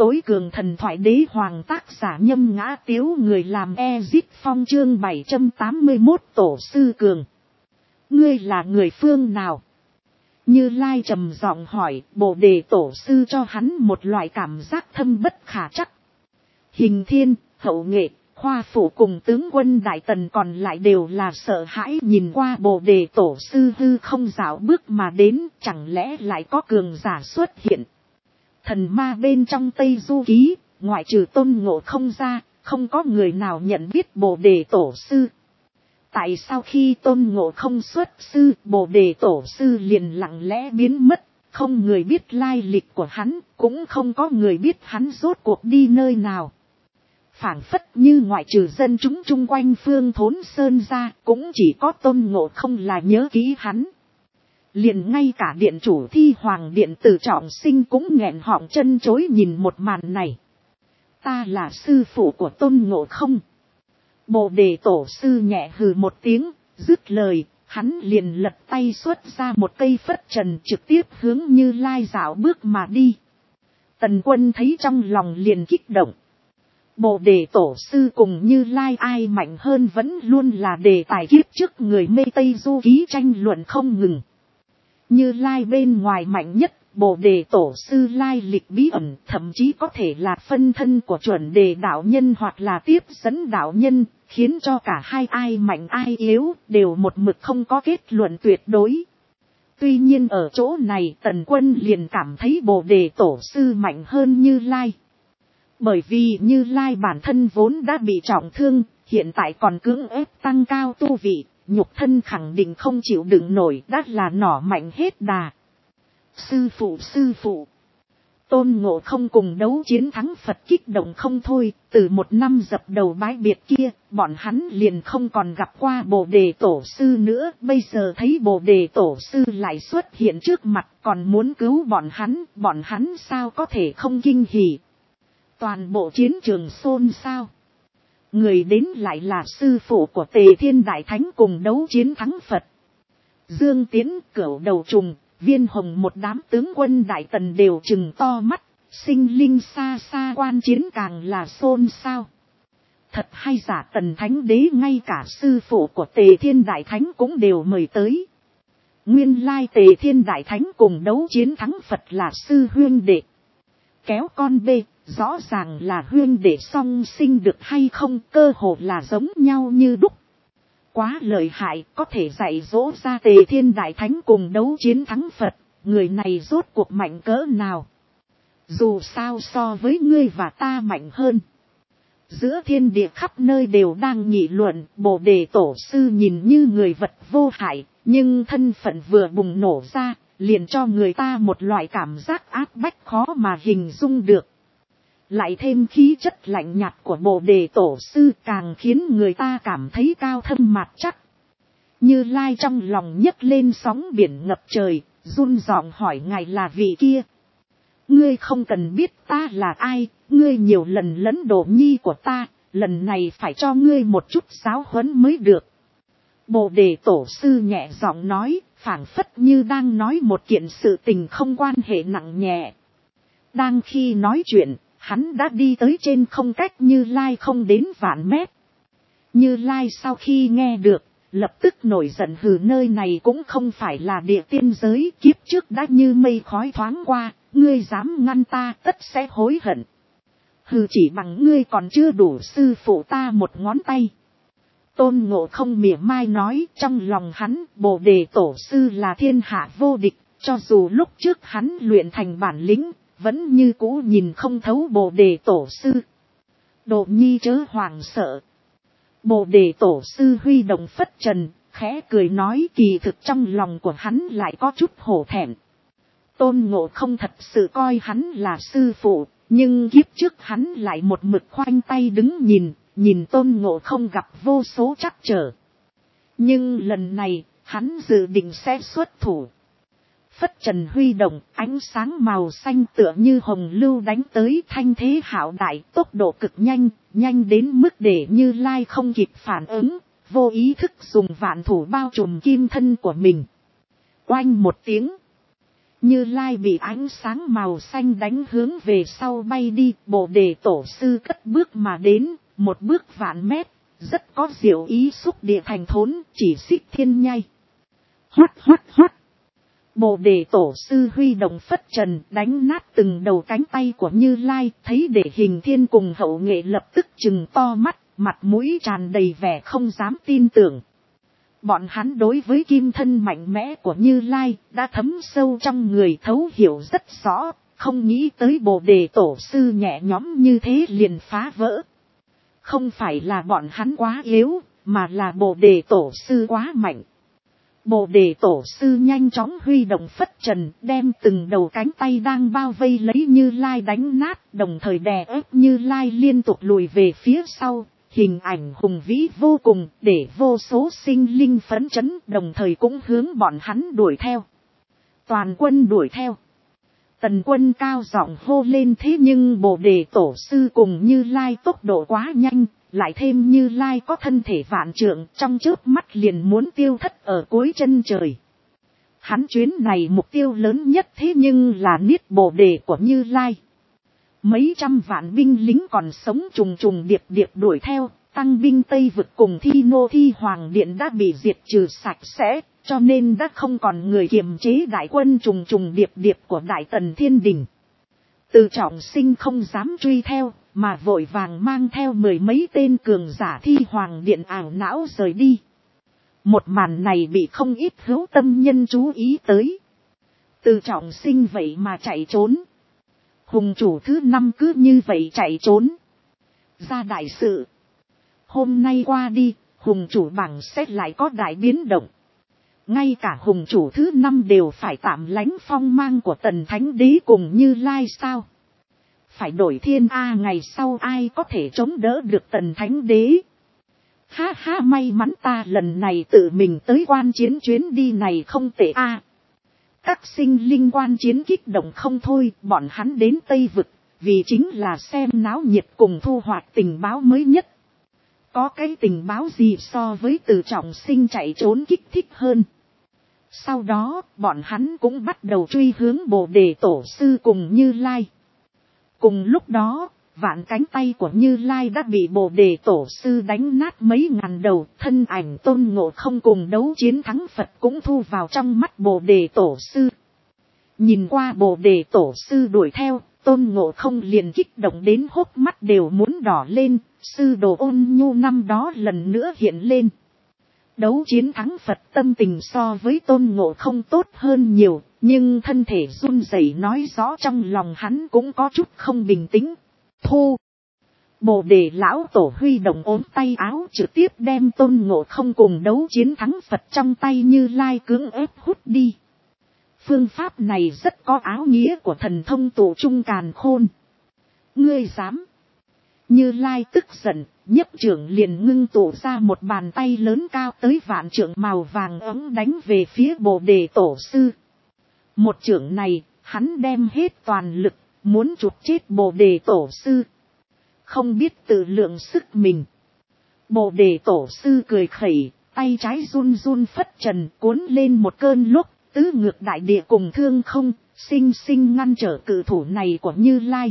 tối cường thần thoại đế hoàng tác giả Nhâm Ngã Tiếu, người làm Ezit Phong, chương 781 tổ sư cường. Ngươi là người phương nào? Như Lai trầm giọng hỏi. Bồ đề tổ sư cho hắn một loại cảm giác thâm bất khả chắc. Hình Thiên, Hậu Nghệ, Khoa Phủ cùng tướng quân Đại Tần còn lại đều là sợ hãi nhìn qua bồ đề tổ sư hư không dạo bước mà đến, chẳng lẽ lại có cường giả xuất hiện. Thần ma bên trong Tây Du Ký, ngoại trừ Tôn Ngộ Không ra, không có người nào nhận biết bồ đề tổ sư. Tại sao khi Tôn Ngộ Không xuất sư, bồ đề tổ sư liền lặng lẽ biến mất, không người biết lai lịch của hắn, cũng không có người biết hắn rốt cuộc đi nơi nào. Phảng phất như ngoại trừ dân chúng chung quanh Phương Thốn Sơn ra, cũng chỉ có Tôn Ngộ Không là nhớ kỹ hắn. Liền ngay cả điện chủ Thi Hoàng điện Tử Trọng Sinh cũng nghẹn họng chân chối nhìn một màn này. Ta là sư phụ của Tôn Ngộ Không. Bồ đề tổ sư nhẹ hừ một tiếng, dứt lời, hắn liền lật tay xuất ra một cây phất trần trực tiếp hướng Như Lai dạo bước mà đi. Tần Quân thấy trong lòng liền kích động. Bồ đề tổ sư cùng Như Lai ai mạnh hơn vẫn luôn là đề tài kiếp trước người mê Tây Du Ký tranh luận không ngừng. Như Lai bên ngoài mạnh nhất, bồ đề tổ sư lai lịch bí ẩn, thậm chí có thể là phân thân của chuẩn đề đạo nhân hoặc là tiếp dẫn đạo nhân, khiến cho cả hai ai mạnh ai yếu đều một mực không có kết luận tuyệt đối. Tuy nhiên ở chỗ này Tần Quân liền cảm thấy bồ đề tổ sư mạnh hơn Như Lai. Bởi vì Như Lai bản thân vốn đã bị trọng thương, hiện tại còn cưỡng ép tăng cao tu vị, nhục thân khẳng định không chịu đựng nổi, đã là nỏ mạnh hết đà. Sư phụ. Tôn Ngộ Không cùng đấu chiến thắng Phật kích động không thôi, từ một năm dập đầu bái biệt kia, bọn hắn liền không còn gặp qua bồ đề tổ sư nữa, bây giờ thấy bồ đề tổ sư lại xuất hiện trước mặt, còn muốn cứu bọn hắn sao có thể không kinh hỉ. Toàn bộ chiến trường xôn xao. Người đến lại là sư phụ của Tề Thiên Đại Thánh cùng đấu chiến thắng Phật. Dương Tiến, Cửu Đầu Trùng, Viên Hồng một đám tướng quân Đại Tần đều trừng to mắt, sinh linh xa xa quan chiến càng là xôn xao. Thật hay giả Tần Thánh Đế ngay cả sư phụ của Tề Thiên Đại Thánh cũng đều mời tới. Nguyên lai Tề Thiên Đại Thánh cùng đấu chiến thắng Phật là sư huyên đệ. Kéo con bê, rõ ràng là huyên đệ song sinh được hay không, cơ hồ là giống nhau như đúc. Quá lợi hại, có thể dạy dỗ ra Tề Thiên Đại Thánh cùng đấu chiến thắng Phật, người này rốt cuộc mạnh cỡ nào. Dù sao so với ngươi và ta mạnh hơn. Giữa thiên địa khắp nơi đều đang nghị luận, bồ đề tổ sư nhìn như người vật vô hại, nhưng thân phận vừa bùng nổ ra, liền cho người ta một loại cảm giác áp bách khó mà hình dung được. Lại thêm khí chất lạnh nhạt của bồ đề tổ sư càng khiến người ta cảm thấy cao thâm mạt chắc. Như Lai trong lòng nhấc lên sóng biển ngập trời, run giọng hỏi ngài là vị kia. Ngươi không cần biết ta là ai, ngươi nhiều lần lấn đồ nhi của ta, lần này phải cho ngươi một chút giáo huấn mới được. Bồ đề tổ sư nhẹ giọng nói, phảng phất như đang nói một kiện sự tình không quan hệ nặng nhẹ. Đang khi nói chuyện, hắn đã đi tới trên không cách Như Lai không đến vạn mét. Như Lai sau khi nghe được, lập tức nổi giận hừ, nơi này cũng không phải là địa tiên giới, kiếp trước đã như mây khói thoáng qua, ngươi dám ngăn ta tất sẽ hối hận. Hừ, chỉ bằng ngươi còn chưa đủ sư phụ ta một ngón tay. Tôn Ngộ Không mỉa mai nói, trong lòng hắn bồ đề tổ sư là thiên hạ vô địch, cho dù lúc trước hắn luyện thành bản lĩnh, vẫn như cũ nhìn không thấu bồ đề tổ sư. Đồ nhi chớ hoàng sợ. Bồ đề tổ sư huy động phất trần, khẽ cười nói, kỳ thực trong lòng của hắn lại có chút hổ thẹn. Tôn Ngộ Không thật sự coi hắn là sư phụ, nhưng kiếp trước hắn lại một mực khoanh tay đứng nhìn Tôn Ngộ Không gặp vô số trắc trở. Nhưng lần này, hắn dự định sẽ xuất thủ. Phất trần huy động, ánh sáng màu xanh tựa như hồng lưu đánh tới, thanh thế hạo đại, tốc độ cực nhanh, nhanh đến mức để Như Lai không kịp phản ứng, vô ý thức dùng vạn thủ bao trùm kim thân của mình. Oanh một tiếng. Như Lai bị ánh sáng màu xanh đánh hướng về sau bay đi, Bồ Đề Tổ sư cất bước mà đến, một bước vạn mét, rất có diệu ý xúc địa thành thốn, chỉ xích thiên nhai. Hoắt hoắt hoắt. Bồ Đề Tổ sư huy động phất trần, đánh nát từng đầu cánh tay của Như Lai, thấy Đệ Hình Thiên cùng Hậu Nghệ lập tức trừng to mắt, mặt mũi tràn đầy vẻ không dám tin tưởng. Bọn hắn đối với kim thân mạnh mẽ của Như Lai đã thấm sâu trong người, thấu hiểu rất rõ, không nghĩ tới Bồ Đề Tổ sư nhẹ nhõm như thế liền phá vỡ. Không phải là bọn hắn quá yếu, mà là Bồ Đề Tổ sư quá mạnh. Bồ Đề Tổ sư nhanh chóng huy động phất trần, đem từng đầu cánh tay đang bao vây lấy Như Lai đánh nát, đồng thời đè ép Như Lai liên tục lùi về phía sau. Hình ảnh hùng vĩ vô cùng, để vô số sinh linh phấn chấn, đồng thời cũng hướng bọn hắn đuổi theo. Toàn quân đuổi theo. Tần Quân cao giọng hô lên, thế nhưng Bồ Đề Tổ sư cùng Như Lai tốc độ quá nhanh, lại thêm Như Lai có thân thể vạn trượng, trong chớp mắt liền muốn tiêu thất ở cuối chân trời. Hắn chuyến này mục tiêu lớn nhất thế nhưng là niết Bồ Đề của Như Lai. Mấy trăm vạn binh lính còn sống trùng trùng điệp điệp đuổi theo, tăng binh Tây Vực cùng Thi Nô Thi Hoàng Điện đã bị diệt trừ sạch sẽ, cho nên đã không còn người kiềm chế đại quân trùng trùng điệp điệp của Đại Tần Thiên Đình. Từ Trọng Sinh không dám truy theo, mà vội vàng mang theo mười mấy tên cường giả Thi Hoàng Điện ảo não rời đi. Một màn này bị không ít hữu tâm nhân chú ý tới. Từ Trọng Sinh vậy mà chạy trốn. Hùng chủ thứ 5 cứ như vậy chạy trốn. Ra đại sự. Hôm nay qua đi, hùng chủ bảng sẽ lại có đại biến động. Ngay cả hùng chủ thứ 5 đều phải tạm lánh phong mang của Tần Thánh Đế cùng Như Lai sao. Phải đổi thiên A, ngày sau ai có thể chống đỡ được Tần Thánh Đế. Ha ha, may mắn ta lần này tự mình tới quan chiến, chuyến đi này không tệ A. Các sinh linh quan chiến kích động không thôi, bọn hắn đến Tây Vực, vì chính là xem náo nhiệt cùng thu hoạch tình báo mới nhất. Có cái tình báo gì so với Từ Trọng Sinh chạy trốn kích thích hơn. Sau đó, bọn hắn cũng bắt đầu truy hướng Bồ Đề Tổ sư cùng Như Lai. Cùng lúc đó, vạn cánh tay của Như Lai đã bị Bồ Đề Tổ sư đánh nát mấy ngàn đầu, thân ảnh Tôn Ngộ Không cùng đấu chiến thắng Phật cũng thu vào trong mắt Bồ Đề Tổ sư. Nhìn qua Bồ Đề Tổ sư đuổi theo, Tôn Ngộ Không liền kích động đến hốc mắt đều muốn đỏ lên, sư đồ Ôn Nhu năm đó lần nữa hiện lên. Đấu chiến thắng Phật tâm tình so với Tôn Ngộ Không tốt hơn nhiều, nhưng thân thể run rẩy nói rõ trong lòng hắn cũng có chút không bình tĩnh. Thu. Bồ Đề lão tổ huy động ốm tay áo trực tiếp đem Tôn Ngộ Không cùng đấu chiến thắng Phật trong tay Như Lai cưỡng ép hút đi. Phương pháp này rất có áo nghĩa của thần thông tụ trung càn khôn. Ngươi dám. Như Lai tức giận, nhấp trưởng liền ngưng tụ ra một bàn tay lớn cao tới vạn trượng màu vàng ấm đánh về phía Bồ Đề Tổ sư. Một trưởng này, hắn đem hết toàn lực, muốn chụp chết Bồ Đề Tổ sư. Không biết tự lượng sức mình. Bồ Đề Tổ sư cười khẩy, tay trái run run phất trần cuốn lên một cơn lốc, tứ ngược đại địa cùng thương không, sinh sinh ngăn trở cự thủ này của Như Lai.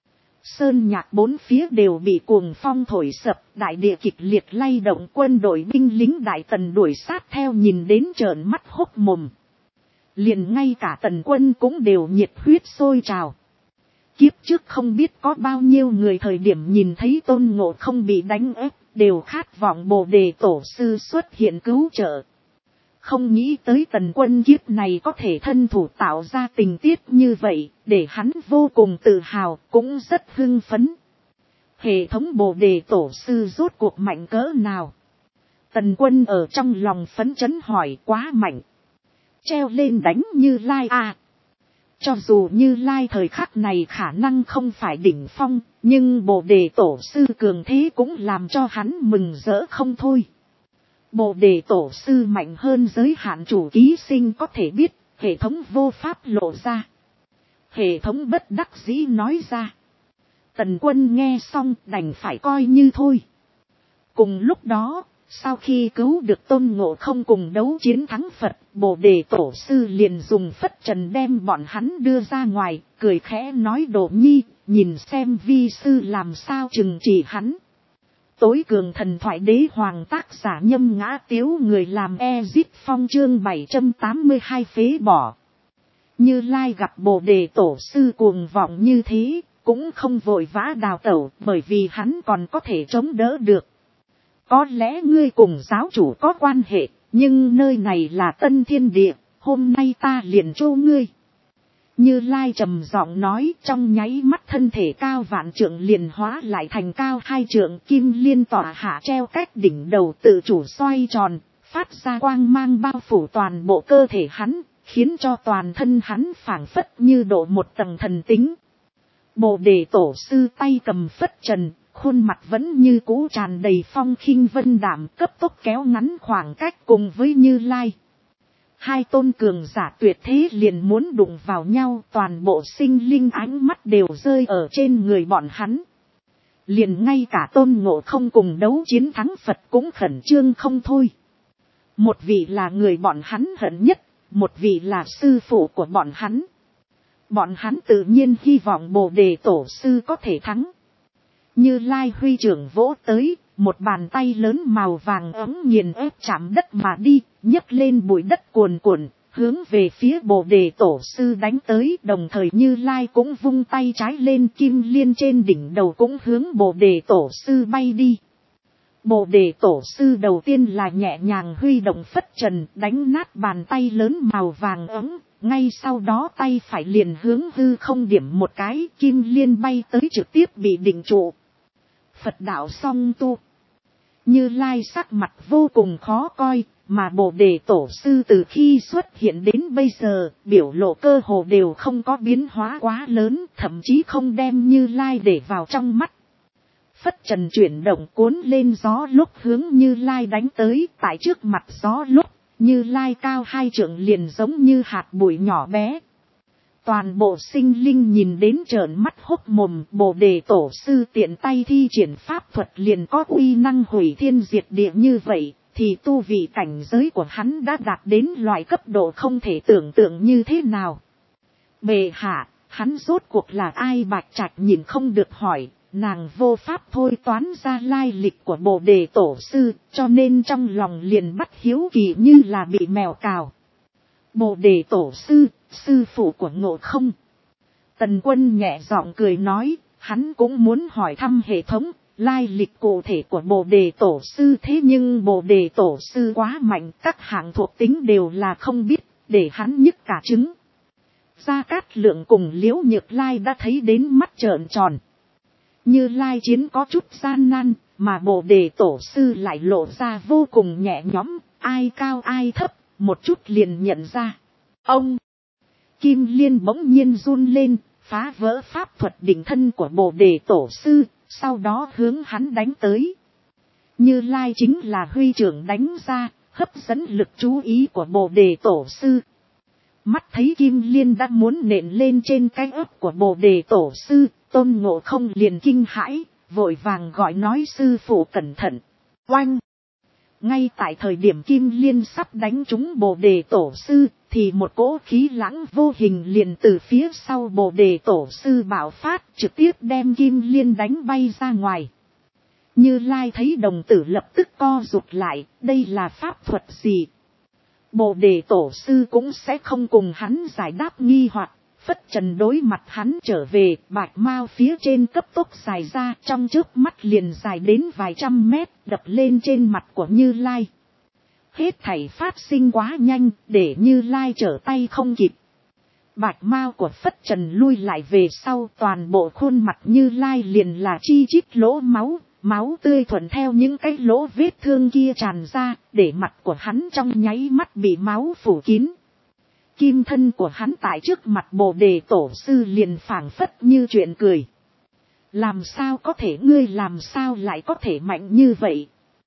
Sơn nhạc bốn phía đều bị cuồng phong thổi sập, đại địa kịch liệt lay động, quân đội binh lính Đại Tần đuổi sát theo nhìn đến trợn mắt hốc mồm. Liền ngay cả Tần quân cũng đều nhiệt huyết sôi trào. Kiếp trước không biết có bao nhiêu người thời điểm nhìn thấy Tôn Ngộ Không bị đánh ép, đều khát vọng Bồ Đề Tổ sư xuất hiện cứu trợ. Không nghĩ tới Tần quân kiếp này có thể thân thủ tạo ra tình tiết như vậy, để hắn vô cùng tự hào, cũng rất hưng phấn. Hệ thống Bồ Đề Tổ sư rốt cuộc mạnh cỡ nào? Tần quân ở trong lòng phấn chấn hỏi. Quá mạnh. Treo lên đánh Như Lai à. Cho dù Như Lai thời khắc này khả năng không phải đỉnh phong, nhưng Bồ Đề Tổ sư cường thế cũng làm cho hắn mừng rỡ không thôi. Bồ Đề Tổ sư mạnh hơn giới hạn chủ ký sinh có thể biết, hệ thống vô pháp lộ ra. Hệ thống bất đắc dĩ nói ra. Tần quân nghe xong đành phải coi như thôi. Cùng lúc đó, Sau khi cứu được Tôn Ngộ Không cùng đấu chiến thắng Phật, Bồ Đề Tổ sư liền dùng phất trần đem bọn hắn đưa ra ngoài, cười khẽ nói Đồ Nhi, nhìn xem vi sư làm sao trừng trị hắn. Tối cường thần thoại đế hoàng tác giả Nhâm Ngã Tiếu, người làm Ezip Phong, chương 782 phế bỏ. Như Lai gặp Bồ Đề Tổ sư cuồng vọng như thế, cũng không vội vã đào tẩu, bởi vì hắn còn có thể chống đỡ được. Có lẽ ngươi cùng giáo chủ có quan hệ, nhưng nơi này là Tân Thiên Địa, hôm nay ta liền trô ngươi. Như Lai trầm giọng nói, trong nháy mắt thân thể cao vạn trượng liền hóa lại thành cao 2 trượng, kim liên tỏa hạ treo cách đỉnh đầu tự chủ xoay tròn, phát ra quang mang bao phủ toàn bộ cơ thể hắn, khiến cho toàn thân hắn phảng phất như độ một tầng thần tính. Bồ Đề Tổ sư tay cầm phất trần, khuôn mặt vẫn như cũ tràn đầy phong khinh vân đảm, cấp tốc kéo ngắn khoảng cách cùng với Như Lai. Hai tôn cường giả tuyệt thế liền muốn đụng vào nhau, toàn bộ sinh linh ánh mắt đều rơi ở trên người bọn hắn. Liền ngay cả Tôn Ngộ Không cùng đấu chiến thắng Phật cũng khẩn trương không thôi. Một vị là người bọn hắn hận nhất, một vị là sư phụ của bọn hắn. Bọn hắn tự nhiên hy vọng Bồ Đề Tổ sư có thể thắng. Như Lai huy trưởng vỗ tới, một bàn tay lớn màu vàng ấm nghiền ép chạm đất mà đi, nhấc lên bụi đất cuồn cuộn, hướng về phía Bồ Đề Tổ sư đánh tới. Đồng thời Như Lai cũng vung tay trái lên, kim liên trên đỉnh đầu cũng hướng Bồ Đề Tổ sư bay đi. Bồ Đề Tổ sư đầu tiên là nhẹ nhàng huy động phất trần, đánh nát bàn tay lớn màu vàng ấm. Ngay sau đó tay phải liền hướng hư không điểm một cái, kim liên bay tới trực tiếp bị định trụ. Phật đạo song tu. Như Lai sắc mặt vô cùng khó coi, mà Bồ Đề Tổ sư từ khi xuất hiện đến bây giờ, biểu lộ cơ hồ đều không có biến hóa quá lớn, thậm chí không đem Như Lai để vào trong mắt. Phất trần chuyển động cuốn lên gió lúc hướng Như Lai đánh tới, tại trước mặt gió lúc, Như Lai cao 2 trượng liền giống như hạt bụi nhỏ bé. Toàn bộ sinh linh nhìn đến trợn mắt hốc mồm. Bồ Đề Tổ sư tiện tay thi triển pháp thuật liền có uy năng hủy thiên diệt địa như vậy, thì tu vị cảnh giới của hắn đã đạt đến loại cấp độ không thể tưởng tượng như thế nào. Bệ hạ, hắn rốt cuộc là ai? Bạch Trạch nhìn không được hỏi. Nàng vô pháp thôi toán ra lai lịch của Bồ Đề Tổ sư, cho nên trong lòng liền bắt hiếu kỳ như là bị mèo cào. Bồ Đề Tổ sư, sư phụ của Ngộ Không. Tần Quân nhẹ giọng cười nói, hắn cũng muốn hỏi thăm hệ thống, lai lịch cụ thể của Bồ Đề Tổ sư, thế nhưng Bồ Đề Tổ sư quá mạnh, các hạng thuộc tính đều là không biết, để hắn nhức cả trứng. Gia Cát Lượng cùng Liễu Nhược Lai đã thấy đến mắt trợn tròn. Như Lai chiến có chút gian nan, mà Bồ Đề Tổ sư lại lộ ra vô cùng nhẹ nhõm, ai cao ai thấp, một chút liền nhận ra. Ông! Kim liên bỗng nhiên run lên, phá vỡ pháp thuật định thân của Bồ Đề Tổ sư, sau đó hướng hắn đánh tới. Như Lai chính là huy trưởng đánh ra, hấp dẫn lực chú ý của Bồ Đề Tổ sư. Mắt thấy kim liên đã muốn nện lên trên cái ớt của Bồ Đề Tổ sư, Tôn Ngộ Không liền kinh hãi, vội vàng gọi nói sư phụ cẩn thận. Oanh! Ngay tại thời điểm kim liên sắp đánh trúng Bồ Đề Tổ sư, thì một cỗ khí lãng vô hình liền từ phía sau Bồ Đề Tổ sư bạo phát, trực tiếp đem kim liên đánh bay ra ngoài. Như Lai thấy đồng tử lập tức co rụt lại, đây là pháp thuật gì? Bồ Đề Tổ sư cũng sẽ không cùng hắn giải đáp nghi hoặc. Phất trần đối mặt hắn trở về, bạch mao phía trên cấp tốc dài ra, trong chớp mắt liền dài đến vài trăm mét, đập lên trên mặt của Như Lai. Hết thảy phát sinh quá nhanh, để Như Lai trở tay không kịp. Bạch mao của phất trần lui lại về sau, toàn bộ khuôn mặt Như Lai liền là chi chít lỗ máu, máu tươi thuận theo những cái lỗ vết thương kia tràn ra, để mặt của hắn trong nháy mắt bị máu phủ kín. Kim thân của hắn tại trước mặt Bồ Đề Tổ sư liền phảng phất như chuyện cười. Làm sao có thể, ngươi làm sao lại có thể mạnh như vậy?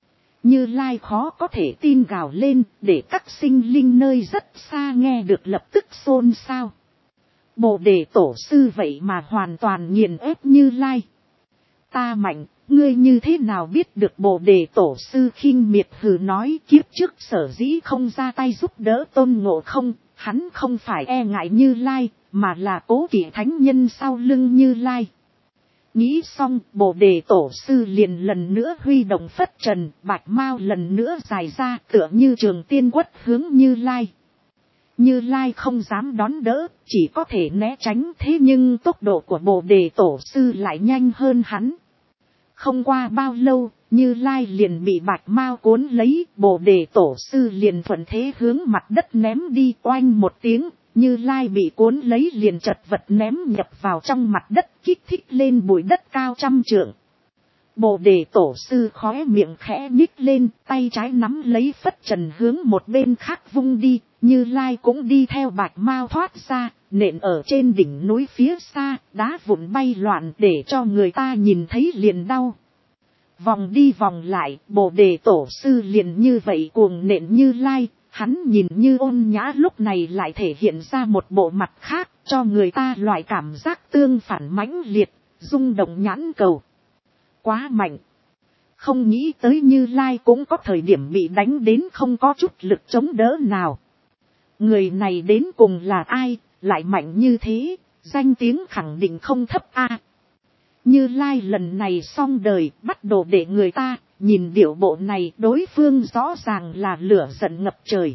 Như Lai khó có thể tin gào lên, để các sinh linh nơi rất xa nghe được lập tức xôn xao. Bồ Đề Tổ sư vậy mà hoàn toàn nghiền ép Như Lai. ta mạnh, ngươi như thế nào biết được? Bồ đề tổ sư khinh miệt hừ nói, kiếp trước sở dĩ không ra tay giúp đỡ Tôn Ngộ Không, hắn không phải e ngại Như Lai, mà là cố kỵ thánh nhân sau lưng Như Lai. Nghĩ xong, Bồ đề tổ sư liền lần nữa huy động phất trần, bạch mao lần nữa dài ra, tựa như trường tiên quất hướng Như Lai. Như Lai không dám đón đỡ, chỉ có thể né tránh, thế nhưng tốc độ của Bồ đề tổ sư lại nhanh hơn hắn. Không qua bao lâu, Như Lai liền bị bạch mao cuốn lấy, Bồ đề tổ sư liền thuận thế hướng mặt đất ném đi, oanh một tiếng, Như Lai bị cuốn lấy liền chật vật ném nhập vào trong mặt đất, kích thích lên bụi đất cao 100 trượng. Bồ đề tổ sư khóe miệng khẽ nhích lên, tay trái nắm lấy phất trần hướng một bên khác vung đi, Như Lai cũng đi theo bạch mao thoát ra, nện ở trên đỉnh núi phía xa, đá vụn bay loạn để cho người ta nhìn thấy liền đau. Vòng đi vòng lại, Bồ đề tổ sư liền như vậy cuồng nện Như Lai, hắn nhìn như ôn nhã lúc này lại thể hiện ra một bộ mặt khác, cho người ta loại cảm giác tương phản mãnh liệt, rung động nhãn cầu. Quá mạnh. Không nghĩ tới Như Lai cũng có thời điểm bị đánh đến không có chút lực chống đỡ nào. Người này đến cùng là ai, lại mạnh như thế, danh tiếng khẳng định không thấp a. Như Lai lần này xong đời, bắt đồ để người ta, nhìn điệu bộ này đối phương rõ ràng là lửa giận ngập trời.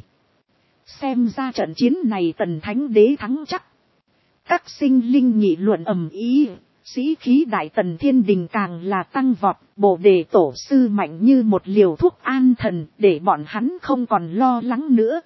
Xem ra trận chiến này Tần Thánh Đế thắng chắc. Các sinh linh nghị luận ầm ĩ, sĩ khí Đại Tần Thiên Đình càng là tăng vọt, Bồ đề tổ sư mạnh như một liều thuốc an thần, để bọn hắn không còn lo lắng nữa.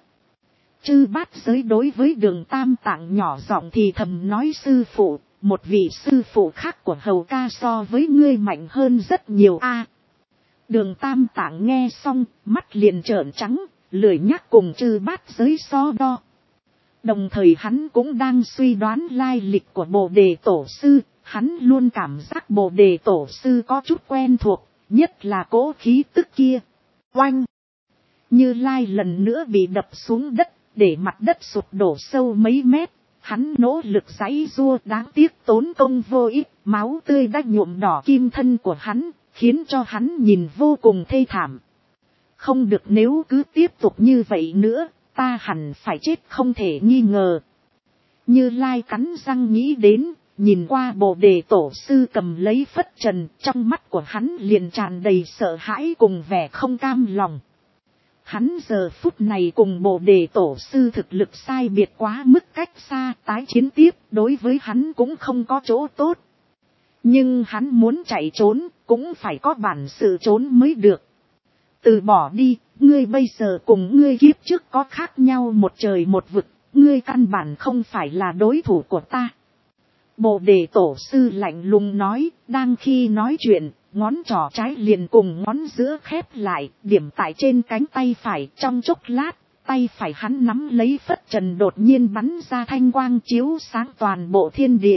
Chư bát giới đối với Đường Tam Tạng nhỏ giọng thì thầm nói, sư phụ, một vị sư phụ khác của hầu ca so với ngươi mạnh hơn rất nhiều a. Đường Tam Tạng nghe xong, mắt liền trợn trắng, lười nhắc cùng chư bát giới so đo. Đồng thời hắn cũng đang suy đoán lai lịch của Bồ đề tổ sư, hắn luôn cảm giác Bồ đề tổ sư có chút quen thuộc, nhất là cỗ khí tức kia. Oanh! Như Lai lần nữa bị đập xuống đất, để mặt đất sụp đổ sâu mấy mét. Hắn nỗ lực giãy giụa, đáng tiếc tốn công vô ích, máu tươi đã nhuộm đỏ kim thân của hắn, khiến cho hắn nhìn vô cùng thê thảm. Không được, nếu cứ tiếp tục như vậy nữa, ta hẳn phải chết không thể nghi ngờ. Như Lai cắn răng nghĩ đến, nhìn qua Bồ đề tổ sư cầm lấy phất trần, trong mắt của hắn liền tràn đầy sợ hãi cùng vẻ không cam lòng. Hắn giờ phút này cùng Bồ đề tổ sư thực lực sai biệt quá mức cách xa, tái chiến tiếp đối với hắn cũng không có chỗ tốt. Nhưng hắn muốn chạy trốn, cũng phải có bản sự trốn mới được. Từ bỏ đi, ngươi bây giờ cùng ngươi kiếp trước có khác nhau một trời một vực, ngươi căn bản không phải là đối thủ của ta. Bồ đề tổ sư lạnh lùng nói, đang khi nói chuyện, ngón trỏ trái liền cùng ngón giữa khép lại, điểm tại trên cánh tay phải. Trong chốc lát, tay phải hắn nắm lấy phất trần đột nhiên bắn ra thanh quang chiếu sáng toàn bộ thiên địa.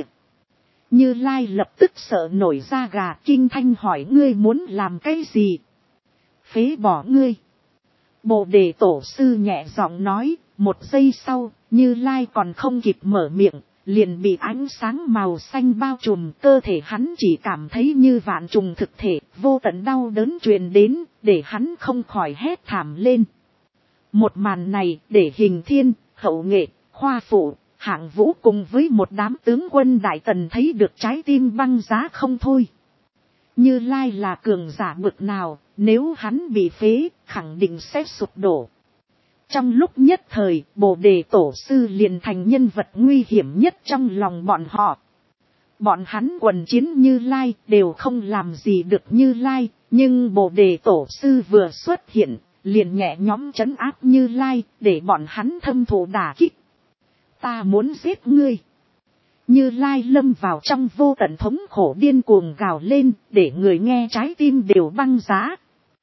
Như Lai lập tức sợ nổi da gà, kinh thanh hỏi, ngươi muốn làm cái gì? Phế bỏ ngươi. Bồ đề tổ sư nhẹ giọng nói, một giây sau, Như Lai còn không kịp mở miệng, liền bị ánh sáng màu xanh bao trùm, cơ thể hắn chỉ cảm thấy như vạn trùng thực thể, vô tận đau đớn truyền đến, để hắn không khỏi hét thảm lên. Một màn này, để Hình Thiên, Hậu Nghệ, Khoa Phụ, Hạng Vũ cùng với một đám tướng quân Đại Tần thấy được trái tim băng giá không thôi. Như Lai là cường giả bực nào, nếu hắn bị phế, khẳng định sẽ sụp đổ. Trong lúc nhất thời, Bồ đề tổ sư liền thành nhân vật nguy hiểm nhất trong lòng bọn họ. Bọn hắn quần chiến Như Lai đều không làm gì được Như Lai, nhưng Bồ đề tổ sư vừa xuất hiện, liền nhẹ nhõm trấn áp Như Lai, để bọn hắn thâm thụ đả kích. Ta muốn giết ngươi. Như Lai lâm vào trong vô tận thống khổ, điên cuồng gào lên, để người nghe trái tim đều băng giá.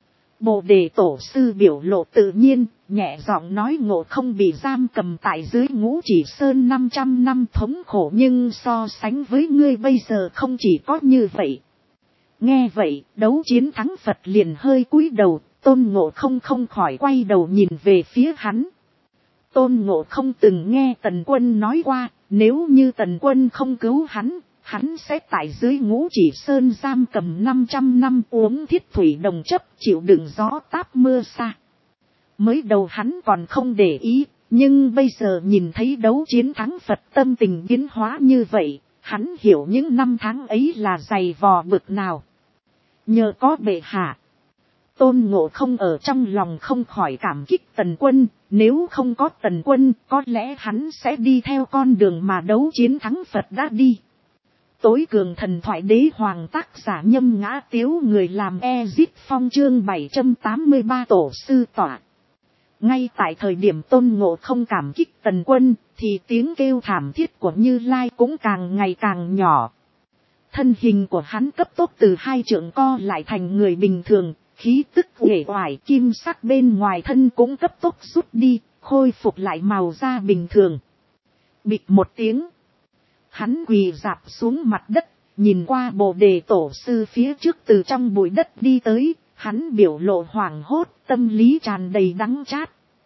Bồ đề tổ sư biểu lộ tự nhiên, nhẹ giọng nói, Ngộ Không bị giam cầm tại dưới Ngũ Chỉ Sơn 500 năm thống khổ, nhưng so sánh với ngươi bây giờ không chỉ có như vậy. Nghe vậy, đấu chiến thắng Phật liền hơi cúi đầu, Tôn Ngộ Không không khỏi quay đầu nhìn về phía hắn. Tôn Ngộ Không từng nghe Tần Quân nói qua, nếu như Tần Quân không cứu hắn, hắn sẽ tại dưới Ngũ Chỉ Sơn giam cầm 500 năm, uống thiết thủy đồng chấp, chịu đựng gió táp mưa xa. Mới đầu hắn còn không để ý, nhưng bây giờ nhìn thấy đấu chiến thắng Phật, tâm tình biến hóa như vậy, hắn hiểu những năm tháng ấy là dày vò bực nào. Nhờ có bệ hạ, Tôn Ngộ Không ở trong lòng không khỏi cảm kích Tần Quân, nếu không có Tần Quân, có lẽ hắn sẽ đi theo con đường mà đấu chiến thắng Phật đã đi. Tối cường thần thoại đế hoàng, tác giả Nhâm Ngã Tiếu, người làm Ezit Phong, chương 783 tổ sư tọa. Ngay tại thời điểm Tôn Ngộ Không cảm kích Tần Quân, thì tiếng kêu thảm thiết của Như Lai cũng càng ngày càng nhỏ. Thân hình của hắn cấp tốc từ 2 trượng co lại thành người bình thường, khí tức uể oải, kim sắc bên ngoài thân cũng cấp tốc rút đi, khôi phục lại màu da bình thường. Bịch một tiếng, hắn quỳ rạp xuống mặt đất, nhìn qua Bồ Đề Tổ sư phía trước từ trong bụi đất đi tới, hắn biểu lộ hoảng hốt, tâm lý tràn đầy đắng chát.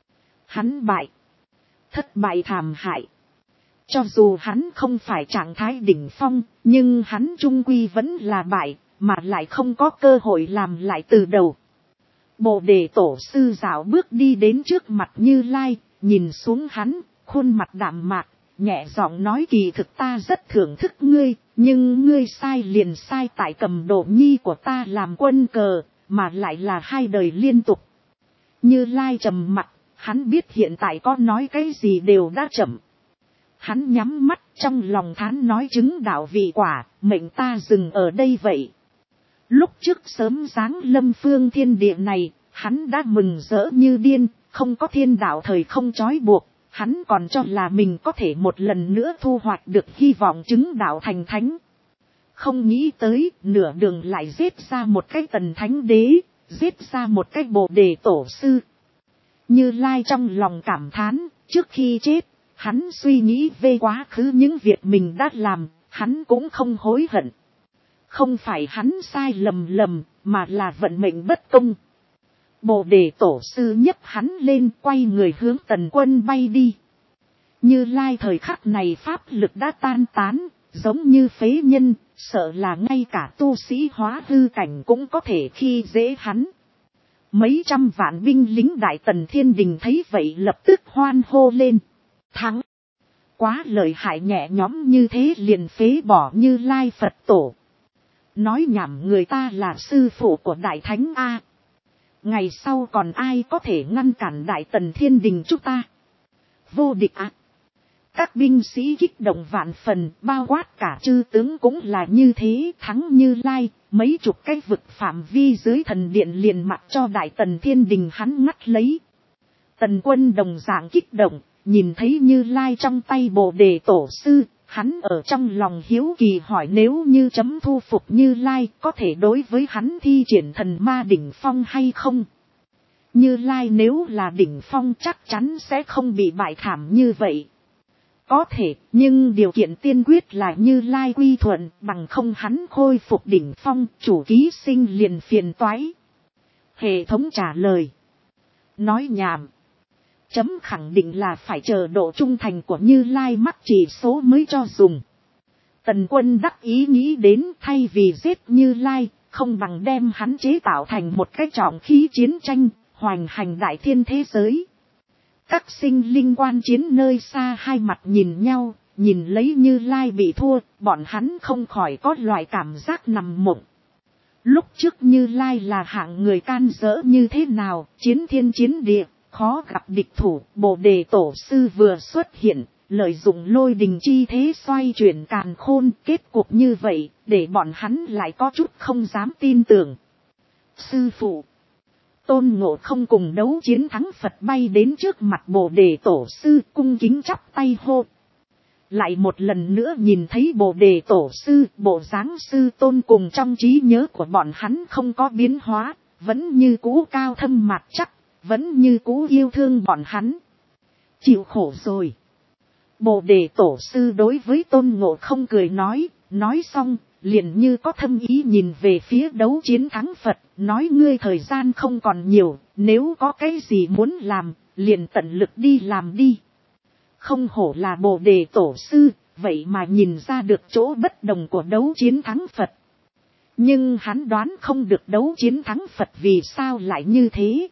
Hắn bại, thất bại thảm hại. Cho dù hắn không phải trạng thái đỉnh phong, nhưng hắn chung quy vẫn là bại, mà lại không có cơ hội làm lại từ đầu. Bồ Đề Tổ sư dạo bước đi đến trước mặt Như Lai, nhìn xuống hắn, khuôn mặt đạm mạc, nhẹ giọng nói: kỳ thực ta rất thưởng thức ngươi, nhưng ngươi sai liền sai tại cầm Đồ Nhi của ta làm quân cờ, mà lại là 2 đời liên tục. Như Lai trầm mặt, hắn biết hiện tại có nói cái gì đều đã chậm. Hắn nhắm mắt, trong lòng thán nói: chứng đạo vị quả, mệnh ta dừng ở đây vậy. Lúc trước sớm giáng lâm phương thiên địa này, hắn đã mừng rỡ như điên, không có thiên đạo thời không trói buộc, hắn còn cho là mình có thể một lần nữa thu hoạch được hy vọng chứng đạo thành thánh. Không nghĩ tới, nửa đường lại giết ra một cái Tần Thánh Đế, giết ra một cái Bồ Đề Tổ sư. Như Lai trong lòng cảm thán, trước khi chết, hắn suy nghĩ về quá khứ những việc mình đã làm, hắn cũng không hối hận. Không phải hắn sai lầm, mà là vận mệnh bất công. Bồ Đề Tổ sư nhấc hắn lên, quay người hướng Tần Quân bay đi. Như Lai thời khắc này pháp lực đã tan tán, giống như phế nhân, sợ là ngay cả tu sĩ hóa hư cảnh cũng có thể khi dễ hắn. Mấy trăm vạn binh lính Đại Tần Thiên Đình thấy vậy lập tức hoan hô lên. Thắng! Quá lợi hại, nhẹ nhõm như thế liền phế bỏ Như Lai Phật Tổ. Nói nhảm, người ta là sư phụ của Đại Thánh A. Ngày sau còn ai có thể ngăn cản Đại Tần Thiên Đình chúng ta? Vô địch ạ! Các binh sĩ kích động vạn phần, bao quát cả chư tướng cũng là như thế. Thắng Như Lai, mấy chục cái vực phạm vi dưới thần điện liền mặc cho Đại Tần Thiên Đình hắn ngắt lấy. Tần Quân đồng dạng kích động, nhìn thấy Như Lai trong tay Bồ Đề Tổ sư, hắn ở trong lòng hiếu kỳ hỏi: nếu như chấm thu phục Như Lai, có thể đối với hắn thi triển thần ma đỉnh phong hay không? Như Lai nếu là đỉnh phong chắc chắn sẽ không bị bại thảm như vậy. Có thể, nhưng điều kiện tiên quyết là Như Lai quy thuận, bằng không hắn khôi phục đỉnh phong, chủ ký sinh liền phiền toái. Hệ thống trả lời: nói nhảm. Chấm khẳng định là phải chờ độ trung thành của Như Lai mắc chỉ số mới cho dùng. Tần Quân đắc ý nghĩ đến, thay vì giết Như Lai, không bằng đem hắn chế tạo thành một cái trọng khí chiến tranh, hoành hành đại thiên thế giới. Các sinh linh quan chiến nơi xa hai mặt nhìn nhau, nhìn lấy Như Lai bị thua, bọn hắn không khỏi có loại cảm giác nằm mộng. Lúc trước Như Lai là hạng người can dỡ như thế nào, chiến thiên chiến địa, khó gặp địch thủ. Bồ Đề Tổ sư vừa xuất hiện, lợi dụng lôi đình chi thế xoay chuyển càn khôn, kết cục như vậy, để bọn hắn lại có chút không dám tin tưởng. Sư phụ! Tôn Ngộ Không cùng đấu chiến thắng Phật bay đến trước mặt Bồ Đề Tổ sư, cung kính chắp tay hô. Lại một lần nữa nhìn thấy Bồ Đề Tổ sư, bộ dáng sư tôn cùng trong trí nhớ của bọn hắn không có biến hóa, vẫn như cũ cao thâm mạt chắc, vẫn như cũ yêu thương bọn hắn. Chịu khổ rồi. Bồ Đề Tổ sư đối với Tôn Ngộ Không cười nói xong, liền như có thâm ý nhìn về phía đấu chiến thắng Phật, nói: ngươi thời gian không còn nhiều, nếu có cái gì muốn làm, liền tận lực đi làm đi. Không hổ là Bồ Đề Tổ sư, vậy mà nhìn ra được chỗ bất đồng của đấu chiến thắng Phật. Nhưng hắn đoán không được đấu chiến thắng Phật vì sao lại như thế.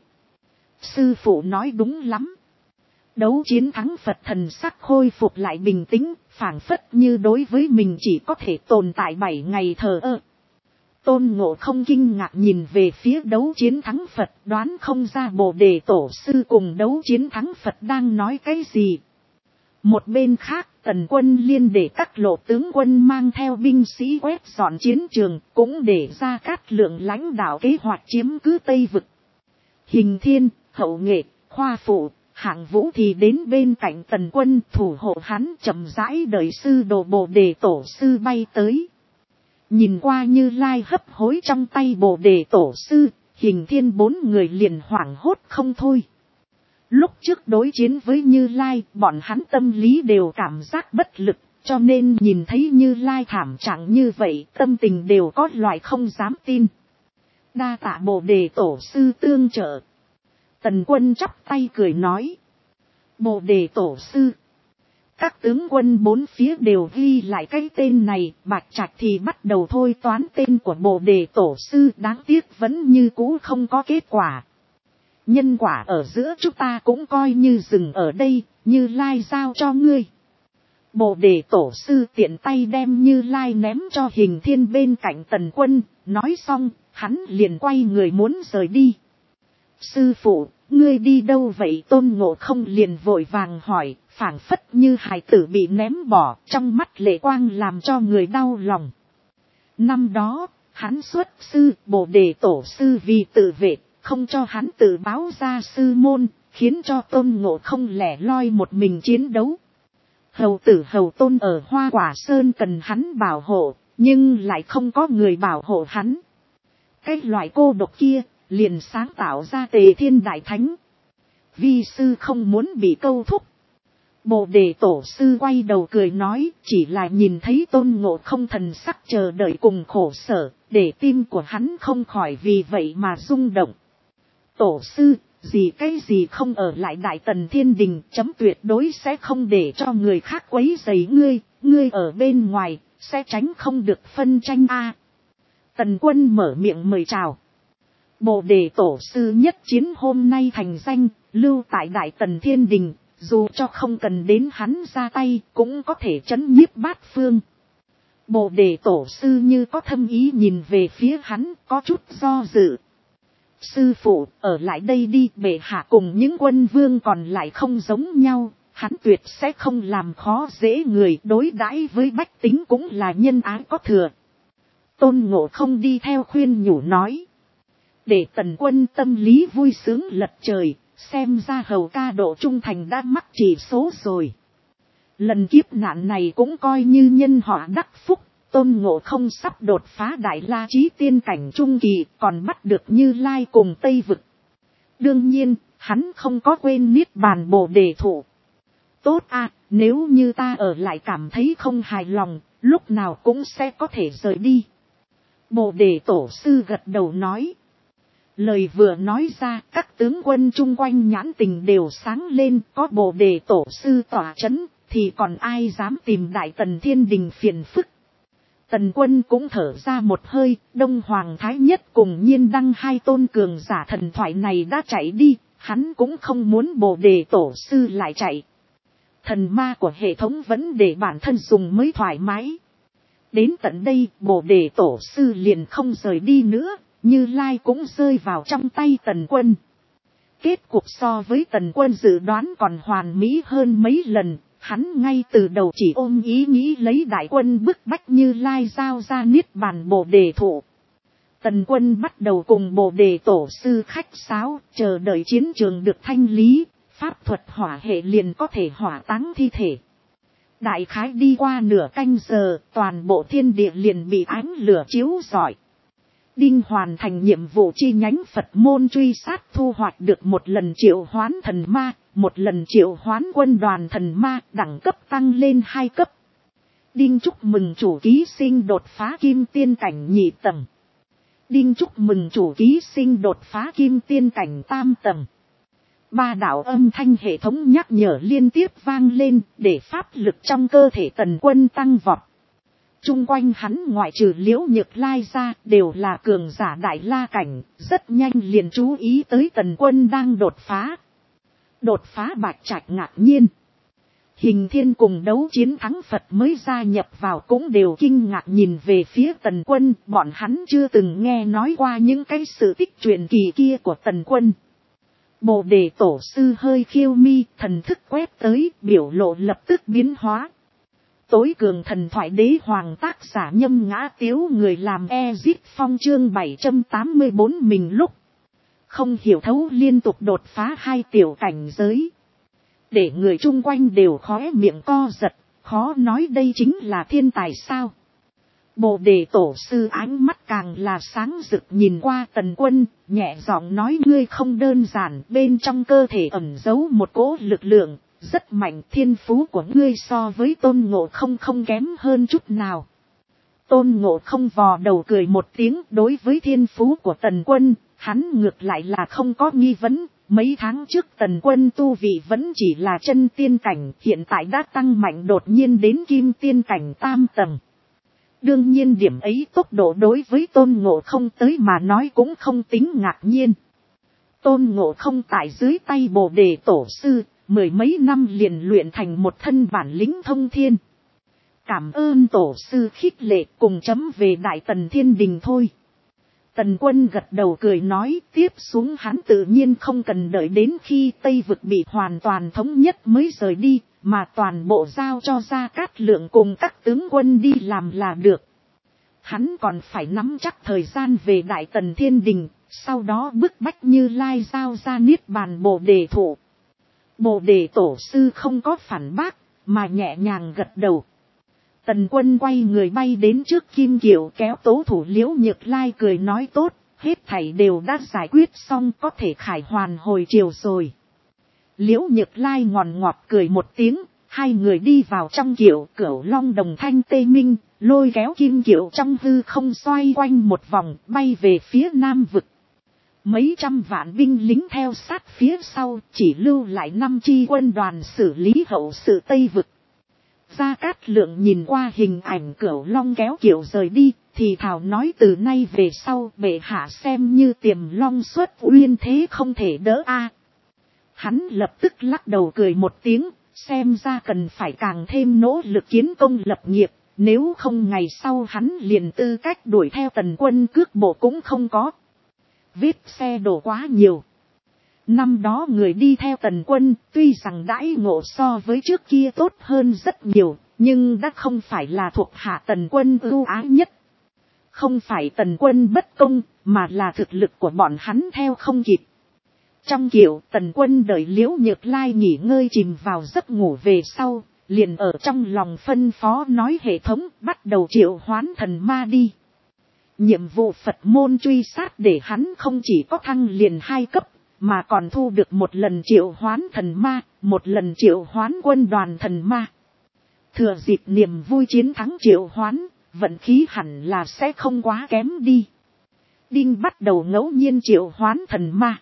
Sư phụ nói đúng lắm. Đấu chiến thắng Phật thần sắc khôi phục lại bình tĩnh, phảng phất như đối với mình chỉ có thể tồn tại 7 ngày thờ ơ. Tôn Ngộ không kinh ngạc nhìn về phía đấu chiến thắng Phật, đoán không ra Bồ Đề Tổ sư cùng đấu chiến thắng Phật đang nói cái gì. Một bên khác, Tần Quân Liên để các lộ tướng quân mang theo binh sĩ quét dọn chiến trường, cũng để ra Cát Lượng lãnh đạo kế hoạch chiếm cứ Tây Vực. Hình Thiên, Hậu Nghệ, Khoa Phụ, Hạng Vũ thì đến bên cạnh Tần Quân thủ hộ hắn, chậm rãi đợi sư đồ Bồ Đề Tổ sư bay tới. Nhìn qua Như Lai hấp hối trong tay Bồ Đề Tổ sư, Hình Thiên 4 người liền hoảng hốt không thôi. Lúc trước đối chiến với Như Lai, bọn hắn tâm lý đều cảm giác bất lực, cho nên nhìn thấy Như Lai thảm trạng như vậy, tâm tình đều có loại không dám tin. Đa tạ Bồ Đề Tổ sư tương trợ. Tần Quân chắp tay cười nói. Bồ Đề Tổ sư. Các tướng quân bốn phía đều ghi lại cái tên này, Bạch Trạch thì bắt đầu thôi toán tên của Bồ Đề Tổ sư, đáng tiếc vẫn như cũ không có kết quả. Nhân quả ở giữa chúng ta cũng coi như dừng ở đây, Như Lai giao cho ngươi. Bồ Đề Tổ sư tiện tay đem Như Lai ném cho Hình Thiên bên cạnh Tần Quân, nói xong, hắn liền quay người muốn rời đi. Sư phụ, ngươi đi đâu vậy? Tôn Ngộ không liền vội vàng hỏi, phảng phất như hài tử bị ném bỏ, trong mắt lệ quang làm cho người đau lòng. Năm đó, hắn xuất sư, Bồ Đề Tổ sư vì tự vệ, không cho hắn tự báo ra sư môn, khiến cho Tôn Ngộ không lẻ loi một mình chiến đấu. Hầu tử Hầu Tôn ở Hoa Quả Sơn cần hắn bảo hộ, nhưng lại không có người bảo hộ hắn. Cái loại cô độc kia, liền sáng tạo ra Tề Thiên Đại Thánh. Vi sư không muốn bị câu thúc. Bồ Đề Tổ sư quay đầu cười nói, chỉ là nhìn thấy Tôn Ngộ không thần sắc chờ đợi cùng khổ sở, để tim của hắn không khỏi vì vậy mà rung động. Tổ sư, cái gì không ở lại Đại Tần Thiên Đình, chấm tuyệt đối sẽ không để cho người khác quấy rầy ngươi ở bên ngoài, sẽ tránh không được phân tranh a. Tần Quân mở miệng mời chào. Bồ Đề Tổ sư nhất chiến hôm nay thành danh, lưu tại Đại Tần Thiên Đình, dù cho không cần đến hắn ra tay, cũng có thể trấn nhiếp bát phương. Bồ Đề Tổ sư như có thâm ý nhìn về phía hắn, có chút do dự. Sư phụ, ở lại đây đi, bệ hạ cùng những quân vương còn lại không giống nhau, hắn tuyệt sẽ không làm khó dễ người, đối đãi với bách tính cũng là nhân ái có thừa. Tôn Ngộ không đi theo khuyên nhủ nói. Để Tần Quân tâm lý vui sướng lật trời, xem ra Hầu ca độ trung thành đã mắc chỉ số rồi. Lần kiếp nạn này cũng coi như nhân họa đắc phúc, Tôn Ngộ không sắp đột phá Đại La Chí tiên cảnh trung kỳ, còn bắt được Như Lai cùng Tây Vực. Đương nhiên, hắn không có quên niết bàn Bồ Đề thụ. Tốt à, nếu như ta ở lại cảm thấy không hài lòng, lúc nào cũng sẽ có thể rời đi. Bồ Đề Tổ sư gật đầu nói. Lời vừa nói ra, các tướng quân chung quanh nhãn tình đều sáng lên, có Bồ Đề Tổ sư tỏa chấn, thì còn ai dám tìm Đại Tần Thiên Đình phiền phức. Tần Quân cũng thở ra một hơi, Đông Hoàng Thái Nhất cùng Nhiên Đăng hai tôn cường giả thần thoại này đã chạy đi, hắn cũng không muốn Bồ Đề Tổ sư lại chạy. Thần ma của hệ thống vẫn để bản thân dùng mới thoải mái. Đến tận đây, Bồ Đề Tổ sư liền không rời đi nữa, Như Lai cũng rơi vào trong tay Tần Quân. Kết cục so với Tần Quân dự đoán còn hoàn mỹ hơn mấy lần, hắn ngay từ đầu chỉ ôm ý nghĩ lấy đại quân bức bách Như Lai giao ra niết bàn Bồ Đề thụ. Tần Quân bắt đầu cùng Bồ Đề Tổ sư khách sáo, chờ đợi chiến trường được thanh lý, pháp thuật hỏa hệ liền có thể hỏa táng thi thể. Đại khái đi qua nửa canh giờ, toàn bộ thiên địa liền bị ánh lửa chiếu rọi. Đinh hoàn thành nhiệm vụ chi nhánh Phật môn truy sát, thu hoạch được một lần triệu hoán thần ma, một lần triệu hoán quân đoàn thần ma, đẳng cấp tăng lên 2 cấp. Đinh chúc mừng chủ ký sinh đột phá kim tiên cảnh nhị tầng. Đinh chúc mừng chủ ký sinh đột phá kim tiên cảnh tam tầng. Ba đạo âm thanh hệ thống nhắc nhở liên tiếp vang lên, để pháp lực trong cơ thể Tần Quân tăng vọt. Chung quanh hắn ngoại trừ Liễu Nhược Lai ra đều là cường giả đại la cảnh, rất nhanh liền chú ý tới Tần Quân đang đột phá. Đột phá Bạch Trạch ngạc nhiên. Hình Thiên cùng đấu chiến thắng Phật mới gia nhập vào cũng đều kinh ngạc nhìn về phía Tần Quân, bọn hắn chưa từng nghe nói qua những cái sự tích truyền kỳ kia của Tần Quân. Bồ Đề Tổ sư hơi khiêu mi, thần thức quét tới, biểu lộ lập tức biến hóa. Tối cường thần thoại đế hoàng tác giả Nhâm Ngã Tiếu, người làm Ezit Phong chương 784 mình lúc không hiểu thấu liên tục đột phá 2 tiểu cảnh giới. Để người chung quanh đều khóe miệng co giật, khó nói đây chính là thiên tài sao. Bồ Đề Tổ sư ánh mắt càng là sáng rực nhìn qua Tần Quân, nhẹ giọng nói ngươi không đơn giản, bên trong cơ thể ẩn giấu một cỗ lực lượng, rất mạnh, thiên phú của ngươi so với Tôn Ngộ Không không kém hơn chút nào. Tôn Ngộ Không vò đầu cười một tiếng, đối với thiên phú của Tần Quân, hắn ngược lại là không có nghi vấn. Mấy tháng trước Tần Quân tu vị vẫn chỉ là chân tiên cảnh, hiện tại đã tăng mạnh đột nhiên đến kim tiên cảnh tam tầng. Đương nhiên điểm ấy tốc độ đối với Tôn Ngộ Không tới mà nói cũng không tính ngạc nhiên. Tôn Ngộ Không tại dưới tay Bồ Đề Tổ sư, 10 mấy năm liền luyện thành một thân bản lĩnh thông thiên. Cảm ơn Tổ sư khích lệ, cùng chấm về Đại Tần Thiên Đình thôi. Tần Quân gật đầu cười nói, tiếp xuống hắn tự nhiên không cần đợi đến khi Tây Vực bị hoàn toàn thống nhất mới rời đi, mà toàn bộ giao cho Gia Cát Lượng cùng các tướng quân đi làm là được. Hắn còn phải nắm chắc thời gian về Đại Tần Thiên Đình, sau đó bức bách Như Lai giao ra Niết Bàn Bồ Đề Thụ. Bồ Đề Tổ sư không có phản bác, mà nhẹ nhàng gật đầu. Tần Quân quay người bay đến trước Kim Kiều, kéo tố thủ Liễu Nhược Lai cười nói tốt, hết thảy đều đã giải quyết xong, có thể khải hoàn hồi chiều rồi. Liễu Nhược Lai ngòn ngọt cười một tiếng, hai người đi vào trong kiệu, Cửu Long đồng thanh tê minh, lôi kéo Kim Kiều trong hư không xoay quanh một vòng, bay về phía Nam Vực. Mấy trăm vạn binh lính theo sát phía sau, chỉ lưu lại 5 chi quân đoàn xử lý hậu sự Tây Vực. Gia Cát Lượng nhìn qua hình ảnh Cửu Long kéo kiệu rời đi, thì thào nói từ nay về sau bệ hạ xem như Tiềm Long xuất uyên thế không thể đỡ a. Hắn lập tức lắc đầu cười một tiếng, xem ra cần phải càng thêm nỗ lực kiến công lập nghiệp, nếu không ngày sau hắn liền tư cách đuổi theo Tần Quân cước bộ cũng không có. Vết xe đổ quá nhiều. Năm đó người đi theo Tần Quân, tuy rằng đãi ngộ so với trước kia tốt hơn rất nhiều, nhưng đã không phải là thuộc hạ Tần Quân ưu ái nhất. Không phải Tần Quân bất công, mà là thực lực của bọn hắn theo không kịp. Trong kiệu, Tần Quân đợi Liễu Nhược Lai nghỉ ngơi chìm vào giấc ngủ về sau, liền ở trong lòng phân phó nói hệ thống bắt đầu triệu hoán thần ma đi. Nhiệm vụ Phật môn truy sát để hắn không chỉ có thăng liền 2 cấp, mà còn thu được một lần triệu hoán thần ma, một lần triệu hoán quân đoàn thần ma. Thừa dịp niềm vui chiến thắng triệu hoán, vận khí hẳn là sẽ không quá kém đi. Đinh bắt đầu ngẫu nhiên triệu hoán thần ma.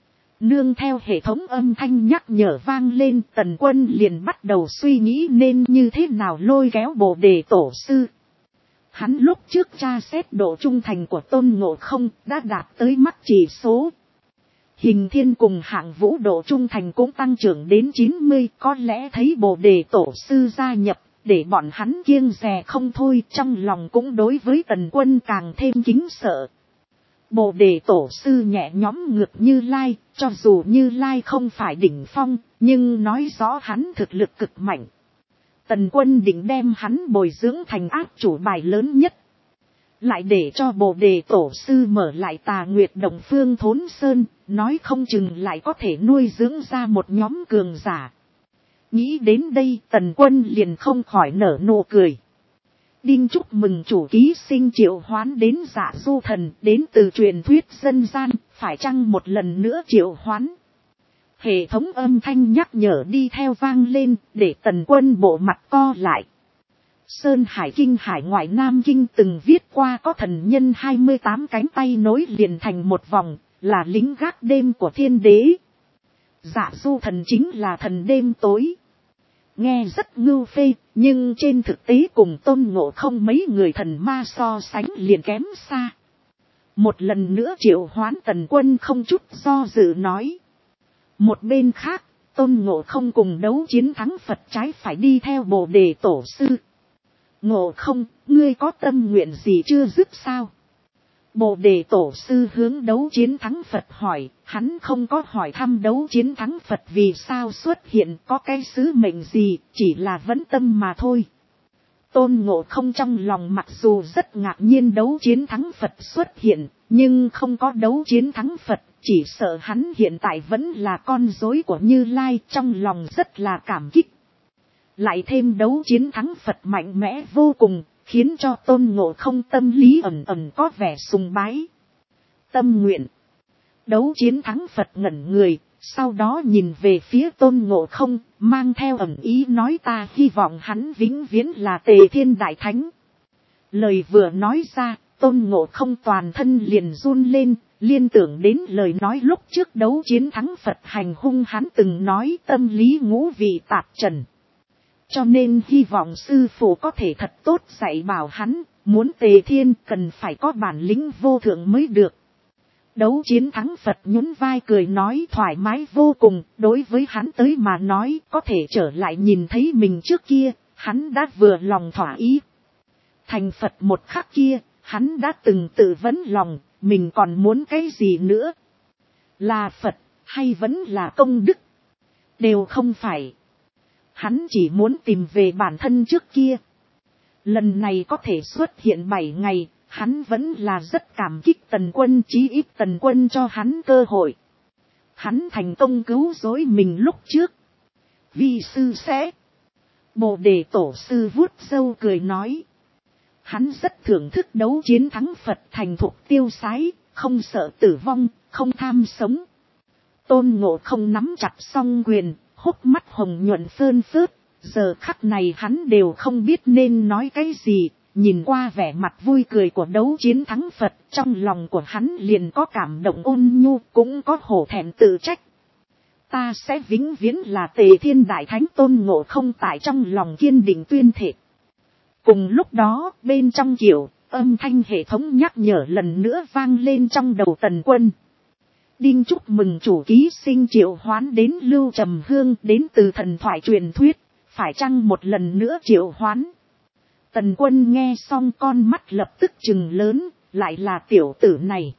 Nương theo hệ thống âm thanh nhắc nhở vang lên, Tần Quân liền bắt đầu suy nghĩ nên như thế nào lôi kéo Bồ Đề Tổ sư. Hắn lúc trước tra xét độ trung thành của Tôn Ngộ Không đã đạt tới mắc chỉ số. Hình Thiên cùng Hạng Vũ độ trung thành cũng tăng trưởng đến 90, có lẽ thấy Bồ Đề Tổ sư gia nhập, để bọn hắn kiêng dè không thôi, trong lòng cũng đối với Tần Quân càng thêm kính sợ. Bồ Đề Tổ sư nhẹ nhõm ngược Như Lai, cho dù Như Lai không phải đỉnh phong, nhưng nói rõ hắn thực lực cực mạnh. Tần Quân định đem hắn bồi dưỡng thành áp chủ bài lớn nhất. Lại để cho Bồ Đề Tổ sư mở lại Tà Nguyệt Động Phương Thốn Sơn, nói không chừng lại có thể nuôi dưỡng ra một nhóm cường giả. Nghĩ đến đây, Tần Quân liền không khỏi nở nụ cười. Đinh chúc mừng chủ ký sinh triệu hoán đến Dạ Du Thần, đến từ truyền thuyết dân gian, phải chăng một lần nữa triệu hoán. Hệ thống âm thanh nhắc nhở đi theo vang lên, để Tần Quân bộ mặt co lại. Sơn Hải Kinh Hải Ngoại Nam Kinh từng viết qua có thần nhân 28 cánh tay nối liền thành một vòng, là lính gác đêm của thiên đế. Dạ du thần chính là thần đêm tối. Nghe rất ngưu phê, nhưng trên thực tế cùng Tôn Ngộ Không mấy người thần ma so sánh liền kém xa. Một lần nữa triệu hoán Tần Quân không chút do dự nói. Một bên khác, Tôn Ngộ Không cùng đấu chiến thắng Phật trái phải đi theo Bồ Đề Tổ sư. Ngộ Không, ngươi có tâm nguyện gì chưa dứt sao? Bồ Đề Tổ sư hướng đấu chiến thắng Phật hỏi, hắn không có hỏi thăm đấu chiến thắng Phật vì sao xuất hiện có cái sứ mệnh gì, chỉ là vấn tâm mà thôi. Tôn Ngộ Không trong lòng mặc dù rất ngạc nhiên đấu chiến thắng Phật xuất hiện, nhưng không có đấu chiến thắng Phật, chỉ sợ hắn hiện tại vẫn là con rối của Như Lai, trong lòng rất là cảm kích. Lại thêm đấu chiến thắng Phật mạnh mẽ vô cùng, khiến cho Tôn Ngộ Không tâm lý ẩn ẩn có vẻ sùng bái. Tâm nguyện. Đấu chiến thắng Phật ngẩn người, sau đó nhìn về phía Tôn Ngộ Không, mang theo ẩn ý nói ta hy vọng hắn vĩnh viễn là Tề Thiên Đại Thánh. Lời vừa nói ra, Tôn Ngộ Không toàn thân liền run lên, liên tưởng đến lời nói lúc trước đấu chiến thắng Phật hành hung hắn từng nói tâm lý ngũ vị tạp trần. Cho nên hy vọng sư phụ có thể thật tốt dạy bảo hắn, muốn Tề Thiên cần phải có bản lĩnh vô thượng mới được. Đấu chiến thắng Phật nhún vai cười nói thoải mái vô cùng, đối với hắn tới mà nói có thể trở lại nhìn thấy mình trước kia, hắn đã vừa lòng thỏa ý. Thành Phật một khắc kia, hắn đã từng tự vấn lòng, mình còn muốn cái gì nữa? Là Phật, hay vẫn là công đức? Đều không phải. Hắn chỉ muốn tìm về bản thân trước kia. Lần này có thể xuất hiện 7 ngày, hắn vẫn là rất cảm kích Tần Quân, chí ít Tần Quân cho hắn cơ hội. Hắn thành công cứu rỗi mình lúc trước. Vi sư sẽ. Bồ Đề Tổ sư vuốt râu cười nói. Hắn rất thưởng thức đấu chiến thắng Phật thành thục tiêu sái, không sợ tử vong, không tham sống. Tôn Ngộ Không nắm chặt song quyền, hốc mắt hồng nhuận phơn phớt, giờ khắc này hắn đều không biết nên nói cái gì, nhìn qua vẻ mặt vui cười của đấu chiến thắng Phật, trong lòng của hắn liền có cảm động ôn nhu, cũng có hổ thẹn tự trách. Ta sẽ vĩnh viễn là Tề Thiên Đại Thánh. Tôn Ngộ Không tại trong lòng kiên định tuyên thệ. Cùng lúc đó, bên trong kiểu, âm thanh hệ thống nhắc nhở lần nữa vang lên trong đầu Tần Quân. Đinh chúc mừng chủ ký sinh triệu hoán đến Lưu Trầm Hương đến từ thần thoại truyền thuyết, phải chăng một lần nữa triệu hoán? Tần Quân nghe xong con mắt lập tức trừng lớn, lại là tiểu tử này.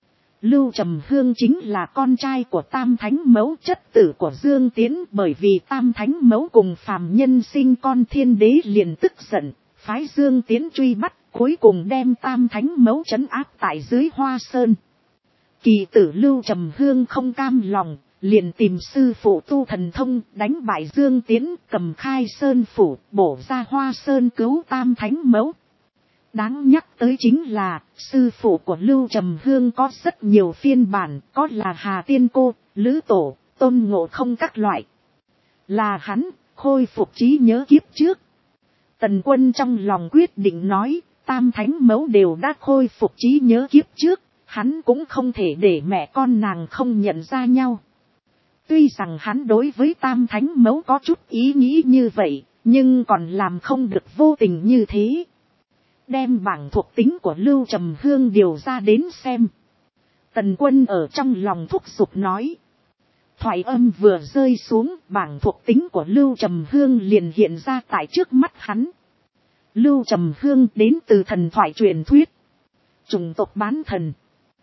Lưu Trầm Hương chính là con trai của Tam Thánh Mẫu, chất tử của Dương Tiến, bởi vì Tam Thánh Mẫu cùng phàm nhân sinh con thiên đế liền tức giận, phái Dương Tiến truy bắt, cuối cùng đem Tam Thánh Mẫu trấn áp tại dưới Hoa Sơn. Kỳ tử Lưu Trầm Hương không cam lòng, liền tìm sư phụ tu thần thông, đánh bại Dương Tiến, cầm khai sơn phủ, bổ ra Hoa Sơn cứu Tam Thánh Mẫu. Đáng nhắc tới chính là, sư phụ của Lưu Trầm Hương có rất nhiều phiên bản, có là Hà Tiên Cô, Lữ Tổ, Tôn Ngộ Không các loại. Là hắn, khôi phục trí nhớ kiếp trước. Tần Quân trong lòng quyết định nói, Tam Thánh Mẫu đều đã khôi phục trí nhớ kiếp trước, hắn cũng không thể để mẹ con nàng không nhận ra nhau. Tuy rằng hắn đối với Tam Thánh Mẫu có chút ý nghĩ như vậy, nhưng còn làm không được vô tình như thế. Đem bảng thuộc tính của Lưu Trầm Hương điều ra đến xem. Tần Quân ở trong lòng thúc giục nói. Thoại âm vừa rơi xuống, bảng thuộc tính của Lưu Trầm Hương liền hiện ra tại trước mắt hắn. Lưu Trầm Hương đến từ thần thoại truyền thuyết. Chủng tộc bán thần.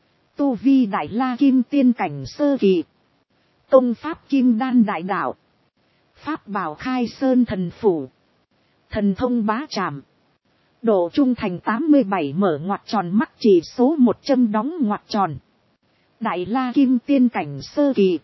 Tu vi Đại La Kim Tiên cảnh sơ kỳ. Công pháp Kim Đan đại đạo. Pháp bảo Khai Sơn thần phủ. Thần thông bá trảm. Độ trung thành 87 mở ngoặc tròn mắt chỉ số 100 đóng ngoặc tròn. Đại La Kim Tiên cảnh sơ kỳ.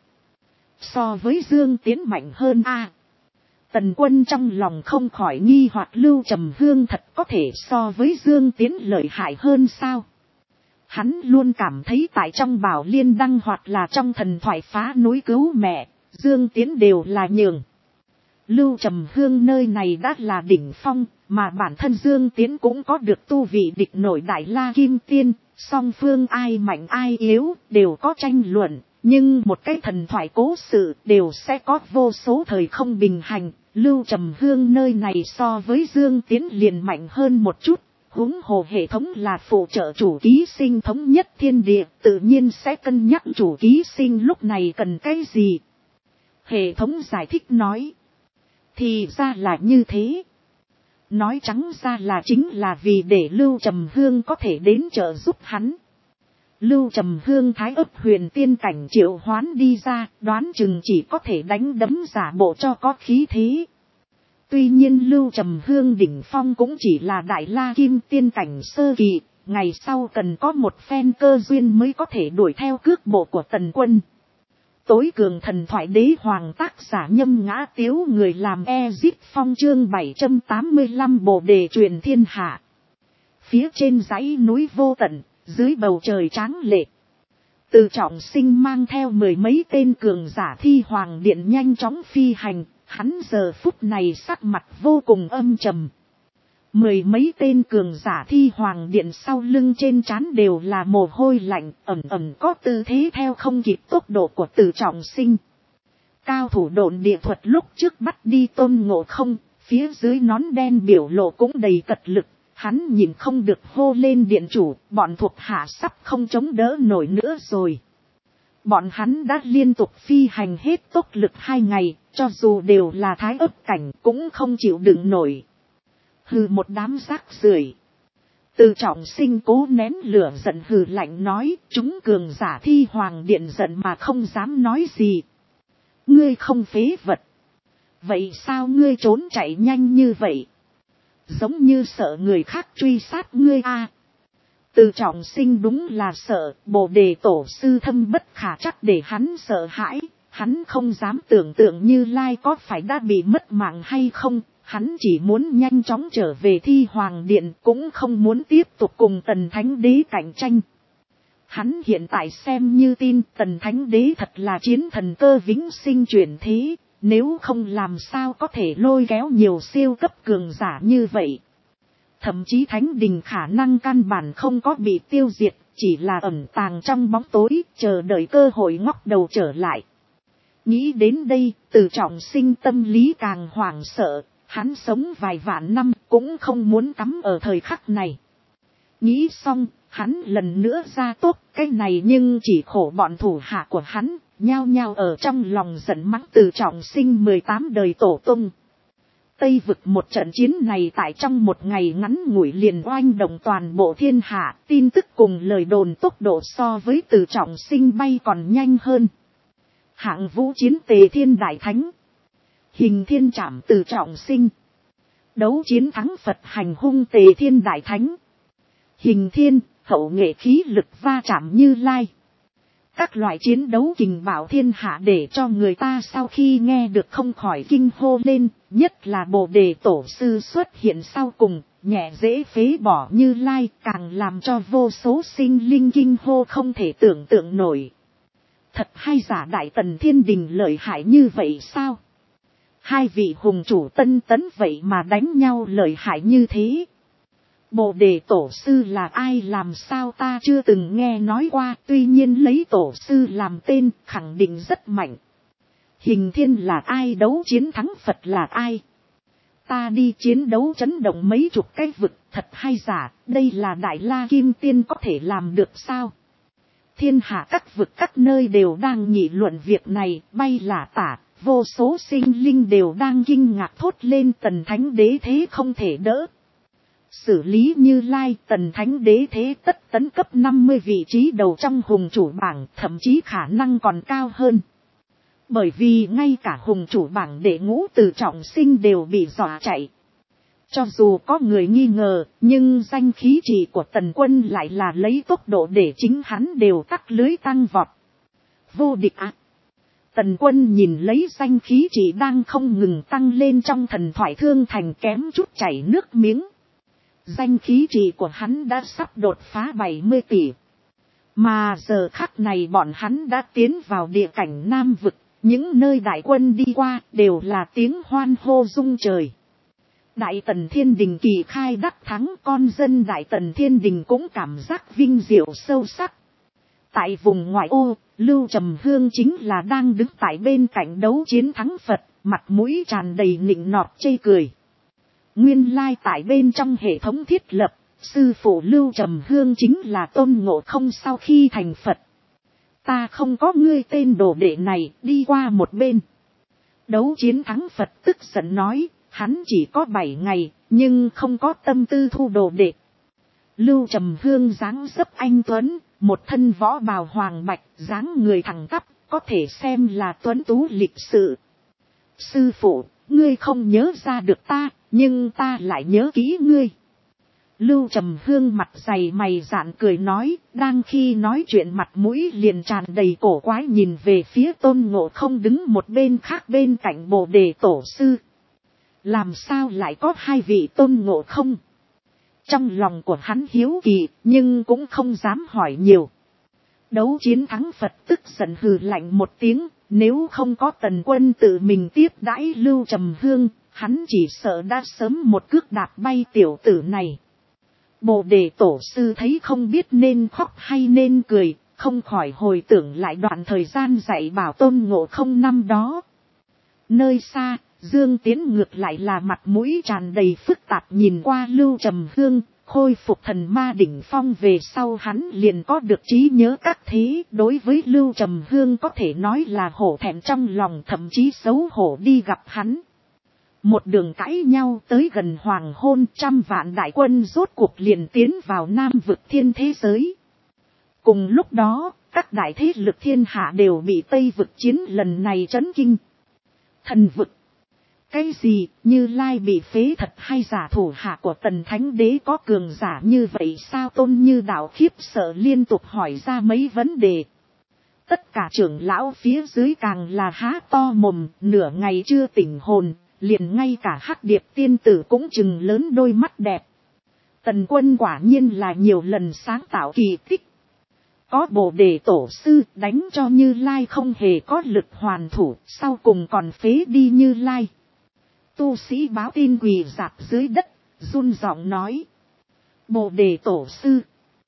So với Dương Tiến mạnh hơn a. Tần Quân trong lòng không khỏi nghi hoặc Lưu Trầm Hương thật có thể so với Dương Tiến lợi hại hơn sao? Hắn luôn cảm thấy tại trong Bảo Liên Đăng hoặc là trong thần thoại phá núi cứu mẹ, Dương Tiến đều là nhường. Lưu Trầm Hương nơi này đã là đỉnh phong, mà bản thân Dương Tiến cũng có được tu vị địch nổi Đại La Kim Tiên, song phương ai mạnh ai yếu, đều có tranh luận, Nhưng một cái thần thoại cố sự đều sẽ có vô số thời không bình hành, Lưu Trầm Hương nơi này so với Dương Tiến liền mạnh hơn một chút, huống hồ hệ thống là phụ trợ chủ ký sinh thống nhất thiên địa, tự nhiên sẽ cân nhắc chủ ký sinh lúc này cần cái gì. Hệ thống giải thích nói, thì ra là như thế. Nói trắng ra là chính là vì để Lưu Trầm Hương có thể đến trợ giúp hắn. Lưu Trầm Hương thái ấp huyền tiên cảnh triệu hoán đi ra, đoán chừng chỉ có thể đánh đấm giả bộ cho có khí thế. Tuy nhiên Lưu Trầm Hương đỉnh phong cũng chỉ là đại la kim tiên cảnh sơ kỳ, ngày sau cần có một phen cơ duyên mới có thể đuổi theo cước bộ của Tần Quân. Tối cường thần thoại đế hoàng tác giả Nhâm Ngã Tiếu người làm Ezip Phong chương 785 Bồ đề truyền thiên hạ. Phía trên dãy núi vô tận, dưới bầu trời tráng lệ. Từ Trọng Sinh mang theo mười mấy tên cường giả thi hoàng điện nhanh chóng phi hành, hắn giờ phút này sắc mặt vô cùng âm trầm. Mười mấy tên cường giả thi hoàng điện sau lưng trên trán đều là mồ hôi lạnh, ẩm ẩm có tư thế theo không kịp tốc độ của Từ Trọng Sinh. Cao thủ độn địa thuật lúc trước bắt đi Tôn Ngộ Không, phía dưới nón đen biểu lộ cũng đầy cật lực, hắn nhìn không được hô lên điện chủ, bọn thuộc hạ sắp không chống đỡ nổi nữa rồi. Bọn hắn đã liên tục phi hành hết tốc lực 2 ngày, cho dù đều là thái ấp cảnh cũng không chịu đựng nổi. Hừ, một đám rác rưởi. Từ Trọng Sinh cố nén lửa giận hừ lạnh nói, chúng cường giả thi hoàng điện giận mà không dám nói gì. Ngươi không phế vật. Vậy sao ngươi trốn chạy nhanh như vậy? Giống như sợ người khác truy sát ngươi a. Từ Trọng Sinh đúng là sợ, Bồ đề tổ sư thâm bất khả trắc để hắn sợ hãi, hắn không dám tưởng tượng Như Lai có phải đã bị mất mạng hay không, hắn chỉ muốn nhanh chóng trở về Thi Hoàng Điện, cũng không muốn tiếp tục cùng Tần Thánh Đế cạnh tranh. Hắn hiện tại xem như tin Tần Thánh Đế thật là chiến thần cơ vĩnh sinh chuyển thế, nếu không làm sao có thể lôi kéo nhiều siêu cấp cường giả như vậy. Thậm chí Thánh Đình khả năng căn bản không có bị tiêu diệt, chỉ là ẩn tàng trong bóng tối, chờ đợi cơ hội ngóc đầu trở lại. Nghĩ đến đây, Từ Trọng Sinh tâm lý càng hoảng sợ, hắn sống vài vạn năm cũng không muốn cắm ở thời khắc này. Nghĩ xong, hắn lần nữa ra tốt cái này nhưng chỉ khổ bọn thủ hạ của hắn, nhao nhao ở trong lòng giận mắng Từ Trọng Sinh 18 đời tổ tung. Tây vực một trận chiến này tại trong một ngày ngắn ngủi liền oanh động toàn bộ thiên hạ, tin tức cùng lời đồn tốc độ so với Từ Trọng Sinh bay còn nhanh hơn. Hạng vũ chiến Tề Thiên Đại Thánh, hình thiên trảm Từ Trọng Sinh, đấu chiến thắng Phật hành hung Tề Thiên Đại Thánh, hình thiên, hậu nghệ khí lực va chạm Như Lai. Các loại chiến đấu kình bạo thiên hạ để cho người ta sau khi nghe được không khỏi kinh hô lên, nhất là Bồ đề tổ sư xuất hiện sau cùng, nhẹ dễ phế bỏ Như Lai, càng làm cho vô số sinh linh kinh hô không thể tưởng tượng nổi. Thật hay giả Đại Tần Thiên Đình lợi hại như vậy sao? Hai vị hùng chủ tân tấn vậy mà đánh nhau lợi hại như thế. Bồ đề tổ sư là ai làm sao ta chưa từng nghe nói qua, tuy nhiên lấy tổ sư làm tên khẳng định rất mạnh. Hình thiên là ai, đấu chiến thắng Phật là ai? Ta đi chiến đấu chấn động mấy chục cái vực, thật hay giả, đây là Đại La Kim Tiên có thể làm được sao? Thiên hạ các vực các nơi đều đang nghị luận việc này, bay là tả, vô số sinh linh đều đang kinh ngạc thốt lên Tần Thánh Đế thế không thể đỡ. Xử lý Như Lai, Tần Thánh Đế thế tất tấn cấp 50 vị trí đầu trong hùng chủ bảng, thậm chí khả năng còn cao hơn. Bởi vì ngay cả hùng chủ bảng đệ ngũ Từ Trọng Sinh đều bị dọa chạy. Cho dù có người nghi ngờ, nhưng danh khí trị của Tần Quân lại là lấy tốc độ để chính hắn đều tắc lưới tăng vọt. Vô địch ạ! Tần Quân nhìn lấy danh khí trị đang không ngừng tăng lên trong thần thoại thương thành kém chút chảy nước miếng. Danh khí trị của hắn đã sắp đột phá 70 tỷ. Mà giờ khắc này bọn hắn đã tiến vào địa cảnh Nam Vực, những nơi đại quân đi qua đều là tiếng hoan hô rung trời. Đại Tần Thiên Đình kỳ khai đắc thắng, con dân Đại Tần Thiên Đình cũng cảm giác vinh diệu sâu sắc. Tại vùng ngoại ô, Lưu Trầm Hương chính là đang đứng tại bên cạnh đấu chiến thắng Phật, mặt mũi tràn đầy nịnh nọt chê cười. Nguyên lai tại bên trong hệ thống thiết lập, sư phụ Lưu Trầm Hương chính là Tôn Ngộ Không sau khi thành Phật. Ta không có ngươi tên đồ đệ này, đi qua một bên. Đấu chiến thắng Phật tức giận nói, hắn chỉ có 7 ngày, nhưng không có tâm tư thu đồ đệ. Lưu Trầm Hương dáng dấp anh tuấn, một thân võ bào hoàng bạch, dáng người thẳng tắp, có thể xem là tuấn tú lịch sự. Sư phụ, ngươi không nhớ ra được ta, nhưng ta lại nhớ kỹ ngươi. Lưu Trầm Hương mặt dày mày dạn cười nói, đang khi nói chuyện mặt mũi liền tràn đầy cổ quái nhìn về phía Tôn Ngộ Không đứng một bên khác bên cạnh Bồ Đề Tổ Sư. Làm sao lại có 2 vị Tôn Ngộ Không? Trong lòng của hắn hiếu kỳ, nhưng cũng không dám hỏi nhiều. Đấu chiến thắng Phật tức giận hừ lạnh một tiếng, nếu không có Tần Quân tự mình tiếp đãi Lưu Trầm Hương, hắn chỉ sợ đã sớm một cước đạp bay tiểu tử này. Bồ Đề Tổ Sư thấy không biết nên khóc hay nên cười, không khỏi hồi tưởng lại đoạn thời gian dạy bảo Tôn Ngộ Không năm đó. Nơi xa, Dương Tiến ngược lại là mặt mũi tràn đầy phức tạp nhìn qua Lưu Trầm Hương, khôi phục thần ma đỉnh phong về sau hắn liền có được trí nhớ các thế. Đối với Lưu Trầm Hương có thể nói là hổ thẹn trong lòng, thậm chí xấu hổ đi gặp hắn. Một đường cãi nhau tới gần hoàng hôn, 100 vạn đại quân rốt cuộc liền tiến vào Nam vực thiên thế giới. Cùng lúc đó, các đại thế lực thiên hạ đều bị Tây vực chiến lần này chấn kinh. Thần vực. Cái gì, Như Lai bị phế thật hay giả thủ hạ của Tần Thánh Đế có cường giả như vậy sao? Tôn Như Đạo khiếp sợ liên tục hỏi ra mấy vấn đề. Tất cả trưởng lão phía dưới càng là há to mồm, nửa ngày chưa tỉnh hồn, liền ngay cả Hắc Điệp tiên tử cũng chừng lớn đôi mắt đẹp. Tần Quân quả nhiên là nhiều lần sáng tạo kỳ tích. Có Bồ Đề Tổ Sư đánh cho Như Lai không hề có lực hoàn thủ, sau cùng còn phế đi Như Lai. Tu sĩ báo tin quỳ rạp dưới đất, run giọng nói. Bồ Đề Tổ Sư.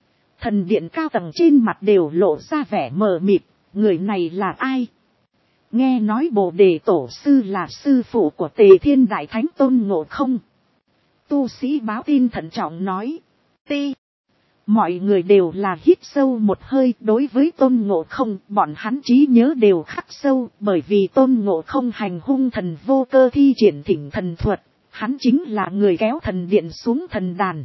Thần điện cao tầng trên mặt đều lộ ra vẻ mờ mịt, người này là ai? Nghe nói Bồ Đề Tổ Sư là sư phụ của Tề Thiên Đại Thánh Tôn Ngộ Không. Tu sĩ báo tin thận trọng nói. Mọi người đều là hít sâu một hơi. Đối với Tôn Ngộ Không, bọn hắn trí nhớ đều khắc sâu, bởi vì Tôn Ngộ Không hành hung thần vô cơ thi triển thỉnh thần thuật, hắn chính là người kéo thần điện xuống thần đàn.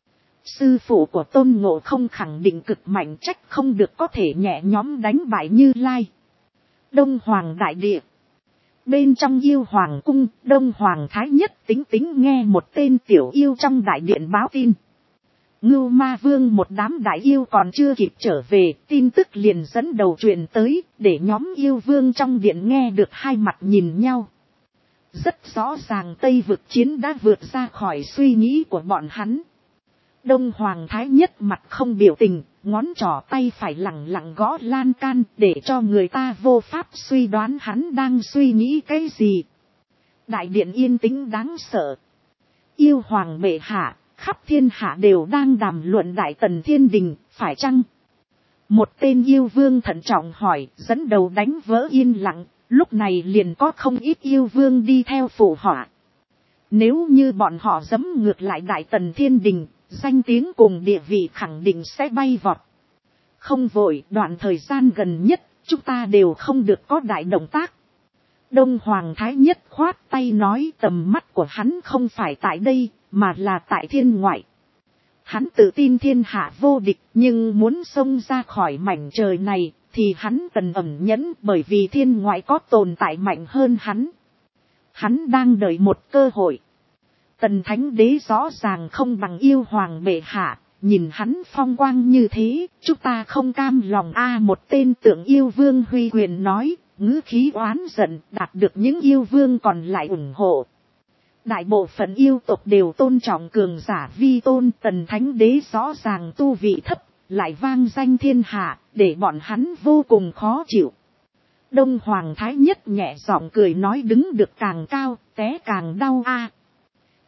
Sư phụ của Tôn Ngộ Không khẳng định cực mạnh, trách không được có thể nhẹ nhõm đánh bại Như Lai. Đông Hoàng Đại Địa. Bên trong Yêu Hoàng Cung, Đông Hoàng Thái Nhất tính nghe một tên tiểu yêu trong đại điện báo tin. Ngưu Ma Vương một đám đại yêu còn chưa kịp trở về, tin tức liền dẫn đầu truyền tới, để nhóm yêu vương trong điện nghe được hai mặt nhìn nhau. Rất rõ ràng Tây vực chiến đã vượt ra khỏi suy nghĩ của bọn hắn. Đông Hoàng Thái Nhất mặt không biểu tình, ngón trỏ tay phải lẳng lặng gõ lan can để cho người ta vô pháp suy đoán hắn đang suy nghĩ cái gì. Đại điện yên tĩnh đáng sợ. Yêu Hoàng bệ hạ, khắp thiên hạ đều đang đàm luận Đại Tần Thiên Đình, phải chăng? Một tên yêu vương thận trọng hỏi, dẫn đầu đánh vỡ yên lặng, lúc này liền có không ít yêu vương đi theo phụ họa. Nếu như bọn họ giẫm ngược lại Đại Tần Thiên Đình, danh tiếng cùng địa vị khẳng định sẽ bay vọt. Không vội, đoạn thời gian gần nhất, chúng ta đều không được có đại động tác. Đông Hoàng Thái Nhất khoát tay nói tầm mắt của hắn không phải tại đây, mà là tại thiên ngoại. Hắn tự tin thiên hạ vô địch, nhưng muốn xông ra khỏi mảnh trời này, thì hắn cần ẩn nhẫn bởi vì thiên ngoại có tồn tại mạnh hơn hắn. Hắn đang đợi một cơ hội. Tần Thánh Đế rõ ràng không bằng Yêu Hoàng bệ hạ, nhìn hắn phong quang như thế, chúng ta không cam lòng một tên tượng yêu vương huy quyền nói, ngữ khí oán giận, đạt được những yêu vương còn lại ủng hộ. Đại bộ phận yêu tộc đều tôn trọng cường giả vi tôn. Tần Thánh Đế rõ ràng tu vị thấp, lại vang danh thiên hạ, để bọn hắn vô cùng khó chịu. Đông Hoàng Thái Nhất nhẹ giọng cười nói đứng được càng cao, té càng đau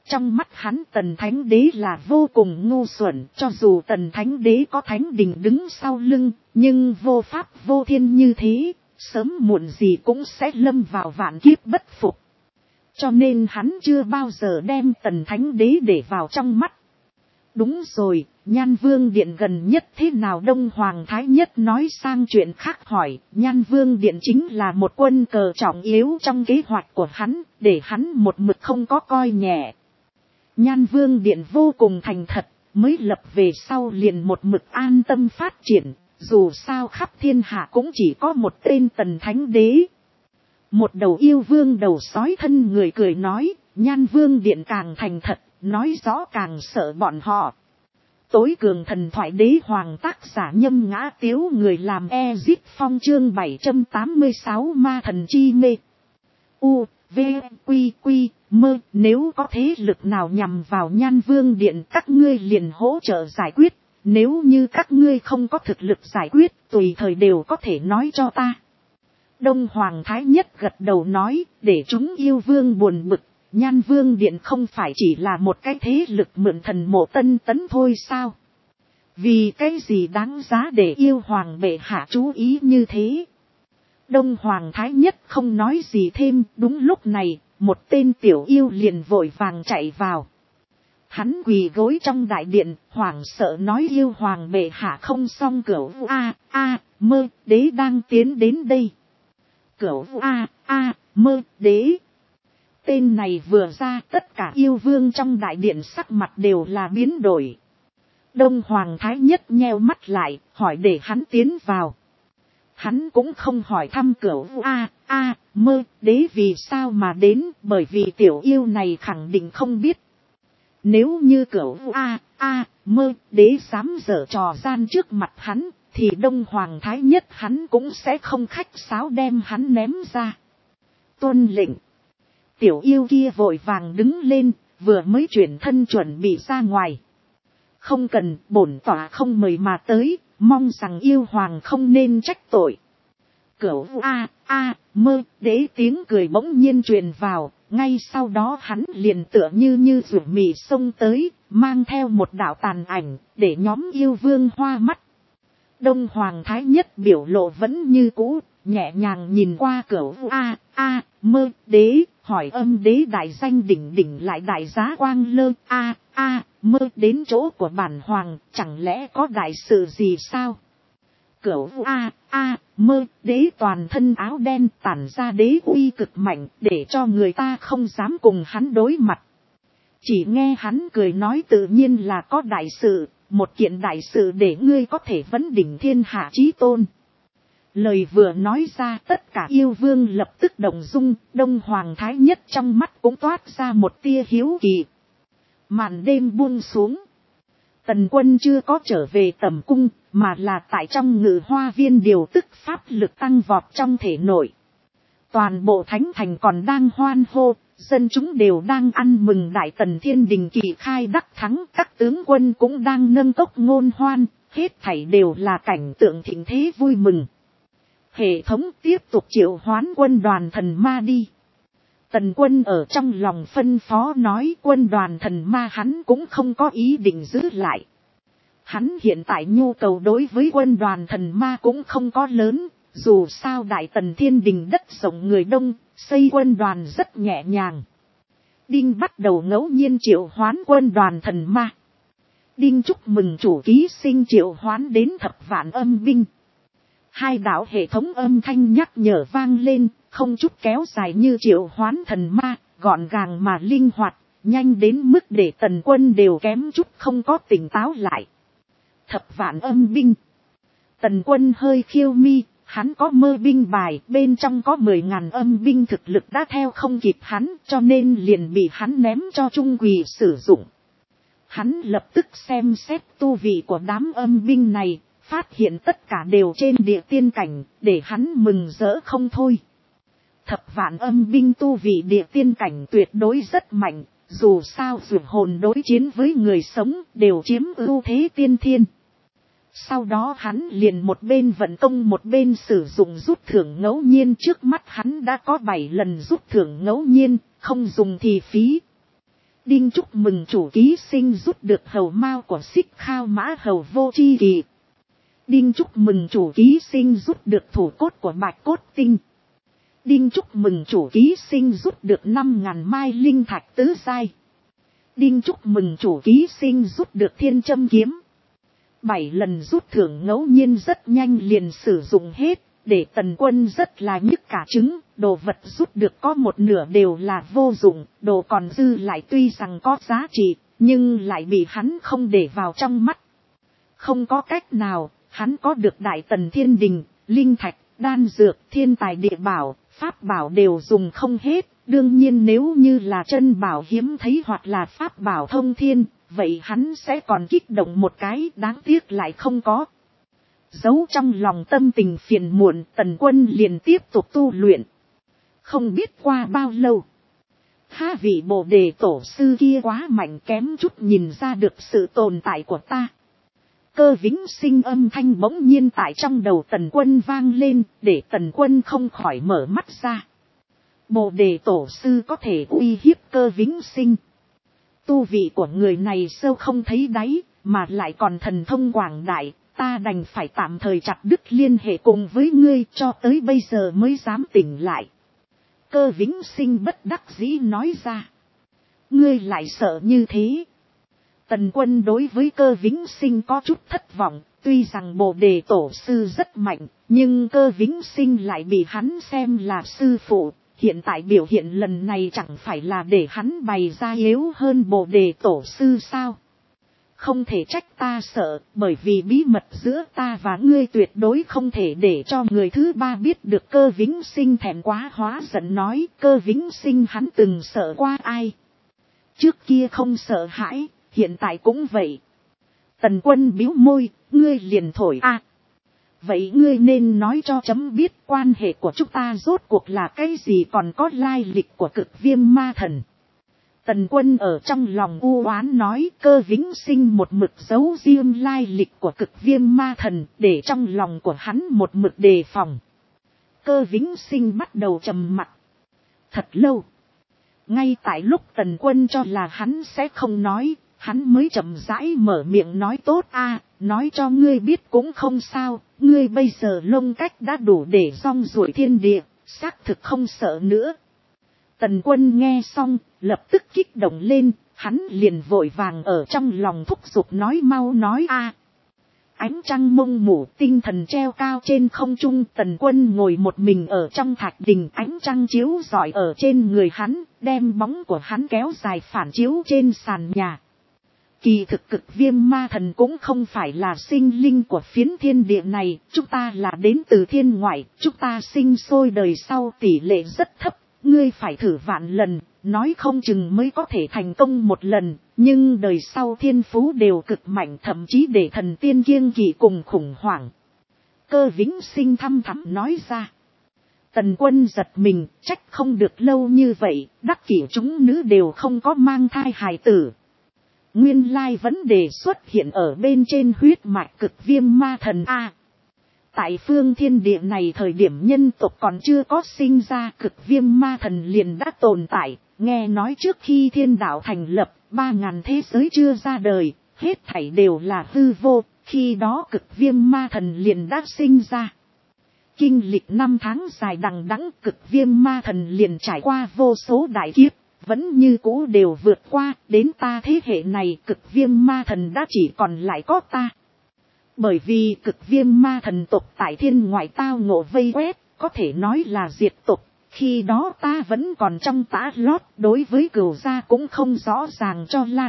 Trong mắt hắn Tần Thánh Đế là vô cùng ngu xuẩn, cho dù Tần Thánh Đế có thánh đình đứng sau lưng, nhưng vô pháp vô thiên như thế, sớm muộn gì cũng sẽ lâm vào vạn kiếp bất phục. Cho nên hắn chưa bao giờ đem Tần Thánh Đế để vào trong mắt. Đúng rồi, Nhan Vương Điện gần nhất thế nào? Đông Hoàng Thái Nhất nói sang chuyện khác hỏi. Nhan Vương Điện chính là một quân cờ trọng yếu trong kế hoạch của hắn, để hắn một mực không có coi nhẹ. Nhan Vương Điện vô cùng thành thật, mới lập về sau liền một mực an tâm phát triển, dù sao khắp thiên hạ cũng chỉ có một tên Tần Thánh Đế. Một đầu yêu vương đầu sói thân người cười nói, Nhan Vương Điện càng thành thật, nói rõ càng sợ bọn họ. Tối cường thần thoại đế hoàng tác giả Nhâm Ngã Tiếu, người làm Ezit Phong chương 786 ma thần chi mê. U, V, Quy, Quy, Mơ, nếu có thế lực nào nhằm vào Nhan Vương Điện các ngươi liền hỗ trợ giải quyết, nếu như các ngươi không có thực lực giải quyết, tùy thời đều có thể nói cho ta. Đông Hoàng Thái Nhất gật đầu nói, để chúng yêu vương buồn bực, Nhan Vương Điện không phải chỉ là một cái thế lực mượn thần mộ Tân Tấn thôi sao? Vì cái gì đáng giá để yêu hoàng bệ hạ chú ý như thế? Đông Hoàng Thái Nhất không nói gì thêm, đúng lúc này, một tên tiểu yêu liền vội vàng chạy vào. Hắn quỳ gối trong đại điện, hoảng sợ nói yêu hoàng bệ hạ không xong, Cửu Mơ Đế đang tiến đến đây. Cửu Mơ Đế. Tên này vừa ra, tất cả yêu vương trong đại điện sắc mặt đều là biến đổi. Đông Hoàng Thái Nhất nheo mắt lại, hỏi để hắn tiến vào. Hắn cũng không hỏi thăm Cửu Mơ Đế vì sao mà đến, bởi vì tiểu yêu này khẳng định không biết. Nếu như Cửu Mơ Đế dám giở trò gian trước mặt hắn, thì Đông Hoàng Thái Nhất hắn cũng sẽ không khách sáo đem hắn ném ra. Tuân lệnh. Tiểu yêu kia vội vàng đứng lên, vừa mới chuyển thân chuẩn bị ra ngoài. Không cần, bổn tọa không mời mà tới, mong rằng yêu hoàng không nên trách tội. Cửu Mơ Đế tiếng cười bỗng nhiên truyền vào, ngay sau đó hắn liền tựa như rủ mì xông tới, mang theo một đạo tàn ảnh, để nhóm yêu vương hoa mắt. Đông Hoàng Thái Nhất biểu lộ vẫn như cũ, nhẹ nhàng nhìn qua Cửu Mơ Đế, hỏi âm đế đại danh đỉnh lại đại giá Quang Lơ Mơ đến chỗ của bản hoàng, chẳng lẽ có đại sự gì sao? Cửu Mơ Đế toàn thân áo đen tản ra đế uy cực mạnh, để cho người ta không dám cùng hắn đối mặt. Chỉ nghe hắn cười nói tự nhiên là có đại sự, một kiện đại sự để ngươi có thể vấn đỉnh thiên hạ chí tôn. Lời vừa nói ra, tất cả yêu vương lập tức động dung, Đông Hoàng Thái Nhất trong mắt cũng toát ra một tia hiếu kỳ. Màn đêm buông xuống. Tần Quân chưa có trở về tầm cung, mà là tại trong Ngự Hoa Viên điều tức pháp lực tăng vọt trong thể nội. Toàn bộ thánh thành còn đang hoan hô, dân chúng đều đang ăn mừng Đại Tần Thiên Đình kỳ khai đắc thắng, các tướng quân cũng đang nâng cốc ngôn hoan, hết thảy đều là cảnh tượng thịnh thế vui mừng. Hệ thống tiếp tục triệu hoán quân đoàn thần ma đi. Tần Quân ở trong lòng phân phó nói, quân đoàn thần ma hắn cũng không có ý định giữ lại. Hắn hiện tại nhu cầu đối với quân đoàn thần ma cũng không có lớn, dù sao Đại Tần Thiên Đình đất rộng người đông, xây quân đoàn rất nhẹ nhàng. Đinh bắt đầu ngẫu nhiên triệu hoán quân đoàn thần ma. Đinh chúc mừng chủ ký sinh triệu hoán đến thập vạn âm binh. Hai đạo hệ thống âm thanh nhắc nhở vang lên, không chút kéo dài như triệu hoán thần ma, gọn gàng mà linh hoạt, nhanh đến mức để Tần Quân đều kém chút không có tỉnh táo lại. Thập vạn âm binh. Tần Quân hơi khiêu mi, hắn có mơ binh bài, bên trong có 10.000 âm binh thực lực đã theo không kịp hắn, cho nên liền bị hắn ném cho Trung Quỳ sử dụng. Hắn lập tức xem xét tu vị của đám âm binh này, phát hiện tất cả đều trên địa tiên cảnh, để hắn mừng rỡ không thôi. Thập vạn âm binh tu vị địa tiên cảnh tuyệt đối rất mạnh, dù sao dược hồn đối chiến với người sống đều chiếm ưu thế tiên thiên. Sau đó hắn liền một bên vận công một bên sử dụng rút thưởng ngẫu nhiên, trước mắt hắn đã có 7 lần rút thưởng ngẫu nhiên, không dùng thì phí. Đinh chúc mừng chủ ký sinh rút được hầu mao của Xích Khao Mã Hầu Vô Chi Kỳ. Đinh chúc mừng chủ ký sinh rút được thủ cốt của Bạch Cốt Tinh. Đinh chúc mừng chủ ký sinh rút được 5.000 mai linh thạch tứ giai. Đinh chúc mừng chủ ký sinh rút được Thiên Châm Kiếm. 7 lần rút thưởng ngẫu nhiên rất nhanh liền sử dụng hết, để Tần Quân rất là nhức cả trứng. Đồ vật rút được có một nửa đều là vô dụng, đồ còn dư lại tuy rằng có giá trị, nhưng lại bị hắn không để vào trong mắt. Không có cách nào, hắn có được Đại Tần Thiên Đình, linh thạch, đan dược, thiên tài địa bảo, pháp bảo đều dùng không hết. Đương nhiên nếu như là chân bảo hiếm thấy hoặc là pháp bảo thông thiên, vậy hắn sẽ còn kích động một cái, đáng tiếc lại không có. Giấu trong lòng tâm tình phiền muộn, Tần Quân liền tiếp tục tu luyện. Không biết qua bao lâu, vị Bồ Đề tổ sư kia quá mạnh, kém chút nhìn ra được sự tồn tại của ta. Cơ Vĩnh Sinh âm thanh bỗng nhiên tại trong đầu Tần Quân vang lên, để Tần Quân không khỏi mở mắt ra. Bồ Đề tổ sư có thể uy hiếp Cơ Vĩnh Sinh. Tu vị của người này sâu không thấy đáy, mà lại còn thần thông quảng đại, ta đành phải tạm thời chặt đứt liên hệ cùng với ngươi, cho tới bây giờ mới dám tỉnh lại. Cơ Vĩnh Sinh bất đắc dĩ nói ra. Ngươi lại sợ như thế? Tần Quân đối với Cơ Vĩnh Sinh có chút thất vọng, tuy rằng Bồ Đề tổ sư rất mạnh, nhưng Cơ Vĩnh Sinh lại bị hắn xem là sư phụ. Hiện tại biểu hiện lần này chẳng phải là để hắn bày ra yếu hơn Bồ Đề tổ sư sao? Không thể trách ta sợ, bởi vì bí mật giữa ta và ngươi tuyệt đối không thể để cho người thứ ba biết được. Cơ Vĩnh Sinh thẹn quá hóa giận nói. Cơ Vĩnh Sinh hắn từng sợ qua ai? Trước kia không sợ hãi, hiện tại cũng vậy. Tần Quân bĩu môi, ngươi liền thổi a. Vậy ngươi nên nói cho chấm biết quan hệ của chúng ta rốt cuộc là cái gì, còn có lai lịch của Cực Viêm Ma Thần. Tần Quân ở trong lòng u oán nói. Cơ Vĩnh Sinh một mực giấu riêng lai lịch của Cực Viêm Ma Thần, để trong lòng của hắn một mực đề phòng. Cơ Vĩnh Sinh bắt đầu trầm mặc thật lâu. Ngay tại lúc Tần Quân cho là hắn sẽ không nói, hắn mới chậm rãi mở miệng nói. Tốt a, nói cho ngươi biết cũng không sao, ngươi bây giờ lông cách đã đủ để rong ruổi thiên địa, xác thực không sợ nữa. Tần Quân nghe xong, lập tức kích động lên, hắn liền vội vàng ở trong lòng thúc giục nói mau nói a. Ánh trăng mông mủ, tinh thần treo cao trên không trung. Tần Quân ngồi một mình ở trong thạch đình, ánh trăng chiếu rọi ở trên người hắn, đem bóng của hắn kéo dài phản chiếu trên sàn nhà. Kỳ thực Cực Viêm Ma Thần cũng không phải là sinh linh của phiến thiên địa này, chúng ta là đến từ thiên ngoại, chúng ta sinh sôi đời sau tỷ lệ rất thấp, ngươi phải thử vạn lần, nói không chừng mới có thể thành công một lần, nhưng đời sau thiên phú đều cực mạnh, thậm chí để thần tiên kiêng kỵ cùng khủng hoảng. Cơ Vĩnh Sinh thăm thẳm nói ra. Tần Quân giật mình, trách không được lâu như vậy, đắc kỷ chúng nữ đều không có mang thai hài tử. Nguyên lai vấn đề xuất hiện ở bên trên huyết mạch Cực Viêm Ma Thần a. Tại phương thiên địa này thời điểm nhân tộc còn chưa có sinh ra, Cực Viêm Ma Thần liền đã tồn tại. Nghe nói trước khi thiên đạo thành lập, 3.000 thế giới chưa ra đời, hết thảy đều là hư vô, khi đó Cực Viêm Ma Thần liền đã sinh ra. Kinh lịch 5 tháng dài đằng đẵng, Cực Viêm Ma Thần liền trải qua vô số đại kiếp, vẫn như cũ đều vượt qua, đến ta thế hệ này Cực Viêm Ma Thần đã chỉ còn lại có ta. Bởi vì Cực Viêm Ma Thần tộc tại thiên ngoại tao ngộ vây quét, có thể nói là diệt tộc, khi đó ta vẫn còn trong tã lót, đối với Cửu gia cũng không rõ ràng cho lan.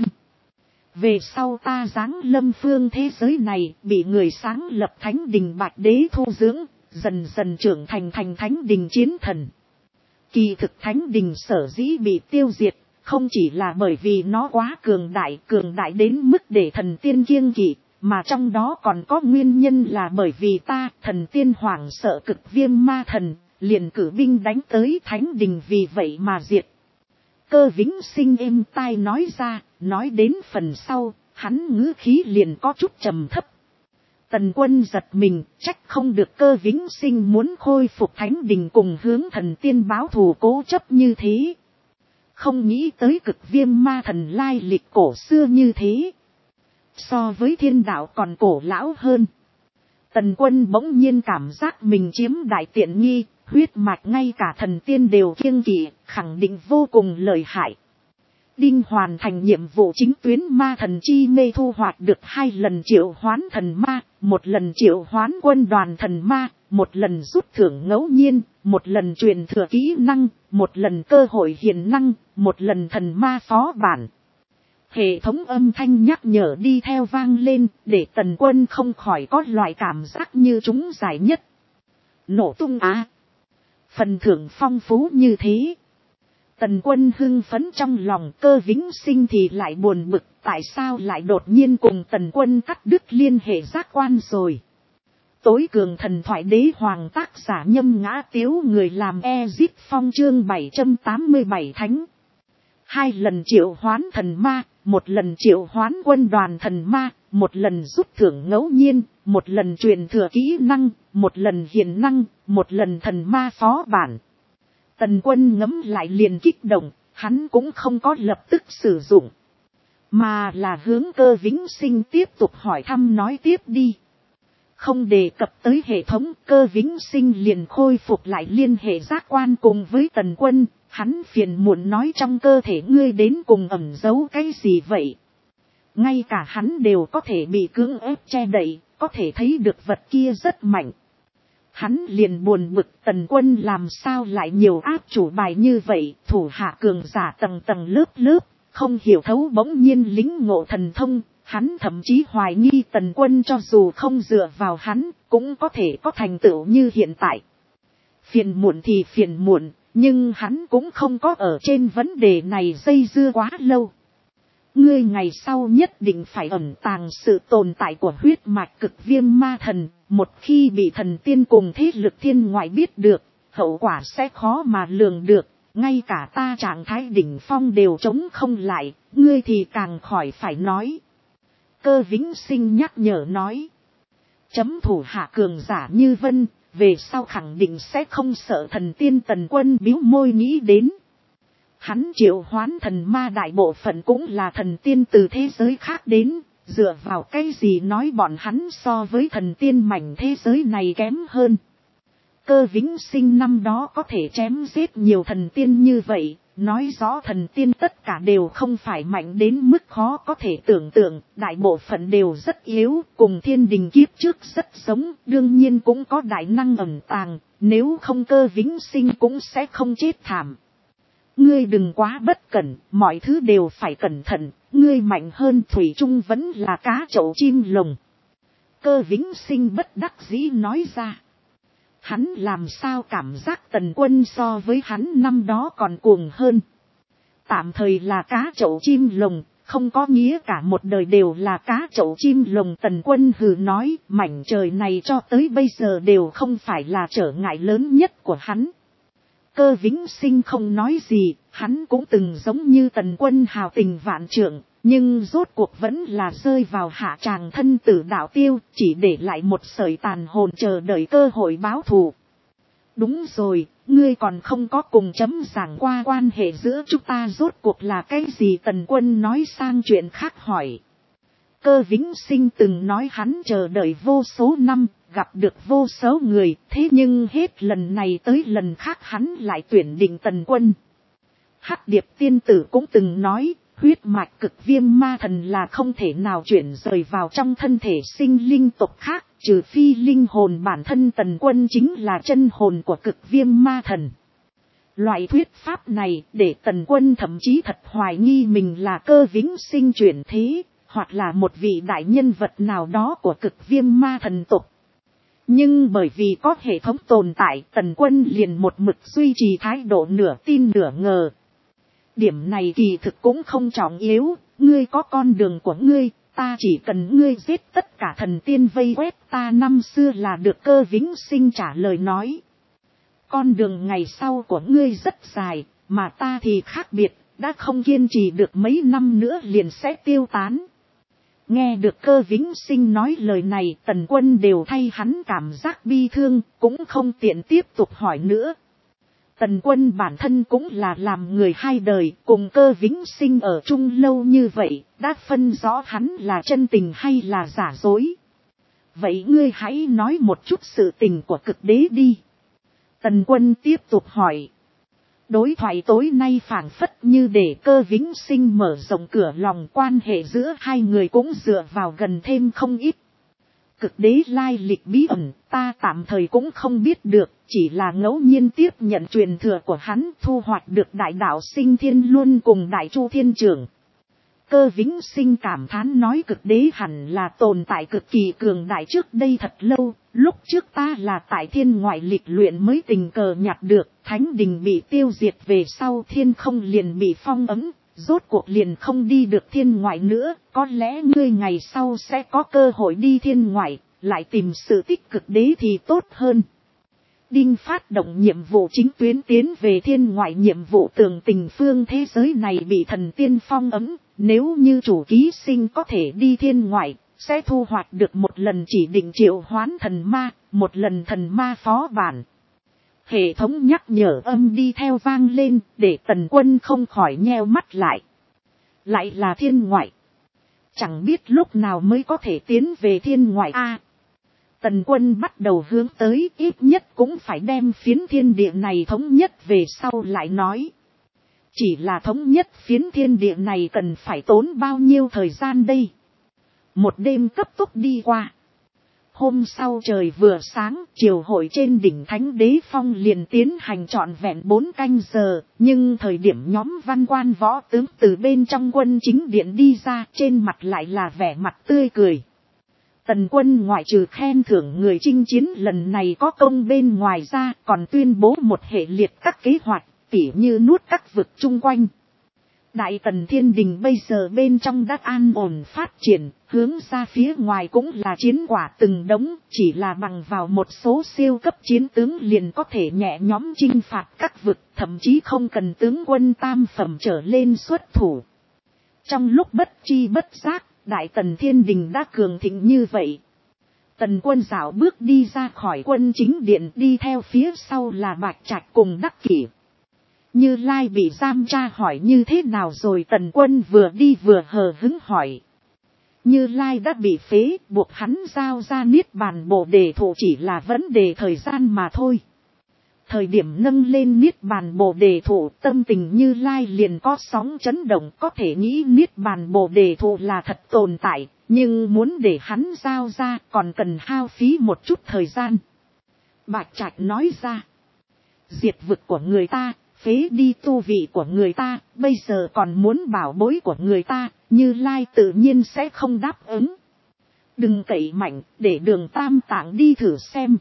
Về sau ta giáng lâm phương thế giới này, bị người sáng lập Thánh Đình Bạch Đế thu dưỡng, dần dần trưởng thành Thánh Đình Chiến Thần. Kỳ thực Thánh Đình sở dĩ bị tiêu diệt, không chỉ là bởi vì nó quá cường đại đến mức để thần tiên kiêng kỵ, mà trong đó còn có nguyên nhân là bởi vì ta, thần tiên hoảng sợ Cực Viêm Ma Thần, liền cử binh đánh tới Thánh Đình vì vậy mà diệt. Cơ Vĩnh Sinh êm tai nói ra, nói đến phần sau, hắn ngữ khí liền có chút trầm thấp. Tần Quân giật mình, trách không được Cơ Vĩnh Sinh muốn khôi phục Thánh Đình cùng hướng thần tiên báo thù cố chấp như thế. không nghĩ tới cực viêm ma thần lai lịch cổ xưa như thế. So với thiên đạo còn cổ lão hơn. Tần Quân bỗng nhiên cảm giác mình chiếm đại tiện nghi, huyết mạch ngay cả thần tiên đều kiêng kỵ, khẳng định vô cùng lợi hại. Đinh hoàn thành nhiệm vụ chính tuyến ma thần chi mê, thu hoạch được 2 lần triệu hoán thần ma, 1 lần triệu hoán quân đoàn thần ma, 1 lần rút thưởng ngẫu nhiên, 1 lần truyền thừa kỹ năng, 1 lần cơ hội hiền năng, 1 lần thần ma phó bản. Hệ thống âm thanh nhắc nhở đi theo vang lên, để Tần Quân không khỏi có loại cảm giác như chúng giải nhất. Nổ tung á! Phần thưởng phong phú như thế. Tần Quân hưng phấn trong lòng, Cơ Vĩnh Sinh thì lại buồn bực, tại sao lại đột nhiên cùng Tần Quân cắt đứt liên hệ giác quan rồi. Tối cường thần thoại đế hoàng, tác giả Nhâm Ngã Tiếu, người làm Ezip Phong, chương 787 thánh. 2 lần triệu hoán thần ma, 1 lần triệu hoán quân đoàn thần ma, 1 lần rút thưởng ngẫu nhiên, 1 lần truyền thừa kỹ năng, 1 lần hiền năng, 1 lần thần ma phó bản. Tần Quân ngẫm lại liền kích động, hắn cũng không có lập tức sử dụng, mà là hướng Cơ Vĩnh Sinh tiếp tục hỏi thăm nói tiếp đi. Không đề cập tới hệ thống, Cơ Vĩnh Sinh liền khôi phục lại liên hệ giác quan cùng với Tần Quân. Hắn phiền muộn nói, trong cơ thể ngươi đến cùng ẩn giấu cái gì vậy? Ngay cả hắn đều có thể bị cưỡng ép che đậy, có thể thấy được vật kia rất mạnh. Hắn liền buồn bực, Tần Quân làm sao lại nhiều áp chủ bài như vậy, thủ hạ cường giả tầng tầng lớp lớp, không hiểu thấu bỗng nhiên lính ngộ thần thông. Hắn thậm chí hoài nghi Tần Quân cho dù không dựa vào hắn, cũng có thể có thành tựu như hiện tại. Phiền muộn thì phiền muộn, nhưng hắn cũng không có ở trên vấn đề này dây dưa quá lâu. Ngươi ngày sau nhất định phải ẩn tàng sự tồn tại của huyết mạch cực viêm ma thần, một khi bị thần tiên cùng thế lực thiên ngoại biết được, hậu quả sẽ khó mà lường được, ngay cả ta trạng thái đỉnh phong đều chống không lại, ngươi thì càng khỏi phải nói. Cơ Vĩnh Sinh nhắc nhở nói. Chấm thủ hạ cường giả như vân, về sau khẳng định sẽ không sợ thần tiên. Tần Quân bĩu môi nghĩ đến. Hắn triệu hoán thần ma đại bộ phận cũng là thần tiên từ thế giới khác đến, dựa vào cái gì nói bọn hắn so với thần tiên mảnh thế giới này kém hơn. Cơ Vĩnh Sinh năm đó có thể chém giết nhiều thần tiên như vậy, nói rõ thần tiên tất cả đều không phải mạnh đến mức khó có thể tưởng tượng, đại bộ phận đều rất yếu, cùng thiên đình kiếp trước rất giống, đương nhiên cũng có đại năng ẩn tàng, nếu không Cơ Vĩnh Sinh cũng sẽ không chết thảm. Ngươi đừng quá bất cẩn, mọi thứ đều phải cẩn thận, ngươi mạnh hơn thủy chung vẫn là cá chậu chim lồng. Cơ Vĩnh Sinh bất đắc dĩ nói ra. Hắn làm sao cảm giác Tần Quân so với hắn năm đó còn cuồng hơn. Tạm thời là cá chậu chim lồng, không có nghĩa cả một đời đều là cá chậu chim lồng. Tần Quân hừ nói, mảnh trời này cho tới bây giờ đều không phải là trở ngại lớn nhất của hắn. Cơ Vĩnh Sinh không nói gì, hắn cũng từng giống như Tần Quân hào tình vạn trượng, nhưng rốt cuộc vẫn là rơi vào hạ tràng thân tử đạo tiêu, chỉ để lại một sợi tàn hồn chờ đợi cơ hội báo thù. Đúng rồi, ngươi còn không có cùng chấm giảng qua quan hệ giữa chúng ta rốt cuộc là cái gì? Tần Quân nói sang chuyện khác hỏi. Cơ Vĩnh Sinh từng nói hắn chờ đợi vô số năm, gặp được vô số người, thế nhưng hết lần này tới lần khác hắn lại tuyển định Tần Quân. Hắc Điệp tiên tử cũng từng nói, huyết mạch cực viêm ma thần là không thể nào chuyển rời vào trong thân thể sinh linh tộc khác, trừ phi linh hồn bản thân. Tần Quân chính là chân hồn của cực viêm ma thần. Loại thuyết pháp này để Tần Quân thậm chí thật hoài nghi mình là Cơ Vĩnh Sinh chuyển thế, hoặc là một vị đại nhân vật nào đó của cực viêm ma thần tộc. Nhưng bởi vì có hệ thống tồn tại, Tần Quân liền một mực duy trì thái độ nửa tin nửa ngờ. Điểm này kỳ thực cũng không trọng yếu, ngươi có con đường của ngươi, ta chỉ cần ngươi giết tất cả thần tiên vây quét ta năm xưa là được. Cơ Vĩnh Sinh trả lời nói. Con đường ngày sau của ngươi rất dài, mà ta thì khác biệt, đã không kiên trì được mấy năm nữa liền sẽ tiêu tán. Nghe được Cơ Vĩnh Sinh nói lời này, Tần Quân đều thay hắn cảm giác bi thương, cũng không tiện tiếp tục hỏi nữa. Tần Quân bản thân cũng là làm người hai đời, cùng Cơ Vĩnh Sinh ở chung lâu như vậy, đã phân rõ hắn là chân tình hay là giả dối. Vậy ngươi hãy nói một chút sự tình của cực đế đi. Tần Quân tiếp tục hỏi. Đối thoại tối nay phảng phất như để Cơ Vĩnh Sinh mở rộng cửa lòng, quan hệ giữa hai người cũng dựa vào gần thêm không ít. Cực đế lai lịch bí ẩn, ta tạm thời cũng không biết được, chỉ là ngẫu nhiên tiếp nhận truyền thừa của hắn, thu hoạch được đại đạo sinh thiên luân cùng đại chu thiên trưởng. Cơ Vĩnh Sinh cảm thán nói cực đế hẳn là tồn tại cực kỳ cường đại trước đây thật lâu, lúc trước ta là tại thiên ngoại lịch luyện mới tình cờ nhặt được, thánh đình bị tiêu diệt về sau thiên không liền bị phong ấm, rốt cuộc liền không đi được thiên ngoại nữa, có lẽ ngươi ngày sau sẽ có cơ hội đi thiên ngoại, lại tìm sự tích cực đế thì tốt hơn. Đinh phát động nhiệm vụ chính tuyến tiến về thiên ngoại, nhiệm vụ tường tình phương thế giới này bị thần tiên phong ấm, nếu như chủ ký sinh có thể đi thiên ngoại, sẽ thu hoạch được một lần chỉ định triệu hoán thần ma, một lần thần ma phó bản. Hệ thống nhắc nhở âm đi theo vang lên, để Tần Quân không khỏi nheo mắt lại. Lại là thiên ngoại. Chẳng biết lúc nào mới có thể tiến về thiên ngoại a. Tần Quân bắt đầu hướng tới, ít nhất cũng phải đem phiến thiên địa này thống nhất về sau lại nói. Chỉ là thống nhất phiến thiên địa này cần phải tốn bao nhiêu thời gian đây? Một đêm cấp tốc đi qua. Hôm sau trời vừa sáng, triều hội trên đỉnh Thánh Đế Phong liền tiến hành trọn vẹn 4 canh giờ, nhưng thời điểm nhóm văn quan võ tướng từ bên trong quân chính điện đi ra, trên mặt lại là vẻ mặt tươi cười. Tần Quân ngoại trừ khen thưởng người chinh chiến lần này có công bên ngoài ra, còn tuyên bố một hệ liệt các kế hoạch, tỉ như nuốt các vực chung quanh. Đại Tần Thiên Đình bây giờ bên trong đã an ổn phát triển, hướng ra phía ngoài cũng là chiến quả từng đống, chỉ là bằng vào một số siêu cấp chiến tướng liền có thể nhẹ nhõm chinh phạt các vực, thậm chí không cần tướng quân tam phẩm trở lên xuất thủ. Trong lúc bất chi bất giác, Đại Tần Thiên Đình đã cường thịnh như vậy. Tần Quân dạo bước đi ra khỏi quân chính điện, đi theo phía sau là Bạch Trạch cùng Đắc Kỷ. Như Lai bị giam tra hỏi như thế nào rồi, Tần Quân vừa đi vừa hờ hứng hỏi. Như Lai đã bị phế, buộc hắn giao ra Niết Bàn Bồ Đề Thụ chỉ là vấn đề thời gian mà thôi. Thời điểm nâng lên Niết Bàn Bồ Đề Thụ, tâm tình Như Lai liền có sóng chấn động, có thể nghĩ Niết Bàn Bồ Đề Thụ là thật tồn tại, nhưng muốn để hắn giao ra còn cần hao phí một chút thời gian. Bạch Trạch nói ra, diệt vực của người ta, phế đi tu vị của người ta, bây giờ còn muốn bảo bối của người ta, Như Lai tự nhiên sẽ không đáp ứng. Đừng cậy mạnh, để Đường Tam Tạng đi thử xem.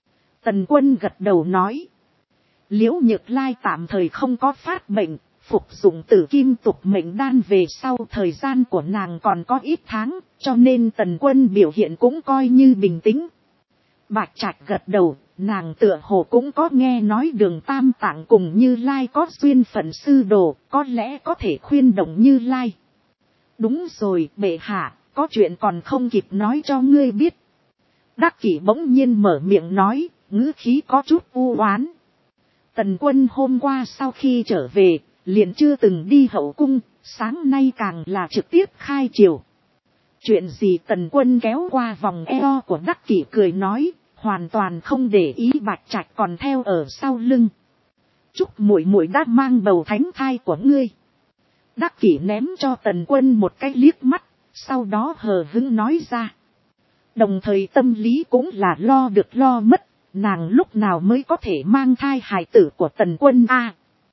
Tần Quân gật đầu nói. Liễu Nhược Lai tạm thời không có phát bệnh, phục dụng Tử Kim Tục Mệnh Đan về sau thời gian của nàng còn có ít tháng, cho nên Tần Quân biểu hiện cũng coi như bình tĩnh. Bạch Trạch gật đầu, nàng tựa hồ cũng có nghe nói Đường Tam Tạng cùng Như Lai có duyên phận sư đồ, có lẽ có thể khuyên động Như Lai. Đúng rồi, bệ hạ, có chuyện còn không kịp nói cho ngươi biết. Đắc Kỷ bỗng nhiên mở miệng nói, ngữ khí có chút u oán. Tần Quân hôm qua sau khi trở về, liền chưa từng đi hậu cung, sáng nay càng là trực tiếp khai triều. Chuyện gì? Tần Quân kéo qua vòng eo của Đắc Kỷ cười nói, hoàn toàn không để ý Bạch Trạch còn theo ở sau lưng. Chúc muội muội đã mang bầu thánh thai của ngươi. Đắc Kỷ ném cho Tần Quân một cái liếc mắt, sau đó hờ hững nói ra. Đồng thời tâm lý cũng là lo được lo mất, nàng lúc nào mới có thể mang thai hài tử của Tần Quân a?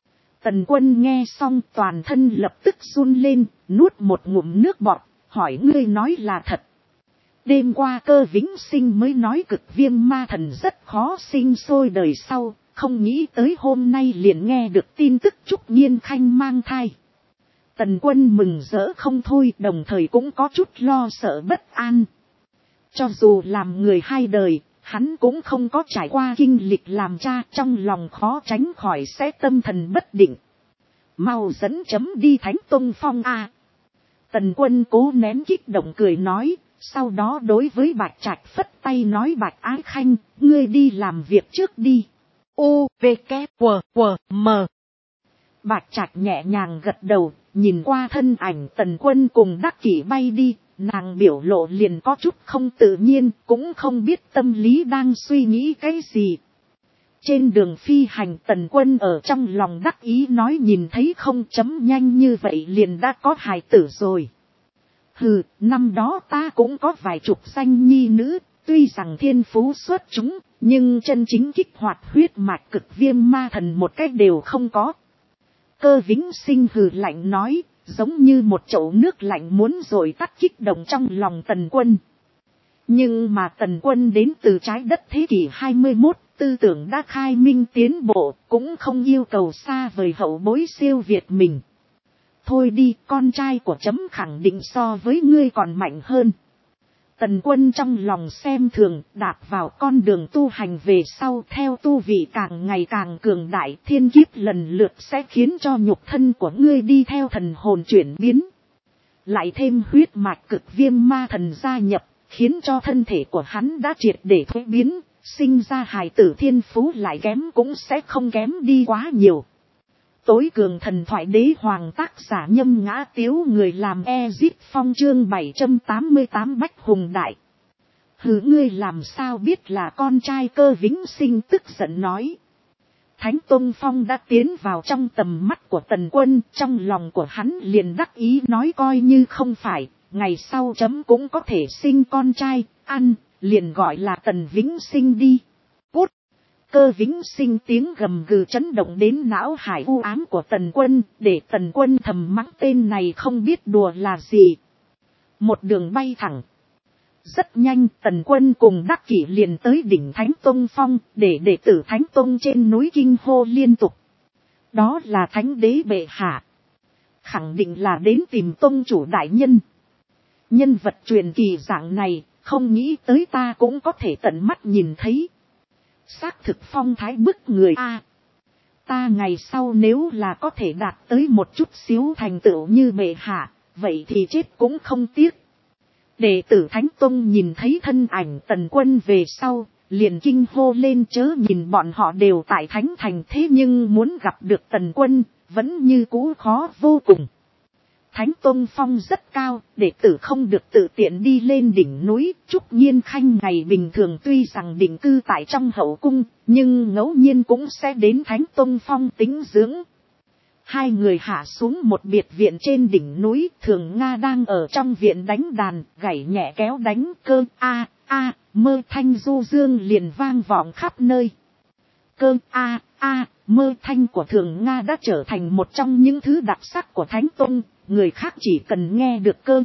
Tần Quân nghe xong toàn thân lập tức run lên, nuốt một ngụm nước bọt, hỏi ngươi nói là thật. Đêm qua Cơ Vĩnh Sinh mới nói Cực Viêm Ma Thần rất khó sinh sôi đời sau, không nghĩ tới hôm nay liền nghe được tin tức Trúc Nhiên Khanh mang thai. Tần Quân mừng rỡ không thôi, đồng thời cũng có chút lo sợ bất an. Cho dù làm người hai đời, hắn cũng không có trải qua kinh lịch làm cha, trong lòng khó tránh khỏi sẽ tâm thần bất định. Mau dẫn chấm đi Thánh Tông Phong a. Tần Quân cố nén kích động cười nói, sau đó đối với Bạch Trạch phất tay nói Bạch Ái Khanh, ngươi đi làm việc trước đi. U, V, K, W, W, M. Bạch Trạch nhẹ nhàng gật đầu, nhìn qua thân ảnh Tần Quân cùng Đắc Kỷ bay đi, nàng biểu lộ liền có chút không tự nhiên, cũng không biết tâm lý đang suy nghĩ cái gì. Trên đường phi hành Tần Quân ở trong lòng đắc ý nói nhìn thấy không chấm nhanh như vậy liền đã có hài tử rồi. Hừ, năm đó ta cũng có vài chục danh nhi nữ, tuy rằng thiên phú xuất chúng, nhưng chân chính kích hoạt huyết mạch cực viêm ma thần một cách đều không có. Cơ Vĩnh Sinh hừ lạnh nói, giống như một chậu nước lạnh muốn rồi tắt kích động trong lòng Tần Quân. Nhưng mà Tần Quân đến từ trái đất thế kỷ 21, tư tưởng đã khai minh tiến bộ, cũng không yêu cầu xa vời hậu bối siêu việt mình. Thôi đi, con trai của chấm khẳng định so với ngươi còn mạnh hơn. Tần Quân trong lòng xem thường, đạp vào con đường tu hành về sau theo tu vị càng ngày càng cường đại, thiên kiếp lần lượt sẽ khiến cho nhục thân của ngươi đi theo thần hồn chuyển biến. Lại thêm huyết mạch cực viêm ma thần gia nhập, khiến cho thân thể của hắn đã triệt để thuế biến, sinh ra hài tử thiên phú lại kém cũng sẽ không kém đi quá nhiều. Tối cường thần thoại đế hoàng tác giả Nhâm Ngã Tiếu người làm Ezip Phong chương 788 Bách Hùng Đại. Hừ, ngươi làm sao biết là con trai? Cơ Vĩnh Sinh tức giận nói. Thánh Tông Phong đã tiến vào trong tầm mắt của Tần Quân, trong lòng của hắn liền đắc ý nói coi như không phải, ngày sau chấm cũng có thể sinh con trai, ăn, liền gọi là Tần Vĩnh Sinh đi. Cút! Cơ Vĩnh Sinh tiếng gầm gừ chấn động đến não hải u ám của Tần Quân, để Tần Quân thầm mắng tên này không biết đùa là gì. Một đường bay thẳng. Rất nhanh Tần Quân cùng Đắc Kỷ liền tới đỉnh Thánh Tông Phong, để đệ tử Thánh Tông trên núi kinh hô liên tục. Đó là Thánh Đế bệ hạ. Khẳng định là đến tìm Tông chủ đại nhân. Nhân vật truyền kỳ dạng này, không nghĩ tới ta cũng có thể tận mắt nhìn thấy. Xác thực phong thái bức người a. Ta ngày sau nếu là có thể đạt tới một chút xíu thành tựu như bệ hạ, vậy thì chết cũng không tiếc. Đệ tử Thánh Tông nhìn thấy thân ảnh Tần Quân về sau, liền kinh hô lên chớ nhìn bọn họ đều tại Thánh Thành thế nhưng muốn gặp được Tần Quân, vẫn như cũ khó vô cùng. Thánh Tông Phong rất cao, đệ tử không được tự tiện đi lên đỉnh núi. Trúc Nhiên Khanh ngày bình thường tuy rằng định cư tại trong hậu cung, nhưng ngẫu nhiên cũng sẽ đến Thánh Tông Phong tĩnh dưỡng. Hai người hạ xuống một biệt viện trên đỉnh núi, Thường Nga đang ở trong viện đánh đàn, gảy nhẹ kéo đánh cơ mơ thanh du dương liền vang vọng khắp nơi. Cơ mơ thanh của Thường Nga đã trở thành một trong những thứ đặc sắc của Thánh Tông. Người khác chỉ cần nghe được cơ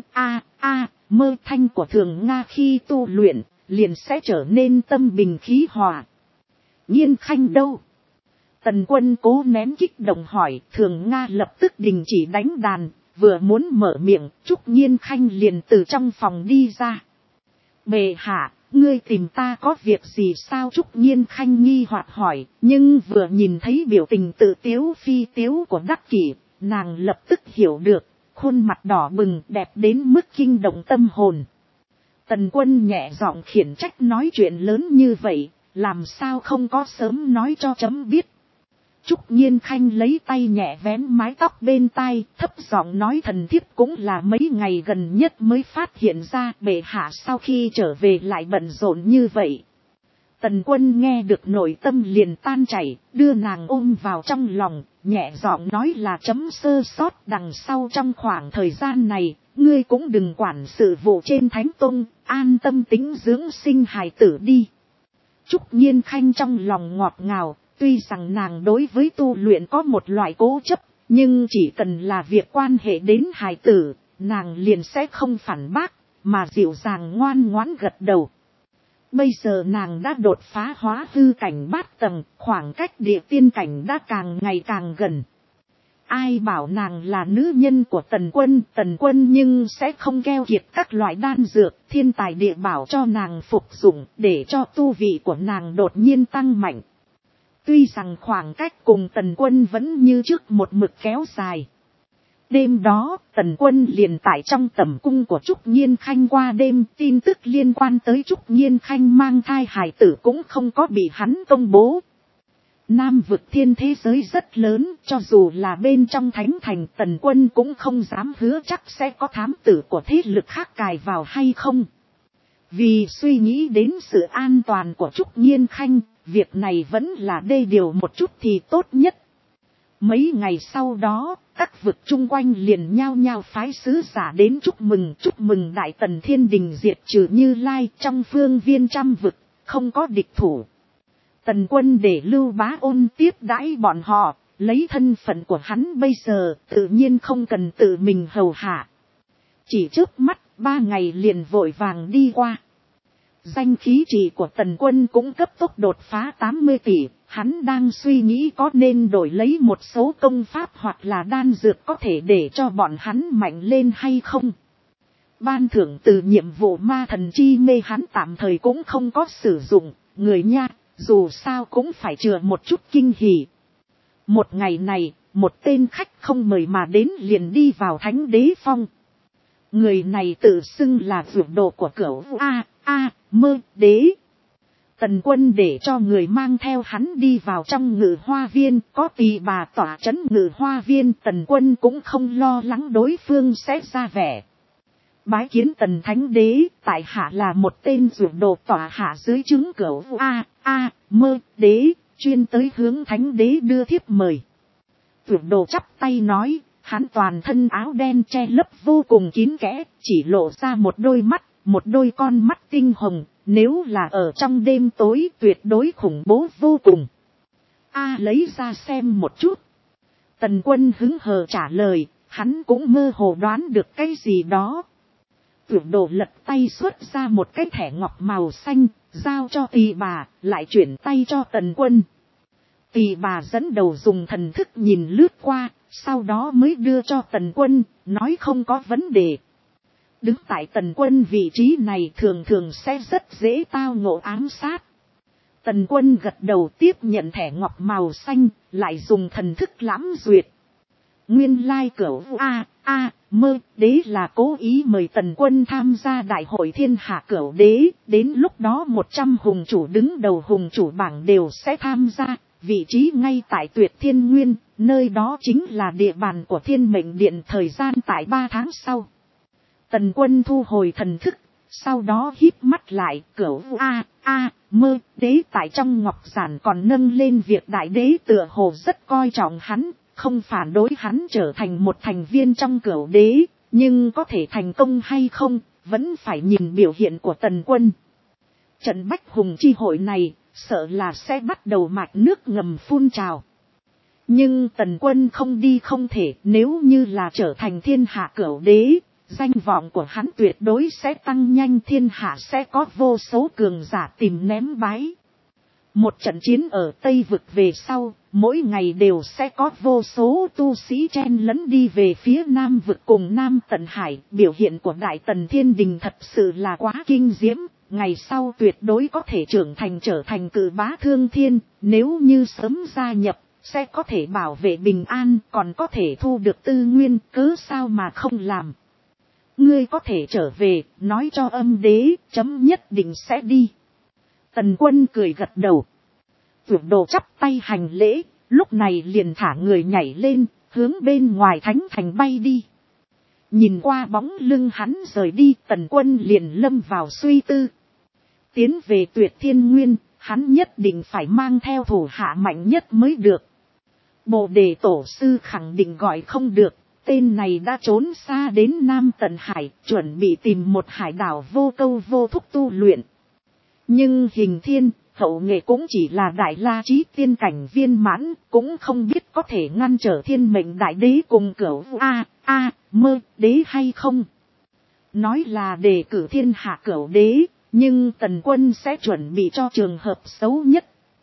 mơ thanh của Thường Nga khi tu luyện, liền sẽ trở nên tâm bình khí hòa. Nhiên Khanh đâu? Tần Quân cố nén kích động hỏi. Thường Nga lập tức đình chỉ đánh đàn, vừa muốn mở miệng, Trúc Nhiên Khanh liền từ trong phòng đi ra. Bệ hạ, ngươi tìm ta có việc gì sao? Trúc Nhiên Khanh nghi hoặc hỏi, nhưng vừa nhìn thấy biểu tình tự tiếu phi tiếu của Đắc Kỷ, nàng lập tức hiểu được, khuôn mặt đỏ bừng đẹp đến mức kinh động tâm hồn. Tần Quân nhẹ giọng khiển trách nói chuyện lớn như vậy, làm sao không có sớm nói cho chấm biết. Trúc Nhiên Khanh lấy tay nhẹ vén mái tóc bên tai, thấp giọng nói thần thiếp cũng là mấy ngày gần nhất mới phát hiện ra bệ hạ sau khi trở về lại bận rộn như vậy. Tần Quân nghe được nội tâm liền tan chảy, đưa nàng ôm vào trong lòng, nhẹ giọng nói là chấm sơ sót đằng sau trong khoảng thời gian này, ngươi cũng đừng quản sự vụ trên Thánh Tông, an tâm tĩnh dưỡng sinh hài tử đi. Trúc Nhiên Khanh trong lòng ngọt ngào, tuy rằng nàng đối với tu luyện có một loại cố chấp, nhưng chỉ cần là việc quan hệ đến hài tử, nàng liền sẽ không phản bác, mà dịu dàng ngoan ngoãn gật đầu. Bây giờ nàng đã đột phá hóa hư cảnh bát tầng, khoảng cách địa tiên cảnh đã càng ngày càng gần. Ai bảo nàng là nữ nhân của Tần Quân nhưng sẽ không keo kiệt các loại đan dược, thiên tài địa bảo cho nàng phục dụng, để cho tu vị của nàng đột nhiên tăng mạnh. Tuy rằng khoảng cách cùng Tần Quân vẫn như trước một mực kéo dài. Đêm đó, Tần Quân liền tại trong tẩm cung của Trúc Nhiên Khanh qua đêm, tin tức liên quan tới Trúc Nhiên Khanh mang thai hài tử cũng không có bị hắn công bố. Nam vực thiên thế giới rất lớn, cho dù là bên trong thánh thành Tần Quân cũng không dám hứa chắc sẽ có thám tử của thế lực khác cài vào hay không. Vì suy nghĩ đến sự an toàn của Trúc Nhiên Khanh, việc này vẫn là đê điều một chút thì tốt nhất. Mấy ngày sau đó, các vực chung quanh liền nhao nhao phái sứ giả đến chúc mừng Đại Tần Thiên Đình diệt trừ Như Lai trong phương viên trăm vực, không có địch thủ. Tần Quân để Lưu Bá Ôn tiếp đãi bọn họ, lấy thân phận của hắn bây giờ tự nhiên không cần tự mình hầu hạ. Chỉ trước mắt 3 ngày liền vội vàng đi qua. Danh khí trị của Tần Quân cũng cấp tốc đột phá 80 tỷ, hắn đang suy nghĩ có nên đổi lấy một số công pháp hoặc là đan dược có thể để cho bọn hắn mạnh lên hay không. Ban thưởng từ nhiệm vụ ma thần chi mê hắn tạm thời cũng không có sử dụng, người nha, dù sao cũng phải chừa một chút kinh hỉ. Một ngày này, một tên khách không mời mà đến liền đi vào Thánh Đế Phong. Người này tự xưng là vượt đồ của Cửu Mơ Đế. Tần Quân để cho người mang theo hắn đi vào trong Ngự Hoa Viên, có Tỳ Bà tỏa trấn Ngự Hoa Viên, Tần Quân cũng không lo lắng đối phương sẽ ra vẻ. Bái kiến Tần Thánh Đế, tại hạ là một tên vượt đồ tỏa hạ dưới trướng Cửu Mơ Đế, chuyên tới hướng Thánh Đế đưa thiếp mời. Vượt đồ chắp tay nói, hắn toàn thân áo đen che lấp vô cùng kín kẽ, chỉ lộ ra một đôi mắt, một đôi con mắt tinh hồng, nếu là ở trong đêm tối tuyệt đối khủng bố vô cùng. Lấy ra xem một chút. Tần Quân hứng hờ trả lời, hắn cũng mơ hồ đoán được cái gì đó. Tuyển đồ lật tay xuất ra một cái thẻ ngọc màu xanh, giao cho Tỳ Bà, lại chuyển tay cho Tần Quân. Tỳ Bà dẫn đầu dùng thần thức nhìn lướt qua, sau đó mới đưa cho Tần Quân, nói không có vấn đề. Đứng tại Tần Quân vị trí này thường thường sẽ rất dễ tao ngộ ám sát. Tần Quân gật đầu tiếp nhận thẻ ngọc màu xanh, lại dùng thần thức lãm duyệt. Nguyên lai Cửu Mơ Đế là cố ý mời Tần Quân tham gia đại hội thiên hạ Cửu Đế, đến lúc đó 100 hùng chủ đứng đầu hùng chủ bảng đều sẽ tham gia, vị trí ngay tại Tuyệt Thiên Nguyên, nơi đó chính là địa bàn của Thiên Mệnh Điện, thời gian tại 3 tháng sau. Tần Quân thu hồi thần thức, sau đó híp mắt lại, Cửu Mơ Đế tại trong ngọc giản còn nâng lên việc đại đế tựa hồ rất coi trọng hắn, không phản đối hắn trở thành một thành viên trong Cửu Đế, nhưng có thể thành công hay không, vẫn phải nhìn biểu hiện của Tần Quân. Trận Bách Hùng chi hội này, sợ là sẽ bắt đầu mạch nước ngầm phun trào. Nhưng Tần Quân không đi không thể, nếu như là trở thành thiên hạ Cửu Đế, danh vọng của hắn tuyệt đối sẽ tăng nhanh, thiên hạ sẽ có vô số cường giả tìm ném bái. Một trận chiến ở Tây Vực về sau, mỗi ngày đều sẽ có vô số tu sĩ chen lẫn đi về phía Nam Vực cùng Nam Tận Hải. Biểu hiện của Đại Tần Thiên Đình thật sự là quá kinh diễm, ngày sau tuyệt đối có thể trở thành cự bá thương thiên, nếu như sớm gia nhập, sẽ có thể bảo vệ bình an, còn có thể thu được tư nguyên, cớ sao mà không làm. Ngươi có thể trở về, nói cho Âm Đế, chấm nhất định sẽ đi. Tần Quân cười gật đầu. Tuyển đồ chắp tay hành lễ, lúc này liền thả người nhảy lên, hướng bên ngoài thánh thành bay đi. Nhìn qua bóng lưng hắn rời đi, Tần Quân liền lâm vào suy tư. Tiến về Tuyệt Thiên Nguyên, hắn nhất định phải mang theo thủ hạ mạnh nhất mới được. Bồ Đề Tổ Sư khẳng định gọi không được, tên này đã trốn xa đến Nam Tận Hải, chuẩn bị tìm một hải đảo vô câu vô thúc tu luyện. Nhưng Hình Thiên, Hậu Nghệ cũng chỉ là Đại La Chí tiên cảnh viên mãn, cũng không biết có thể ngăn trở Thiên Mệnh Đại Đế cùng Cửu Mơ Đế hay không. Nói là đề cử thiên hạ Cửu Đế, nhưng Tần Quân sẽ chuẩn bị cho trường hợp xấu nhất.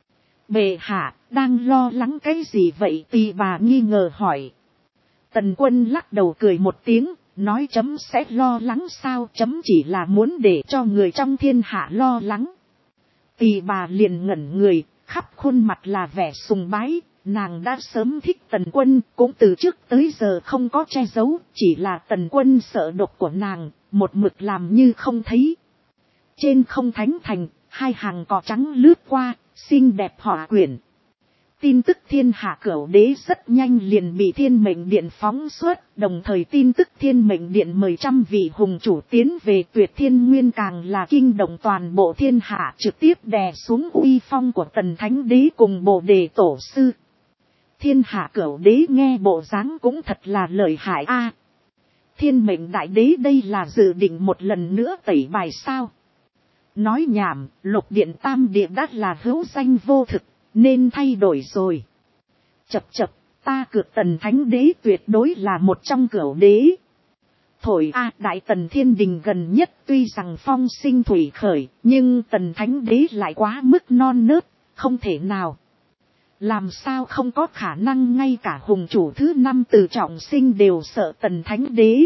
Bệ hạ, đang lo lắng cái gì vậy? Tỳ Bà nghi ngờ hỏi. Tần Quân lắc đầu cười một tiếng, nói chấm sẽ lo lắng sao, chấm chỉ là muốn để cho người trong thiên hạ lo lắng. Tỳ Bà liền ngẩn người, khắp khuôn mặt là vẻ sùng bái, nàng đã sớm thích Tần Quân, cũng từ trước tới giờ không có che giấu, chỉ là Tần Quân sợ độc của nàng, một mực làm như không thấy. Trên không thánh thành, hai hàng cỏ trắng lướt qua, xinh đẹp họa quyển. tin tức thiên hạ cửu đế rất nhanh liền bị thiên mệnh điện phóng xuất, đồng thời tin tức thiên mệnh điện mời trăm vị hùng chủ tiến về Tuyệt Thiên Nguyên càng là kinh động toàn bộ thiên hạ, trực tiếp đè xuống uy phong của Tần Thánh Đế cùng Bồ Đề Tổ Sư. Thiên hạ cửu đế nghe bộ dáng cũng thật là lợi hại a. Thiên mệnh đại đế đây là dự định một lần nữa tẩy bài sao? Nói nhảm, lục điện tam địa đã là hữu danh vô thực, nên thay đổi rồi. Chập chập, ta cược Tần Thánh Đế tuyệt đối là một trong cửu đế. Thổi a, Đại Tần Thiên Đình gần nhất tuy rằng phong sinh thủy khởi, nhưng Tần Thánh Đế lại quá mức non nớt, không thể nào. Làm sao không có khả năng ngay cả hùng chủ thứ 5 từ trọng sinh đều sợ Tần Thánh Đế.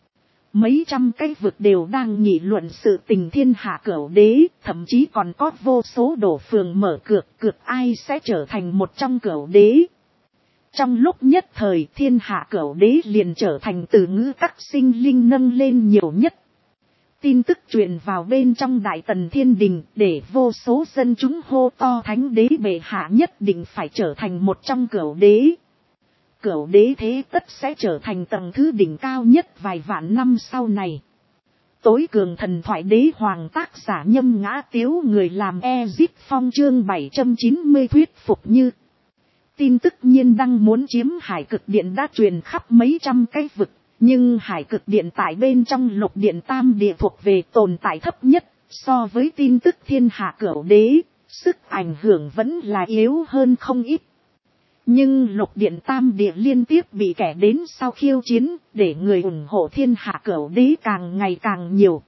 Mấy trăm cái vực đều đang nghị luận sự tình thiên hạ cửu đế, thậm chí còn có vô số đổ phường mở cược ai sẽ trở thành một trong cửu đế. Trong lúc nhất thời thiên hạ cửu đế liền trở thành từ ngữ các sinh linh nâng lên nhiều nhất. Tin tức truyền vào bên trong Đại Tần Thiên Đình để vô số dân chúng hô to Thánh Đế bệ hạ nhất định phải trở thành một trong cửu đế. Cửu đế thế tất sẽ trở thành tầng thứ đỉnh cao nhất vài vạn năm sau này. Tối cường thần thoại đế hoàng tác giả Nhâm Ngã Tiếu người làm Ezip Phong chương 790 thuyết phục như. Tin tức nhiên đăng muốn chiếm Hải Cực Điện đã truyền khắp mấy trăm cái vực. Nhưng Hải Cực Điện tại bên trong lục điện tam địa thuộc về tồn tại thấp nhất, so với tin tức thiên hạ cửu đế, sức ảnh hưởng vẫn là yếu hơn không ít. Nhưng lục điện tam địa liên tiếp bị kẻ đến sau khiêu chiến, để người ủng hộ thiên hạ cửu đế càng ngày càng nhiều.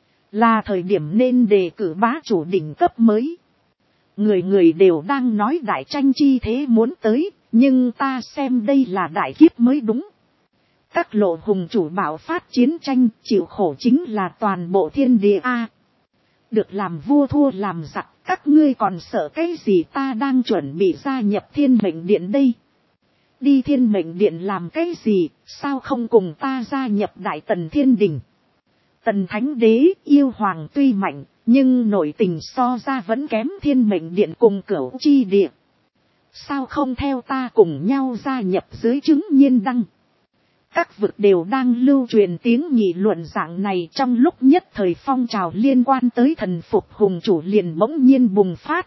Là thời điểm nên đề cử bá chủ đỉnh cấp mới. Người người đều đang nói đại tranh chi thế muốn tới, nhưng ta xem đây là đại kiếp mới đúng. Các lộ hùng chủ bảo phát chiến tranh, chịu khổ chính là toàn bộ thiên địa a. Được làm vua thua làm giặc, các ngươi còn sợ cái gì, ta đang chuẩn bị gia nhập Thiên Mệnh Điện đây. Đi Thiên Mệnh Điện làm cái gì, sao không cùng ta gia nhập Đại Tần Thiên Đình. Tần Thánh Đế yêu hoàng tuy mạnh, nhưng nội tình so ra vẫn kém Thiên Mệnh Điện cùng Cửu Chi Địa. Sao không theo ta cùng nhau gia nhập dưới chứng nhiên đăng. Các vực đều đang lưu truyền tiếng nghị luận dạng này, trong lúc nhất thời phong trào liên quan tới thần phục hùng chủ liền bỗng nhiên bùng phát.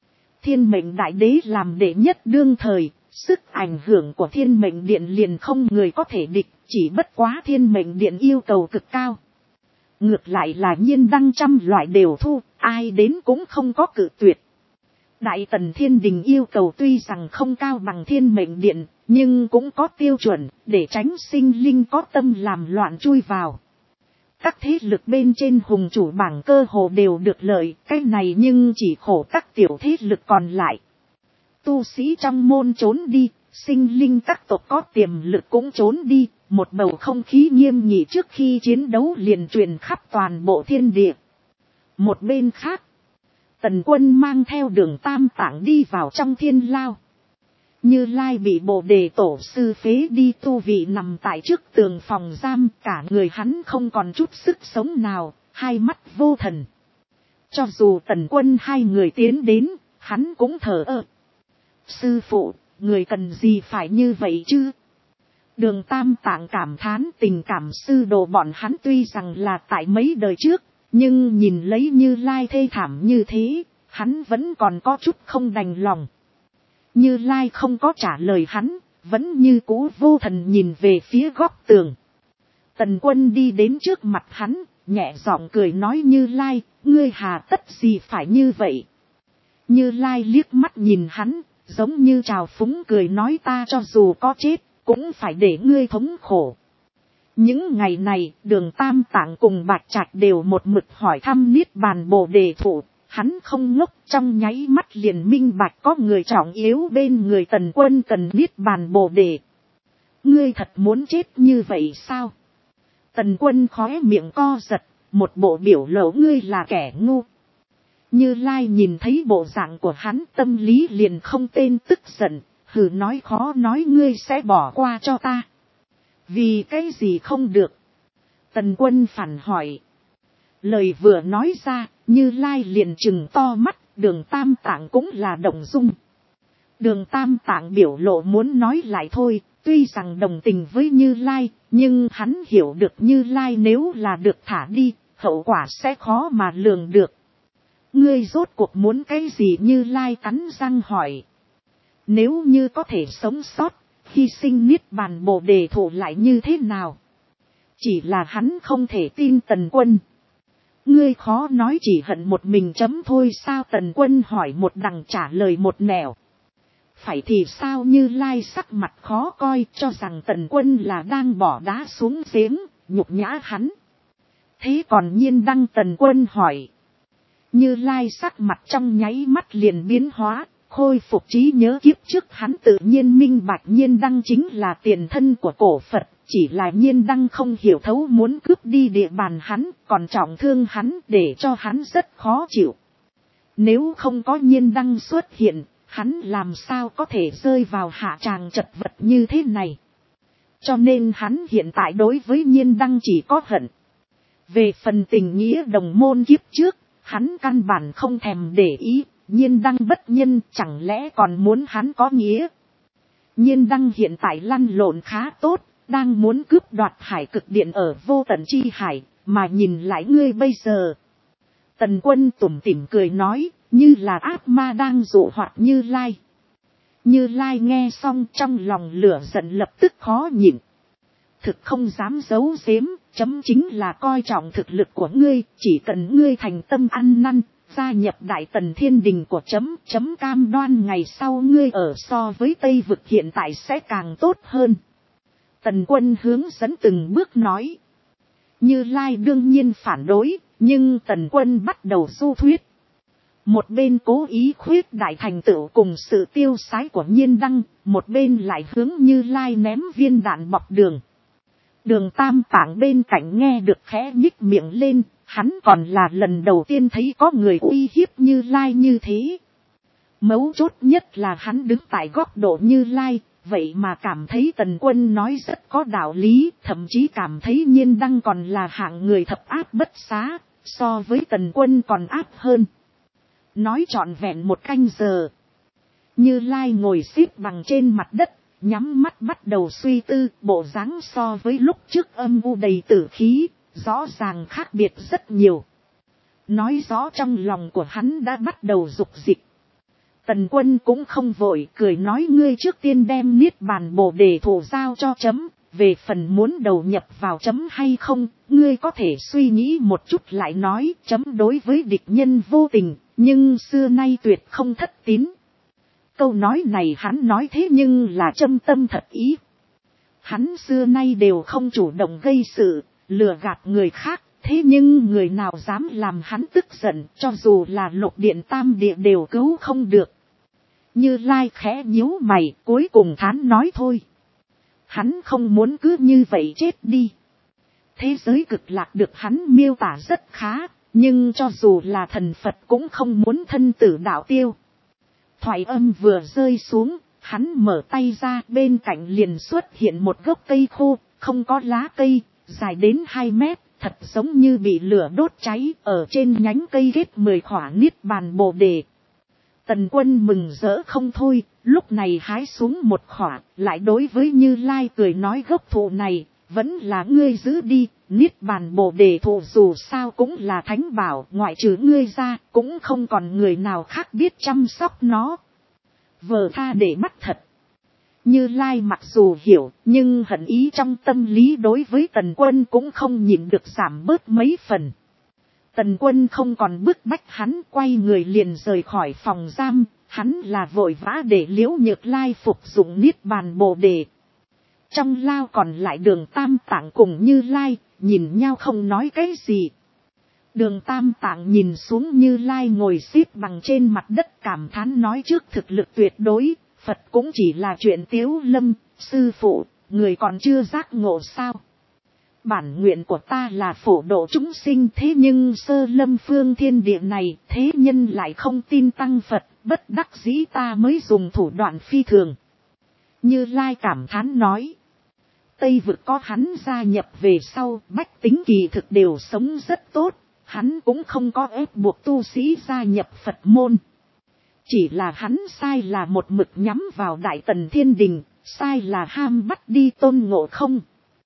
Thiên Mệnh Đại Đế làm đệ nhất đương thời, sức ảnh hưởng của Thiên Mệnh Điện liền không người có thể địch, chỉ bất quá Thiên Mệnh Điện yêu cầu cực cao. Ngược lại là nhiên đăng trăm loại đều thu, ai đến cũng không có cự tuyệt. Đại Tần Thiên Đình yêu cầu tuy rằng không cao bằng Thiên Mệnh Điện, nhưng cũng có tiêu chuẩn, để tránh sinh linh có tâm làm loạn chui vào. Các thế lực bên trên hùng chủ bảng cơ hồ đều được lợi, cái này nhưng chỉ khổ các tiểu thế lực còn lại. Tu sĩ trong môn trốn đi, sinh linh các tộc có tiềm lực cũng trốn đi, một bầu không khí nghiêm nghị trước khi chiến đấu liền truyền khắp toàn bộ thiên địa. Một bên khác, Tần Quân mang theo Đường Tam Tạng đi vào trong thiên lao. Như Lai bị Bồ Đề Tổ Sư phế đi tu vị nằm tại trước tường phòng giam, cả người hắn không còn chút sức sống nào, hai mắt vô thần. Cho dù Tần Quân hai người tiến đến, hắn cũng thờ ơ. Sư phụ, người cần gì phải như vậy chứ? Đường Tam Tạng cảm thán tình cảm sư đồ bọn hắn tuy rằng là tại mấy đời trước, nhưng nhìn lấy Như Lai thê thảm như thế, hắn vẫn còn có chút không đành lòng. Như Lai không có trả lời hắn, vẫn như cũ vô thần nhìn về phía góc tường. Tần Quân đi đến trước mặt hắn, nhẹ giọng cười nói Như Lai, ngươi hà tất gì phải như vậy? Như Lai liếc mắt nhìn hắn, giống như trào phúng cười nói ta cho dù có chết, cũng phải để ngươi thống khổ. Những ngày này, Đường Tam Tạng cùng Bạch Trạch đều một mực hỏi thăm Niết Bàn Bồ Đề Thủ. Hắn không ngốc, trong nháy mắt liền minh bạch có người trọng yếu bên người Tần Quân cần Niết Bàn Bồ Đề. Ngươi thật muốn chết như vậy sao? Tần Quân khóe miệng co giật, một bộ biểu lộ ngươi là kẻ ngu. Như Lai nhìn thấy bộ dạng của hắn tâm lý liền không tên tức giận, hừ nói khó nói ngươi sẽ bỏ qua cho ta. Vì cái gì không được? Tần Quân phản hỏi. Lời vừa nói ra, Như Lai liền trừng to mắt, Đường Tam Tạng cũng là động dung. Đường Tam Tạng biểu lộ muốn nói lại thôi, tuy rằng đồng tình với Như Lai, nhưng hắn hiểu được Như Lai nếu là được thả đi, hậu quả sẽ khó mà lường được. Ngươi rốt cuộc muốn cái gì? Như Lai cắn răng hỏi. Nếu như có thể sống sót, hy sinh niết bàn bồ đề thụ lại như thế nào? Chỉ là hắn không thể tin Tần Quân. Ngươi khó nói chỉ hận một mình chấm thôi sao? Tần Quân hỏi một đằng trả lời một nẻo. Phải thì sao? Như Lai sắc mặt khó coi, cho rằng Tần Quân là đang bỏ đá xuống giếng, nhục nhã hắn. Thế còn Nhiên Đăng? Tần Quân hỏi. Như Lai sắc mặt trong nháy mắt liền biến hóa, khôi phục trí nhớ kiếp trước. Hắn tự nhiên minh bạch Nhiên Đăng chính là tiền thân của cổ Phật, chỉ là Nhiên Đăng không hiểu thấu muốn cướp đi địa bàn hắn, còn trọng thương hắn để cho hắn rất khó chịu. Nếu không có Nhiên Đăng xuất hiện, hắn làm sao có thể rơi vào hạ tràng chật vật như thế này. Cho nên hắn hiện tại đối với Nhiên Đăng chỉ có hận. Về phần tình nghĩa đồng môn kiếp trước, hắn căn bản không thèm để ý. Nhiên Đăng bất nhân, chẳng lẽ còn muốn hắn có nghĩa. Nhiên Đăng hiện tại lăn lộn khá tốt, đang muốn cướp đoạt hải cực điện ở vô tận chi hải, mà nhìn lại ngươi bây giờ. Tần Quân tủm tỉm cười nói, như là ác ma đang dụ hoạt Như Lai. Như Lai nghe xong trong lòng lửa giận lập tức khó nhịn. Thực không dám giấu giếm, chấm chính là coi trọng thực lực của ngươi, chỉ cần ngươi thành tâm ăn năn, gia nhập Đại Tần Thiên Đình của chấm cam đoan ngày sau ngươi ở so với Tây Vực hiện tại sẽ càng tốt hơn. Tần Quân hướng dẫn từng bước nói. Như Lai đương nhiên phản đối, nhưng Tần Quân bắt đầu du thuyết. Một bên cố ý khuyết đại thành tựu cùng sự tiêu sái của Nhiên Đăng, một bên lại hướng Như Lai ném viên đạn bọc đường. Đường Tam Tạng bên cạnh nghe được khẽ nhích miệng lên, hắn còn là lần đầu tiên thấy có người uy hiếp Như Lai như thế. Mấu chốt nhất là hắn đứng tại góc độ Như Lai, vậy mà cảm thấy Tần Quân nói rất có đạo lý, thậm chí cảm thấy Nhiên Đăng còn là hạng người thập áp bất xá, so với Tần Quân còn áp hơn. Nói trọn vẹn một canh giờ. Như Lai ngồi xếp bằng trên mặt đất, nhắm mắt bắt đầu suy tư, bộ dáng so với lúc trước âm u đầy tử khí, rõ ràng khác biệt rất nhiều. Nói rõ trong lòng của hắn đã bắt đầu dục dịch. Tần Quân cũng không vội, cười nói ngươi trước tiên đem niết bàn bồ đề thụ giao cho chấm, về phần muốn đầu nhập vào chấm hay không, ngươi có thể suy nghĩ một chút lại nói. Chấm đối với địch nhân vô tình, nhưng xưa nay tuyệt không thất tín. Câu nói này hắn nói thế nhưng là châm tâm thật ý. Hắn xưa nay đều không chủ động gây sự, lừa gạt người khác, thế nhưng người nào dám làm hắn tức giận, cho dù là Lục Điện Tam Địa đều cứu không được. Như Lai khẽ nhíu mày, cuối cùng thán nói thôi. Hắn không muốn cứ như vậy chết đi. Thế giới cực lạc được hắn miêu tả rất khá, nhưng cho dù là thần Phật cũng không muốn thân tử đạo tiêu. Thoại âm vừa rơi xuống, hắn mở tay ra, bên cạnh liền xuất hiện một gốc cây khô, không có lá cây, dài đến 2 mét, thật giống như bị lửa đốt cháy, ở trên nhánh cây ghép 10 khỏa niết bàn bồ đề. Tần Quân mừng rỡ không thôi, lúc này hái xuống một khỏa, lại đối với Như Lai cười nói gốc thụ này, vẫn là ngươi giữ đi, niết bàn bồ đề thụ dù sao cũng là thánh bảo, ngoại trừ ngươi ra, cũng không còn người nào khác biết chăm sóc nó. Vờ tha để bắt thật. Như Lai mặc dù hiểu, nhưng hận ý trong tâm lý đối với Tần Quân cũng không nhịn được giảm bớt mấy phần. Tần Quân không còn bức bách hắn, quay người liền rời khỏi phòng giam, hắn là vội vã để Liễu Nhược Lai phục dụng niết bàn bồ đề. Trong lao còn lại Đường Tam Tạng cùng Như Lai, nhìn nhau không nói cái gì. Đường Tam Tạng nhìn xuống Như Lai ngồi xếp bằng trên mặt đất, cảm thán nói trước thực lực tuyệt đối, Phật cũng chỉ là chuyện tiếu lâm, sư phụ, người còn chưa giác ngộ sao. Bản nguyện của ta là phổ độ chúng sinh, thế nhưng sơ lâm phương thiên địa này, thế nhân lại không tin tăng Phật, bất đắc dĩ ta mới dùng thủ đoạn phi thường. Như Lai cảm thán nói. Tây Vực có hắn gia nhập về sau, bách tính kỳ thực đều sống rất tốt, hắn cũng không có ép buộc tu sĩ gia nhập Phật môn. Chỉ là hắn sai là một mực nhắm vào Đại Tần Thiên Đình, sai là ham bắt đi Tôn Ngộ Không.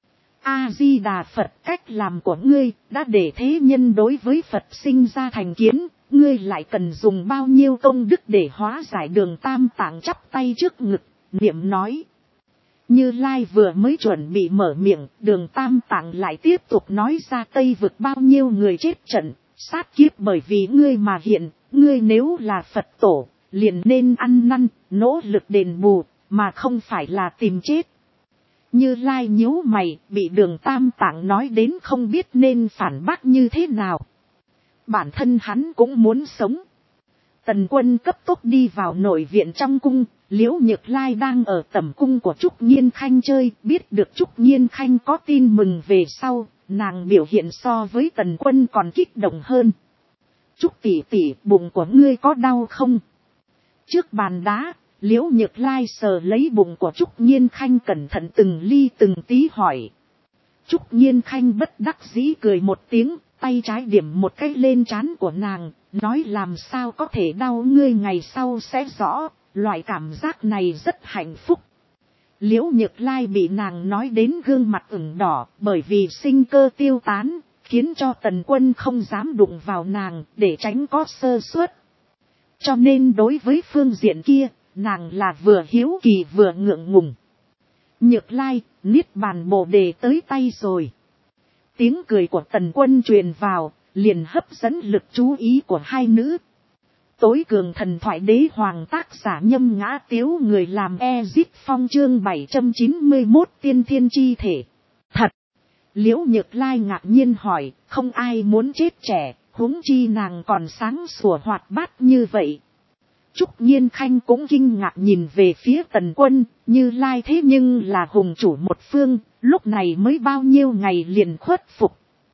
A-di-đà Phật, cách làm của ngươi đã để thế nhân đối với Phật sinh ra thành kiến, ngươi lại cần dùng bao nhiêu công đức để hóa giải. Đường Tam Tạng chắp tay trước ngực, niệm nói. Như Lai vừa mới chuẩn bị mở miệng, Đường Tam Tạng lại tiếp tục nói ra Tây vực bao nhiêu người chết trận, sát kiếp bởi vì ngươi mà hiện, ngươi nếu là Phật tổ, liền nên ăn năn, nỗ lực đền bù, mà không phải là tìm chết. Như Lai nhíu mày, bị Đường Tam Tạng nói đến không biết nên phản bác như thế nào. Bản thân hắn cũng muốn sống. Tần Quân cấp tốc đi vào nội viện trong cung, Liễu Nhược Lai đang ở tẩm cung của Trúc Nhiên Khanh chơi, biết được Trúc Nhiên Khanh có tin mừng về sau, nàng biểu hiện so với Tần Quân còn kích động hơn. Trúc tỷ tỷ, bụng của ngươi có đau không? Trước bàn đá, Liễu Nhược Lai sờ lấy bụng của Trúc Nhiên Khanh cẩn thận từng ly từng tí hỏi. Trúc Nhiên Khanh bất đắc dĩ cười một tiếng, tay trái điểm một cái lên trán của nàng, nói làm sao có thể đau, ngươi ngày sau sẽ rõ, loại cảm giác này rất hạnh phúc. Liễu Nhược Lai bị nàng nói đến gương mặt ửng đỏ, bởi vì sinh cơ tiêu tán, khiến cho Tần Quân không dám đụng vào nàng để tránh có sơ suất. Cho nên đối với phương diện kia, nàng là vừa hiếu kỳ vừa ngượng ngùng. Nhược Lai, Niết Bàn Bồ Đề tới tay rồi. Tiếng cười của Tần Quân truyền vào, liền hấp dẫn lực chú ý của hai nữ. Tối cường thần thoại đế hoàng tác giả Nhâm Ngã Tiếu, người làm Ezip Phong, chương 791 tiên thiên chi thể. Thật! Liễu Nhược Lai ngạc nhiên hỏi, không ai muốn chết trẻ, huống chi nàng còn sáng sủa hoạt bát như vậy. Trúc Nhiên Khanh cũng kinh ngạc nhìn về phía Tần Quân, Như Lai thế nhưng là hùng chủ một phương, lúc này mới bao nhiêu ngày liền khuất phục.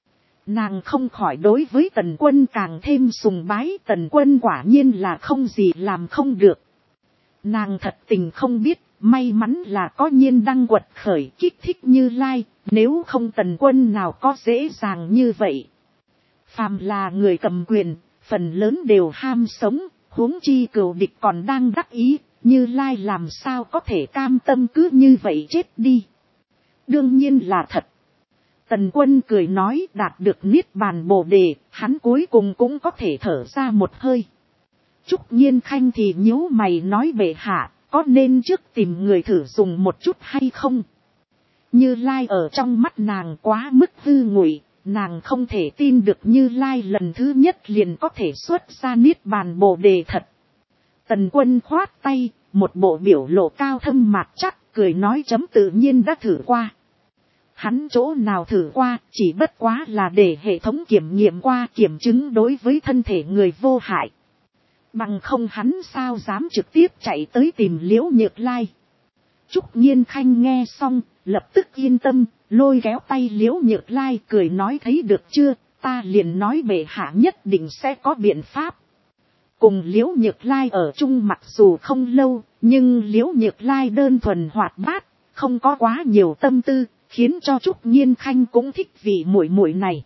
Nàng không khỏi đối với Tần Quân càng thêm sùng bái, Tần Quân quả nhiên là không gì làm không được. Nàng thật tình không biết, may mắn là có Nhiên Đăng quật khởi kích thích Như Lai, nếu không Tần Quân nào có dễ dàng như vậy. Phàm là người cầm quyền, phần lớn đều ham sống, huống chi cừu địch còn đang đắc ý, Như Lai làm sao có thể cam tâm cứ như vậy chết đi. Đương nhiên là thật. Tần Quân cười nói, đạt được Niết Bàn Bồ Đề, hắn cuối cùng cũng có thể thở ra một hơi. Trúc Nhiên Khanh thì nhíu mày nói, bệ hạ, có nên trước tìm người thử dùng một chút hay không? Như Lai ở trong mắt nàng quá mức hư ngụy, nàng không thể tin được Như Lai lần thứ nhất liền có thể xuất ra Niết Bàn Bồ Đề thật. Tần Quân khoát tay, một bộ biểu lộ cao thâm mạc chắc, cười nói, chấm tự nhiên đã thử qua. Hắn chỗ nào thử qua, chỉ bất quá là để hệ thống kiểm nghiệm qua, kiểm chứng đối với thân thể người vô hại. Bằng không hắn sao dám trực tiếp chạy tới tìm Liễu Nhược Lai. Trúc Nhiên Khanh nghe xong, lập tức yên tâm, lôi kéo tay Liễu Nhược Lai cười nói, thấy được chưa, ta liền nói bệ hạ nhất định sẽ có biện pháp. Cùng Liễu Nhược Lai ở chung mặc dù không lâu, nhưng Liễu Nhược Lai đơn thuần hoạt bát, không có quá nhiều tâm tư, khiến cho Trúc Nhiên Khanh cũng thích vị muội muội này.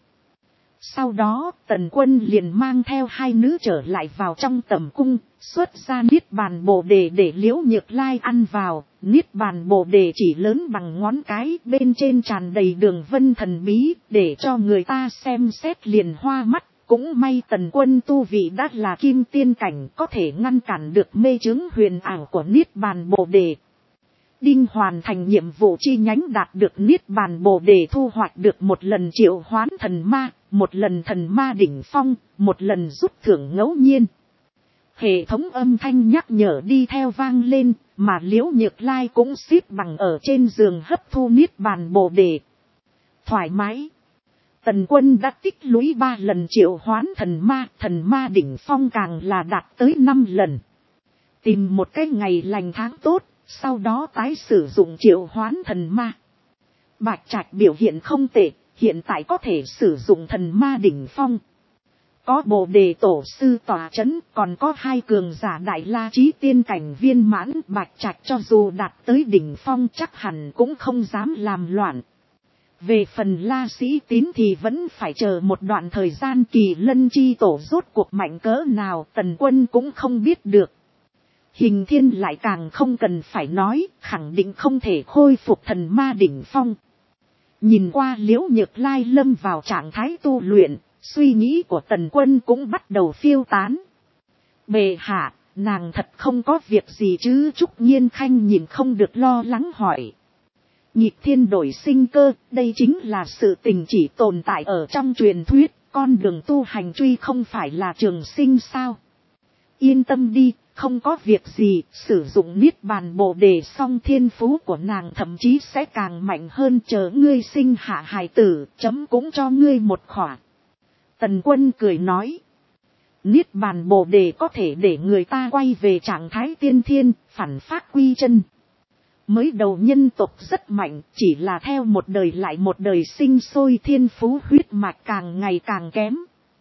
Sau đó, Tần Quân liền mang theo hai nữ trở lại vào trong tẩm cung, xuất ra Niết Bàn Bồ Đề để Liễu Nhược Lai ăn vào. Niết Bàn Bồ Đề chỉ lớn bằng ngón cái, bên trên tràn đầy đường vân thần bí, để cho người ta xem xét liền hoa mắt. Cũng may Tần Quân tu vị đã là kim tiên cảnh, có thể ngăn cản được mê chướng huyền ảo của Niết Bàn Bồ Đề. Đinh hoàn thành nhiệm vụ chi nhánh đạt được Niết Bàn Bồ Đề, thu hoạch được một lần triệu hoán thần ma, một lần thần ma đỉnh phong, một lần rút thưởng ngẫu nhiên. Hệ thống âm thanh nhắc nhở đi theo vang lên, mà Liễu Nhược Lai cũng xếp bằng ở trên giường hấp thu Niết Bàn Bồ Đề. Thoải mái. Tần Quân đã tích lũy 3 lần triệu hoán thần ma đỉnh phong càng là đạt tới 5 lần. Tìm một cái ngày lành tháng tốt, sau đó tái sử dụng triệu hoán thần ma. Bạch Trạch biểu hiện không tệ, hiện tại có thể sử dụng thần ma đỉnh phong. Có Bồ Đề tổ sư tỏa chấn, còn có 2 cường giả đại la chí tiên cảnh viên mãn, Bạch Trạch cho dù đạt tới đỉnh phong chắc hẳn cũng không dám làm loạn. Về phần La Sĩ Tín thì vẫn phải chờ một đoạn thời gian, Kỳ Lân chi tổ rốt cuộc mạnh cỡ nào Tần Quân cũng không biết được. Hình thiên lại càng không cần phải nói, khẳng định không thể khôi phục thần ma đỉnh phong. Nhìn qua Liễu Nhược Lai lâm vào trạng thái tu luyện, suy nghĩ của Tần Quân cũng bắt đầu phiêu tán. Bệ hạ, nàng thật không có việc gì chứ? Trúc Nhiên Khanh nhìn không được lo lắng hỏi. Nhịp thiên đổi sinh cơ, đây chính là sự tình chỉ tồn tại ở trong truyền thuyết, con đường tu hành truy không phải là trường sinh sao? Yên tâm đi, không có việc gì, sử dụng niết bàn bồ đề xong thiên phú của nàng thậm chí sẽ càng mạnh hơn, chờ ngươi sinh hạ hài tử, chấm cũng cho ngươi một khỏa. Tần Quân cười nói. Niết bàn bồ đề có thể để người ta quay về trạng thái tiên thiên, phản phát quy chân. Mới đầu nhân tộc rất mạnh, chỉ là theo một đời lại một đời sinh sôi thiên phú huyết mạch càng ngày càng kém.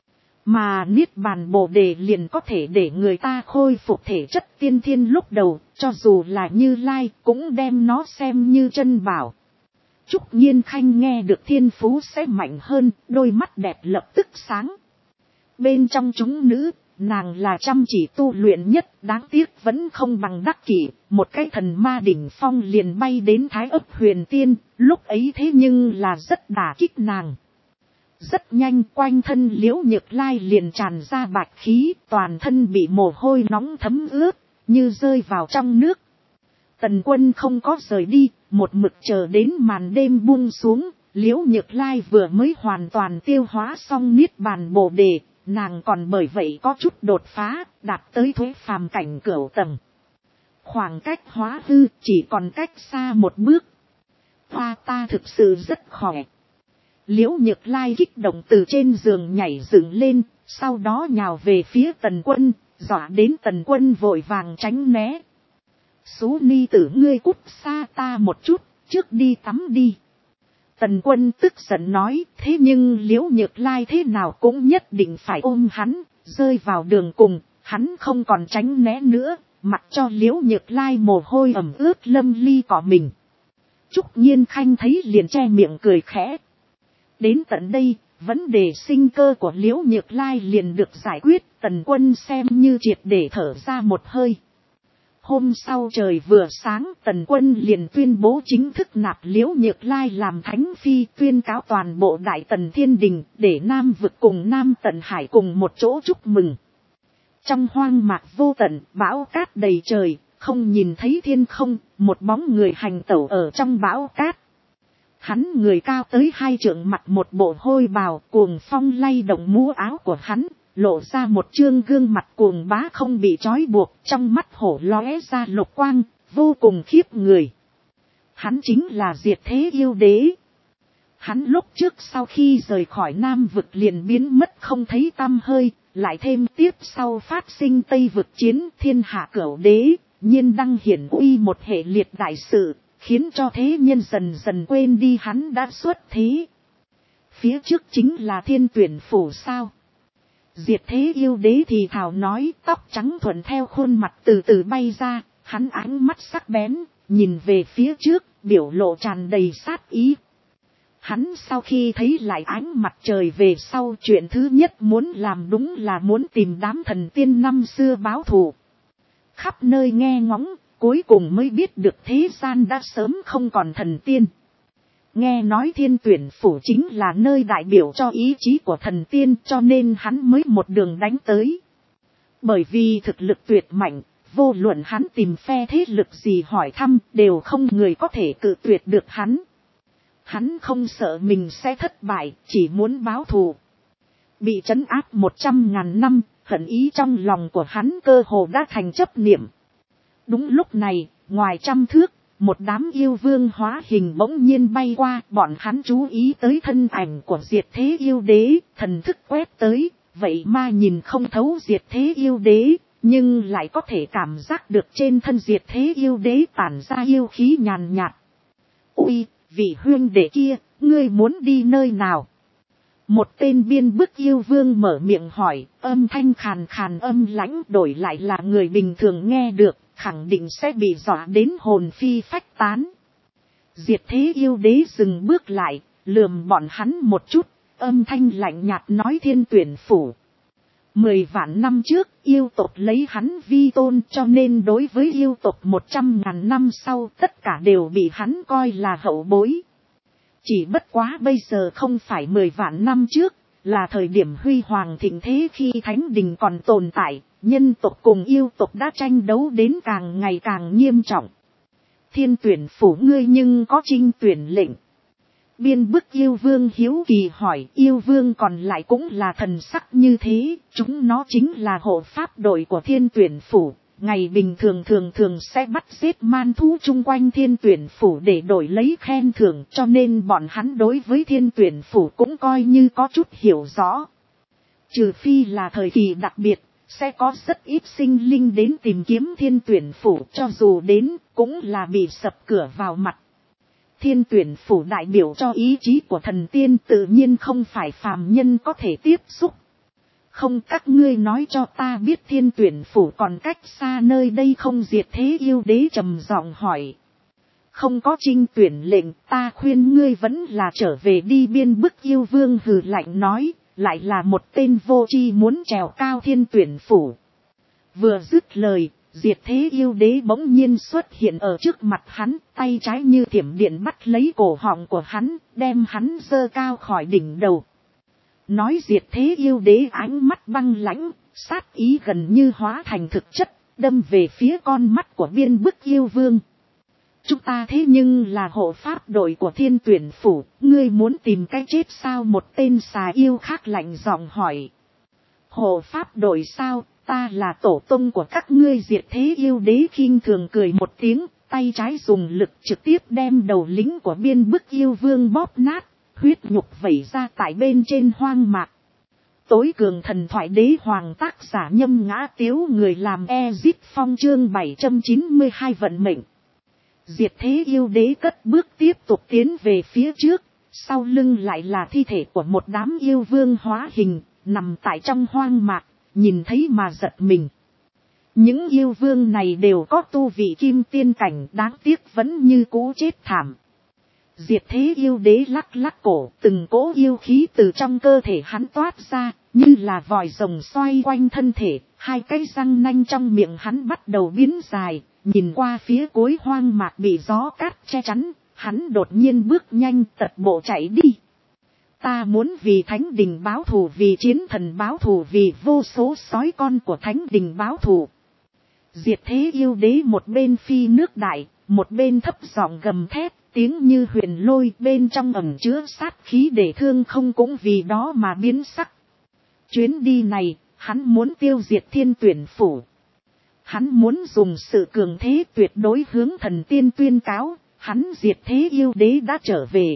Mà niết bàn bồ đề liền có thể để người ta khôi phục thể chất tiên thiên lúc đầu, cho dù là Như Lai cũng đem nó xem như chân bảo. Trúc Nhiên Khanh nghe được thiên phú sẽ mạnh hơn, đôi mắt đẹp lập tức sáng. Bên trong chúng nữ, nàng là chăm chỉ tu luyện nhất, đáng tiếc vẫn không bằng Đắc Kỷ, một cái thần ma đỉnh phong liền bay đến Thái Ấp Huyền Tiên, lúc ấy thế nhưng là rất đả kích nàng. Rất nhanh quanh thân Liễu Nhược Lai liền tràn ra bạch khí, toàn thân bị mồ hôi nóng thấm ướt, như rơi vào trong nước. Tần Quân không có rời đi, một mực chờ đến màn đêm buông xuống, Liễu Nhược Lai vừa mới hoàn toàn tiêu hóa xong niết bàn bồ đề, nàng còn bởi vậy có chút đột phá, đạt tới thuế phàm cảnh cửu tầng. Khoảng cách hóa hư chỉ còn cách xa một bước. Hoa ta thực sự rất khỏe. Liễu Nhược Lai kích động từ trên giường nhảy dựng lên, sau đó nhào về phía Tần Quân, dọa đến Tần Quân vội vàng tránh né. Xú ni tử ngươi cút xa ta một chút, trước đi tắm đi. Tần Quân tức giận nói, thế nhưng Liễu Nhược Lai thế nào cũng nhất định phải ôm hắn, rơi vào đường cùng, hắn không còn tránh né nữa, mặc cho Liễu Nhược Lai mồ hôi ẩm ướt lâm ly cỏ mình. Trúc Nhiên Khanh thấy liền che miệng cười khẽ. Đến tận đây, vấn đề sinh cơ của Liễu Nhược Lai liền được giải quyết, Tần Quân xem như triệt để thở ra một hơi. Hôm sau trời vừa sáng, Tần Quân liền tuyên bố chính thức nạp Liễu Nhược Lai làm thánh phi, tuyên cáo toàn bộ Đại Tần Thiên Đình, để Nam Vực cùng Nam Tần Hải cùng một chỗ chúc mừng. Trong hoang mạc vô tận, bão cát đầy trời, không nhìn thấy thiên không, một bóng người hành tẩu ở trong bão cát. Hắn người cao tới 2 trượng, mặt một bộ hôi bào, cuồng phong lay động mũ áo của hắn, lộ ra một trương gương mặt cuồng bá không bị trói buộc, trong mắt hổ lóe ra lục quang, vô cùng khiếp người. Hắn chính là Diệt Thế Yêu Đế. Hắn lúc trước sau khi rời khỏi Nam Vực liền biến mất không thấy tăm hơi, lại thêm tiếp sau phát sinh Tây Vực chiến, thiên hạ cửu đế, nhiên đăng hiển uy một hệ liệt đại sự, khiến cho thế nhân dần dần quên đi hắn đã xuất thế. Phía trước chính là Thiên Tuyển Phủ sao. Diệt Thế Yêu Đế thì thào nói, tóc trắng thuận theo khuôn mặt từ từ bay ra, hắn ánh mắt sắc bén, nhìn về phía trước, biểu lộ tràn đầy sát ý. Hắn sau khi thấy lại ánh mặt trời về sau, chuyện thứ nhất muốn làm đúng là muốn tìm đám thần tiên năm xưa báo thù. Khắp nơi nghe ngóng, cuối cùng mới biết được thế gian đã sớm không còn thần tiên. Nghe nói Thiên Tuyển Phủ chính là nơi đại biểu cho ý chí của thần tiên, cho nên hắn mới một đường đánh tới. Bởi vì thực lực tuyệt mạnh, vô luận hắn tìm phe thế lực gì hỏi thăm, đều không người có thể cự tuyệt được hắn. Hắn không sợ mình sẽ thất bại, chỉ muốn báo thù. Bị trấn áp 100.000 năm, hận ý trong lòng của hắn cơ hồ đã thành chấp niệm. Đúng lúc này, ngoài 100 thước, một đám yêu vương hóa hình bỗng nhiên bay qua, bọn hắn chú ý tới thân ảnh của Diệt Thế Yêu Đế, thần thức quét tới, vậy mà nhìn không thấu Diệt Thế Yêu Đế, nhưng lại có thể cảm giác được trên thân Diệt Thế Yêu Đế tản ra yêu khí nhàn nhạt. Ui, vị huynh đệ kia, ngươi muốn đi nơi nào? Một tên biên bức yêu vương mở miệng hỏi, âm thanh khàn khàn âm lãnh, đổi lại là người bình thường nghe được, khẳng định sẽ bị dọa đến hồn phi phách tán. Diệt Thế Yêu Đế dừng bước lại, lườm bọn hắn một chút, âm thanh lạnh nhạt nói Thiên Tuyển Phủ. 10 vạn năm trước, yêu tộc lấy hắn vi tôn, cho nên đối với yêu tộc 100.000 năm sau tất cả đều bị hắn coi là hậu bối. Chỉ bất quá bây giờ không phải 10 vạn năm trước, là thời điểm huy hoàng thịnh thế khi thánh đình còn tồn tại, nhân tộc cùng yêu tộc đã tranh đấu đến càng ngày càng nghiêm trọng. Thiên tuyển phủ ngươi nhưng có trinh tuyển lệnh. Biên bức yêu vương hiếu kỳ hỏi, yêu vương còn lại cũng là thần sắc như thế, chúng nó chính là hộ pháp đội của thiên tuyển phủ, ngày bình thường thường sẽ bắt giết man thú chung quanh thiên tuyển phủ để đổi lấy khen thưởng, cho nên bọn hắn đối với thiên tuyển phủ cũng coi như có chút hiểu rõ. Trừ phi là thời kỳ đặc biệt, sẽ có rất ít sinh linh đến tìm kiếm thiên tuyển phủ, cho dù đến cũng là bị sập cửa vào mặt. Thiên tuyển phủ đại biểu cho ý chí của thần tiên, tự nhiên không phải phàm nhân có thể tiếp xúc. Không, các ngươi nói cho ta biết thiên tuyển phủ còn cách xa nơi đây không? Diệt Thế yêu đế trầm giọng hỏi. Không có trinh tuyển lệnh, ta khuyên ngươi vẫn là trở về đi. Biên bức yêu vương hừ lạnh nói, lại là một tên vô tri muốn trèo cao thiên tuyển phủ. Vừa dứt lời, Diệt Thế yêu đế bỗng nhiên xuất hiện ở trước mặt hắn, tay trái như thiểm điện bắt lấy cổ họng của hắn, đem hắn giơ cao khỏi đỉnh đầu. Nói Diệt Thế yêu đế ánh mắt băng lãnh, sát ý gần như hóa thành thực chất, đâm về phía con mắt của biên bức yêu vương. Chúng ta thế nhưng là hộ pháp đội của thiên tuyển phủ, ngươi muốn tìm cái chết sao? Một tên xà yêu khác lạnh giọng hỏi. Hộ pháp đội sao? Ta là tổ tông của các ngươi. Diệt Thế yêu đế khinh thường cười một tiếng, tay trái dùng lực trực tiếp đem đầu lính của biên bức yêu vương bóp nát, huyết nhục vẩy ra tại bên trên hoang mạc. Tối cường thần thoại đế hoàng, tác giả Nhâm Ngã Tiếu, người làm Ezip Phong, chương 792 vận mệnh. Diệt Thế yêu đế cất bước tiếp tục tiến về phía trước, sau lưng lại là thi thể của một đám yêu vương hóa hình, nằm tại trong hoang mạc, nhìn thấy mà giật mình. Những yêu vương này đều có tu vị kim tiên cảnh, đáng tiếc vẫn như cũ chết thảm. Diệt Thế yêu đế lắc lắc cổ, từng cỗ yêu khí từ trong cơ thể hắn toát ra, như là vòi rồng xoay quanh thân thể, hai cái răng nanh trong miệng hắn bắt đầu biến dài, nhìn qua phía cuối hoang mạc bị gió cát che chắn, hắn đột nhiên bước nhanh tật bộ chạy đi. Ta muốn vì thánh đình báo thù, vì chiến thần báo thù, vì vô số sói con của thánh đình báo thù. Diệt Thế yêu đế một bên phi nước đại, một bên thấp giọng gầm thét, tiếng như huyền lôi, bên trong ẩn chứa sát khí để thương không cũng vì đó mà biến sắc. Chuyến đi này, hắn muốn tiêu diệt thiên tuyển phủ. Hắn muốn dùng sự cường thế tuyệt đối hướng thần tiên tuyên cáo, hắn Diệt Thế yêu đế đã trở về.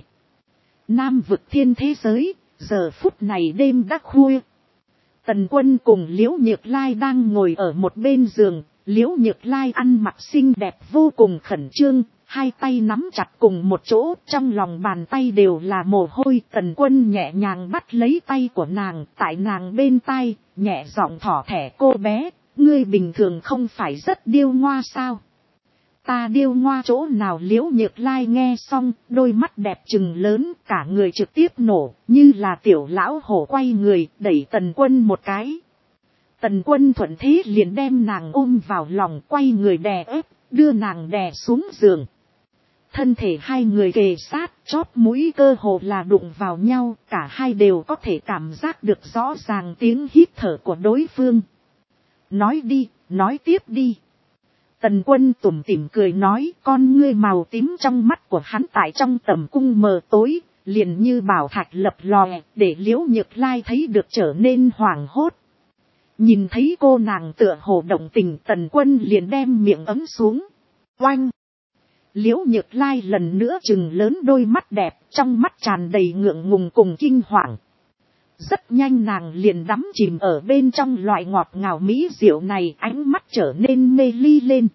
Nam vực thiên thế giới, giờ phút này đêm đã khuya. Tần Quân cùng Liễu Nhược Lai đang ngồi ở một bên giường, Liễu Nhược Lai ăn mặc xinh đẹp vô cùng khẩn trương, hai tay nắm chặt cùng một chỗ, trong lòng bàn tay đều là mồ hôi. Tần Quân nhẹ nhàng bắt lấy tay của nàng, tại nàng bên tai, nhẹ giọng thỏ thẻ, cô bé, ngươi bình thường không phải rất điêu ngoa sao? Ta điêu ngoa chỗ nào? Liễu Nhược Lai nghe xong, đôi mắt đẹp trừng lớn, cả người trực tiếp nổ, như là tiểu lão hổ quay người, đẩy Tần Quân một cái. Tần Quân thuận thế liền đem nàng ôm vào lòng, quay người đè ép, đưa nàng đè xuống giường. Thân thể hai người kề sát, chóp mũi cơ hồ là đụng vào nhau, cả hai đều có thể cảm giác được rõ ràng tiếng hít thở của đối phương. Nói đi, nói tiếp đi. Tần Quân tủm tỉm cười nói, con ngươi màu tím trong mắt của hắn tại trong tầm cung mờ tối, liền như bảo thạch lập lòe, để Liễu Nhược Lai thấy được trở nên hoảng hốt. Nhìn thấy cô nàng tựa hồ động tình, Tần Quân liền đem miệng ấm xuống. Oanh! Liễu Nhược Lai lần nữa trừng lớn đôi mắt đẹp, trong mắt tràn đầy ngượng ngùng cùng kinh hoàng. Rất nhanh nàng liền đắm chìm ở bên trong loại ngọt ngào mỹ diệu này, ánh mắt trở nên mê ly lên.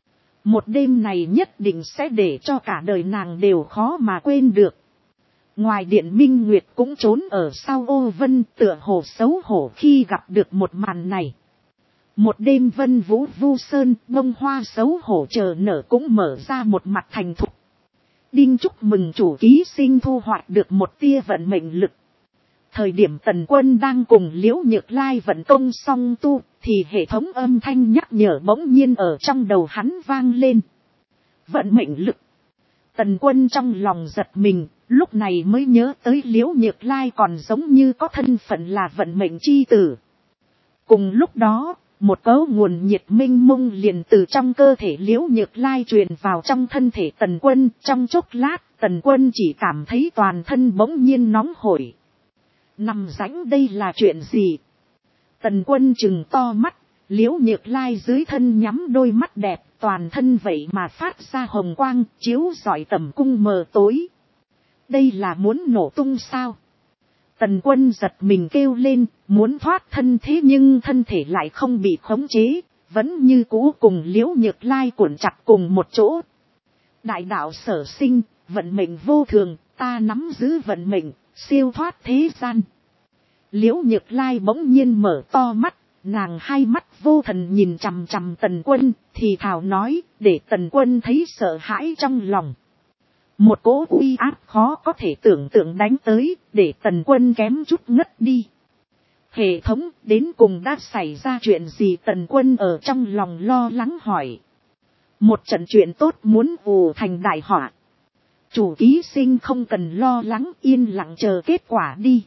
Một đêm này nhất định sẽ để cho cả đời nàng đều khó mà quên được. Ngoài điện Minh Nguyệt cũng trốn ở sau ô vân, tựa hồ xấu hổ khi gặp được một màn này. Một đêm Vân Vũ Vu Sơn, bông hoa xấu hổ chờ nở cũng mở ra một mặt thành thục. Đinh chúc mừng chủ ký sinh thu hoạch được một tia vận mệnh lực. Thời điểm Tần Quân đang cùng Liễu Nhược Lai vận công song tu, thì hệ thống âm thanh nhắc nhở bỗng nhiên ở trong đầu hắn vang lên. Vận mệnh lực. Tần Quân trong lòng giật mình, lúc này mới nhớ tới Liễu Nhược Lai còn giống như có thân phận là vận mệnh chi tử. Cùng lúc đó, một cấu nguồn nhiệt minh mông liền từ trong cơ thể Liễu Nhược Lai truyền vào trong thân thể Tần Quân. Trong chốc lát, Tần Quân chỉ cảm thấy toàn thân bỗng nhiên nóng hổi. Nằm rãnh đây là chuyện gì? Tần Quân trừng to mắt, Liễu Nhược Lai dưới thân nhắm đôi mắt đẹp, toàn thân vậy mà phát ra hồng quang, chiếu rọi tầm cung mờ tối. Đây là muốn nổ tung sao? Tần Quân giật mình kêu lên, muốn thoát thân thế nhưng thân thể lại không bị khống chế, vẫn như cũ cùng Liễu Nhược Lai cuộn chặt cùng một chỗ. Đại đạo sở sinh, vận mệnh vô thường, ta nắm giữ vận mệnh, siêu thoát thế gian. Liễu Nhược Lai bỗng nhiên mở to mắt, nàng hai mắt vô thần nhìn chằm chằm Tần Quân, thì thào nói, để Tần Quân thấy sợ hãi trong lòng. Một cỗ uy áp khó có thể tưởng tượng đánh tới, để Tần Quân kém chút ngất đi. Hệ thống, đến cùng đã xảy ra chuyện gì? Tần Quân ở trong lòng lo lắng hỏi. Một trận chuyện tốt muốn ù thành đại họa. Chủ ký sinh không cần lo lắng, yên lặng chờ kết quả đi.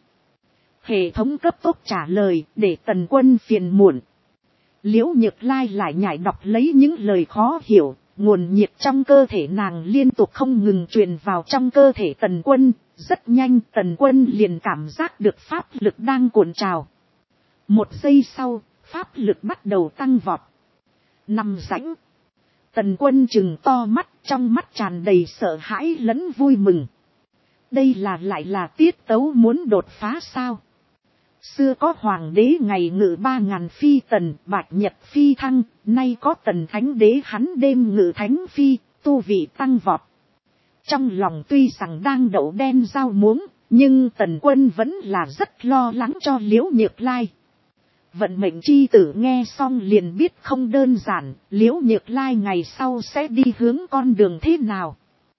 Hệ thống cấp tốc trả lời, để Tần Quân phiền muộn. Liễu Nhược Lai lại nhảy đọc lấy những lời khó hiểu, nguồn nhiệt trong cơ thể nàng liên tục không ngừng truyền vào trong cơ thể Tần Quân. Rất nhanh Tần Quân liền cảm giác được pháp lực đang cuộn trào. Một giây sau, pháp lực bắt đầu tăng vọt. Nằm rãnh. Tần Quân trừng to mắt, trong mắt tràn đầy sợ hãi lẫn vui mừng. Đây lại là tiết tấu muốn đột phá sao? Xưa có hoàng đế ngày ngự 3000 phi tần, bạch nhật phi thăng, nay có Tần Thánh Đế hắn đêm ngự thánh phi, tu vị tăng vọt. Trong lòng tuy rằng đang đậu đen rau muống, nhưng Tần Quân vẫn là rất lo lắng cho Liễu Nhược Lai. Vận mệnh chi tử nghe xong liền biết không đơn giản, Liễu Nhược Lai ngày sau sẽ đi hướng con đường thế nào.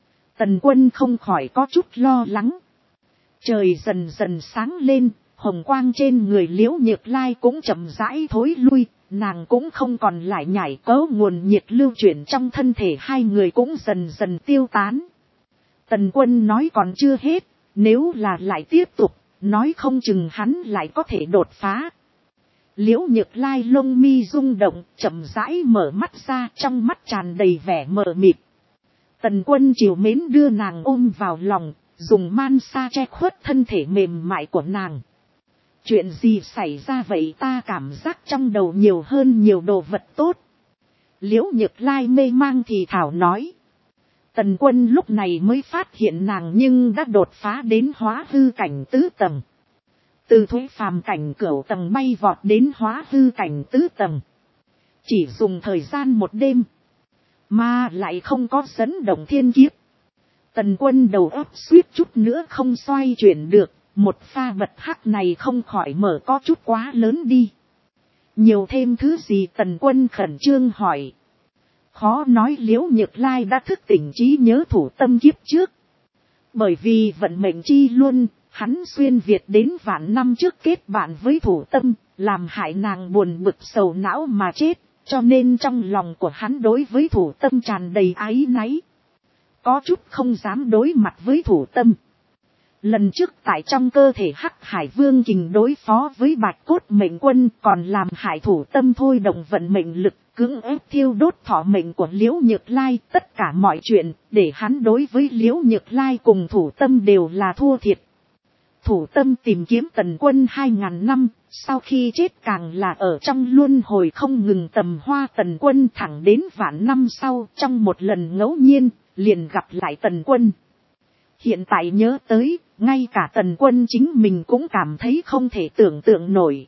Tần Quân không khỏi có chút lo lắng. Trời dần dần sáng lên, hồng quang trên người Liễu Nhược Lai cũng chậm rãi thối lui, nàng cũng không còn lại nhảy, cớ nguồn nhiệt lưu chuyển trong thân thể hai người cũng dần dần tiêu tán. Tần Quân nói còn chưa hết, nếu là lại tiếp tục, nói không chừng hắn lại có thể đột phá. Liễu Nhược Lai lông mi rung động, chậm rãi mở mắt ra, trong mắt tràn đầy vẻ mờ mịt. Tần Quân trìu mến đưa nàng ôm vào lòng, dùng man sa che khuất thân thể mềm mại của nàng. Chuyện gì xảy ra vậy? Ta cảm giác trong đầu nhiều hơn nhiều đồ vật tốt. Liễu Nhược Lai mê mang thì thảo nói. Tần Quân lúc này mới phát hiện nàng nhưng đã đột phá đến hóa hư cảnh tứ tầng. Từ thuế phàm cảnh cửu tầng bay vọt đến hóa hư cảnh tứ tầng. Chỉ dùng thời gian một đêm. Mà lại không có dẫn động thiên kiếp. Tần Quân đầu óc suýt chút nữa không xoay chuyển được. Một pha bật hắc này không khỏi mở có chút quá lớn đi. Nhiều thêm thứ gì? Tần Quân khẩn trương hỏi. Khó nói. Liễu Nhược Lai đã thức tỉnh trí nhớ thủ tâm kiếp trước. Bởi vì vận mệnh chi luân, hắn xuyên Việt đến vạn năm trước kết bạn với thủ tâm, làm hại nàng buồn bực sầu não mà chết, cho nên trong lòng của hắn đối với thủ tâm tràn đầy áy náy. Có chút không dám đối mặt với thủ tâm. Lần trước tại trong cơ thể Hắc Hải Vương Kình đối phó với Bạch Cốt Mệnh Quân còn làm hại thủ tâm thôi động vận mệnh lực, cưỡng ép thiêu đốt thọ mệnh của Liễu Nhược Lai. Tất cả mọi chuyện để hắn đối với Liễu Nhược Lai cùng thủ tâm đều là thua thiệt. Thủ tâm tìm kiếm Tần Quân 2000 năm, sau khi chết càng là ở trong luân hồi không ngừng tầm hoa Tần Quân, thẳng đến vạn năm sau, trong một lần ngẫu nhiên, liền gặp lại Tần Quân. Hiện tại nhớ tới, ngay cả Tần Quân chính mình cũng cảm thấy không thể tưởng tượng nổi.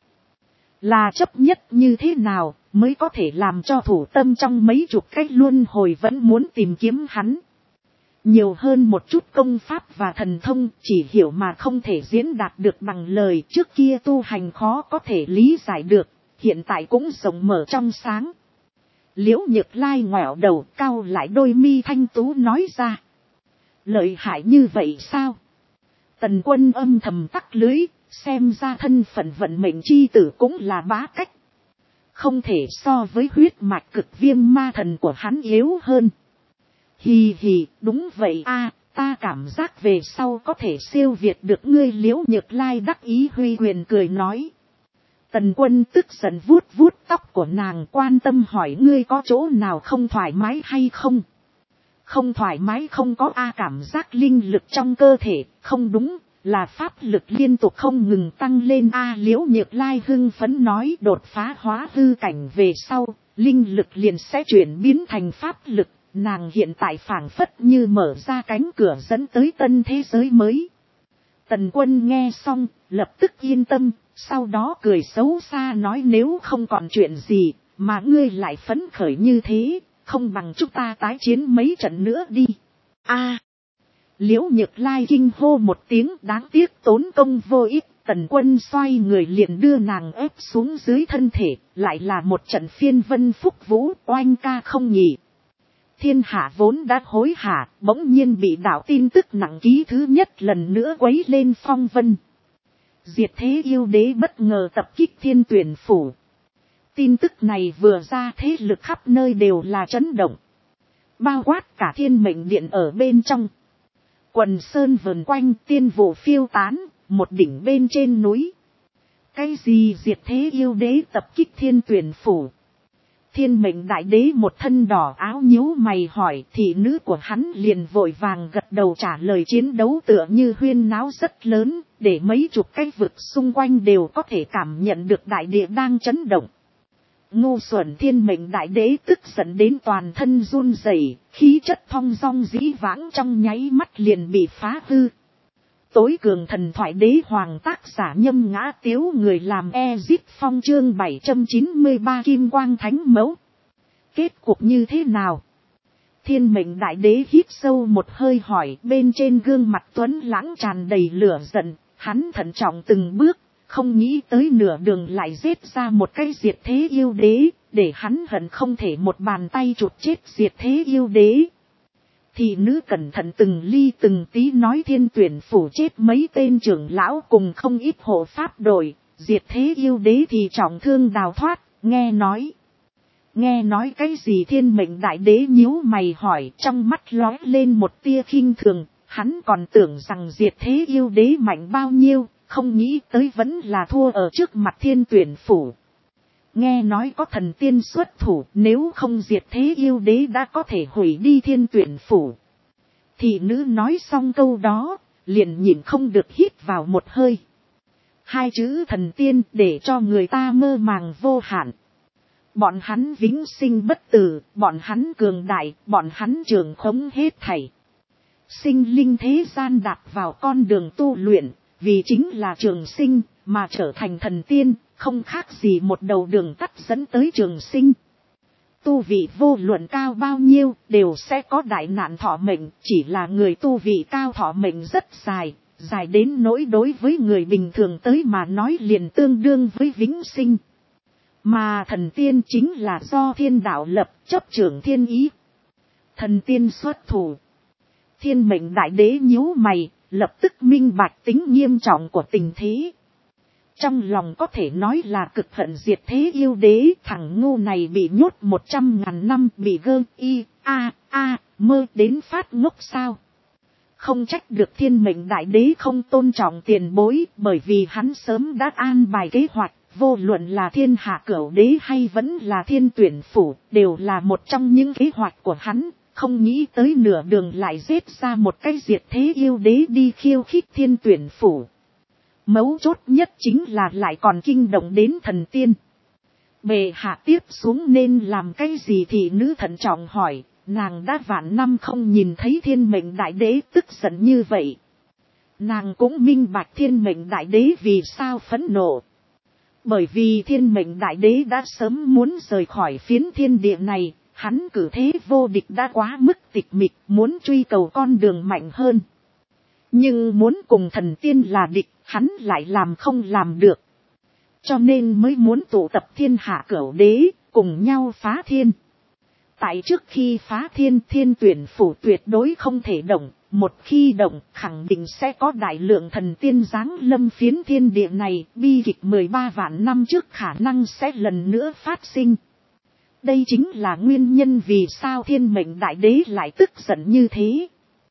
Là chấp nhất như thế nào mới có thể làm cho thủ tâm trong mấy chục cái luân hồi vẫn muốn tìm kiếm hắn. Nhiều hơn một chút công pháp và thần thông, chỉ hiểu mà không thể diễn đạt được bằng lời. Trước kia tu hành khó có thể lý giải được, hiện tại cũng rộng mở trong sáng. Liễu Nhược Lai ngoẹo đầu, cau lại đôi mi thanh tú nói ra. Lợi hại như vậy sao? Tần Quân âm thầm tắc lưới, xem ra thân phận vận mệnh chi tử cũng là bá cách. Không thể so với huyết mạch cực viêm ma thần của hắn yếu hơn. Hì hì, đúng vậy a, ta cảm giác về sau có thể siêu việt được ngươi. Liễu Nhược Lai đắc ý huy quyền cười nói. Tần Quân tức giận vuốt vuốt tóc của nàng, quan tâm hỏi ngươi có chỗ nào không thoải mái hay không? Không thoải mái không có a, cảm giác linh lực trong cơ thể, không đúng, là pháp lực liên tục không ngừng tăng lên a. Liễu Nhược Lai hưng phấn nói đột phá hóa hư cảnh về sau, linh lực liền sẽ chuyển biến thành pháp lực, nàng hiện tại phảng phất như mở ra cánh cửa dẫn tới tân thế giới mới. Tần Quân nghe xong, lập tức yên tâm, sau đó cười xấu xa nói nếu không còn chuyện gì, mà ngươi lại phấn khởi như thế, không bằng chúng ta tái chiến mấy trận nữa đi. A. Liễu Nhược Lai kinh hô một tiếng, đáng tiếc tốn công vô ích. Tần Quân xoay người liền đưa nàng ép xuống dưới thân thể, lại là một trận phiên vân phúc vũ, oanh ca không nhỉ. Thiên hạ vốn đã hối hả, bỗng nhiên bị đạo tin tức nặng ký thứ nhất lần nữa quấy lên phong vân. Diệt thế yêu đế bất ngờ tập kích Thiên Tuyển phủ. Tin tức này vừa ra, thế lực khắp nơi đều là chấn động. Bao quát cả Thiên Mệnh Điện ở bên trong. Quần sơn vần quanh, tiên vụ phiêu tán, một đỉnh bên trên núi. Cái gì diệt thế yêu đế tập kích Thiên Tuyển phủ? Thiên Mệnh Đại Đế một thân đỏ áo nhíu mày hỏi, thị nữ của hắn liền vội vàng gật đầu trả lời. Chiến đấu tựa như huyên náo rất lớn, để mấy chục cái vực xung quanh đều có thể cảm nhận được đại địa đang chấn động. Ngu xuẩn Thiên Mệnh Đại Đế tức giận đến toàn thân run rẩy, khí chất thong dong dĩ vãng trong nháy mắt liền bị phá hư. Tối cường thần thoại đế hoàng tác giả Nhâm Ngã Tiếu, người làm Ezip Phong, chương 793 Kim Quang Thánh Mẫu. Kết cục như thế nào? Thiên Mệnh Đại Đế hít sâu một hơi hỏi, bên trên gương mặt tuấn lãng tràn đầy lửa giận, hắn thận trọng từng bước, không nghĩ tới nửa đường lại giết ra một cái diệt thế yêu đế, để hắn hận không thể một bàn tay chụp chết diệt thế yêu đế. Thị nữ cẩn thận từng ly từng tí nói Thiên Tuyển phủ chết mấy tên trưởng lão cùng không ít hộ pháp đội, diệt thế yêu đế thì trọng thương đào thoát. Nghe nói cái gì? Thiên Mệnh Đại Đế nhíu mày hỏi, trong mắt lóe lên một tia khinh thường, hắn còn tưởng rằng diệt thế yêu đế mạnh bao nhiêu, không nghĩ tới vẫn là thua ở trước mặt Thiên Tuyển phủ. Nghe nói có thần tiên xuất thủ, nếu không diệt thế yêu đế đã có thể hủy đi Thiên Tuyển phủ. Thị nữ nói xong câu đó, liền nhịn không được hít vào một hơi. Hai chữ thần tiên để cho người ta mơ màng vô hạn. Bọn hắn vĩnh sinh bất tử, bọn hắn cường đại, bọn hắn trường khống hết thảy. Sinh linh thế gian đạp vào con đường tu luyện, vì chính là trường sinh, mà trở thành thần tiên, không khác gì một đầu đường tắt dẫn tới trường sinh. Tu vị vô luận cao bao nhiêu, đều sẽ có đại nạn thọ mệnh, chỉ là người tu vị cao thọ mệnh rất dài, dài đến nỗi đối với người bình thường tới mà nói liền tương đương với vĩnh sinh. Mà thần tiên chính là do thiên đạo lập, chấp trưởng thiên ý. Thần tiên xuất thủ. Thiên Mệnh Đại Đế nhíu mày, lập tức minh bạch tính nghiêm trọng của tình thế. Trong lòng có thể nói là cực hận diệt thế yêu đế, thằng ngu này bị nhốt 100.000 năm, bị gơ mơ đến phát ngốc sao. Không trách được Thiên Mệnh Đại Đế không tôn trọng tiền bối, bởi vì hắn sớm đã an bài kế hoạch, vô luận là Thiên Hạ Cửu Đế hay vẫn là Thiên Tuyển phủ, đều là một trong những kế hoạch của hắn, không nghĩ tới nửa đường lại giết ra một cái diệt thế yêu đế đi khiêu khích Thiên Tuyển phủ. Mấu chốt nhất chính là lại còn kinh động đến thần tiên. Bệ hạ tiếp xuống nên làm cái gì? Thì nữ thận trọng hỏi, nàng đã vạn năm không nhìn thấy Thiên Mệnh Đại Đế tức giận như vậy. Nàng cũng minh bạch Thiên Mệnh Đại Đế vì sao phẫn nộ. Bởi vì Thiên Mệnh Đại Đế đã sớm muốn rời khỏi phiến thiên địa này, hắn cử thế vô địch đã quá mức tịch mịch, muốn truy cầu con đường mạnh hơn. Nhưng muốn cùng thần tiên là địch, hắn lại làm không làm được. Cho nên mới muốn tụ tập thiên hạ cửu đế, cùng nhau phá thiên. Tại trước khi phá thiên tuyển phủ tuyệt đối không thể động, một khi động khẳng định sẽ có đại lượng thần tiên giáng lâm phiến thiên địa này, bi kịch 13 vạn năm trước khả năng sẽ lần nữa phát sinh. Đây chính là nguyên nhân vì sao thiên mệnh đại đế lại tức giận như thế.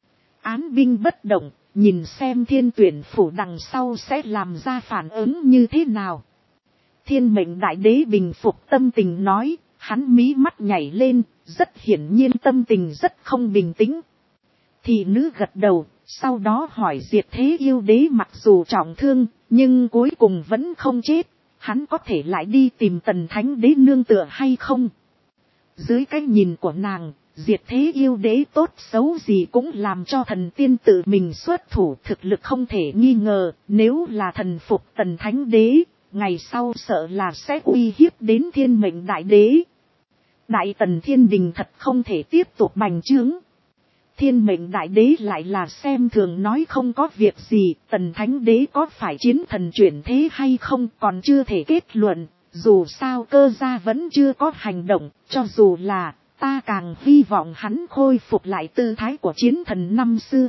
Án binh bất động, nhìn xem thiên tuyển phủ đằng sau sẽ làm ra phản ứng như thế nào. Thiên mệnh đại đế bình phục tâm tình nói, hắn mí mắt nhảy lên, rất hiển nhiên tâm tình rất không bình tĩnh. Thị nữ gật đầu, sau đó hỏi Diệt Thế Yêu Đế mặc dù trọng thương, nhưng cuối cùng vẫn không chết, hắn có thể lại đi tìm Tần Thánh Đế nương tựa hay không? Dưới cái nhìn của nàng, Diệt Thế Yêu Đế tốt xấu gì cũng làm cho thần tiên tự mình xuất thủ, thực lực không thể nghi ngờ, nếu là thần phục Tần Thánh Đế, ngày sau sợ là sẽ uy hiếp đến thiên mệnh đại đế. Đại Tần Thiên Đình thật không thể tiếp tục bành trướng. Thiên mệnh đại đế lại là xem thường nói không có việc gì, Tần Thánh Đế có phải chiến thần chuyển thế hay không còn chưa thể kết luận, dù sao Cơ gia vẫn chưa có hành động, cho dù là, ta càng hy vọng hắn khôi phục lại tư thái của chiến thần năm xưa.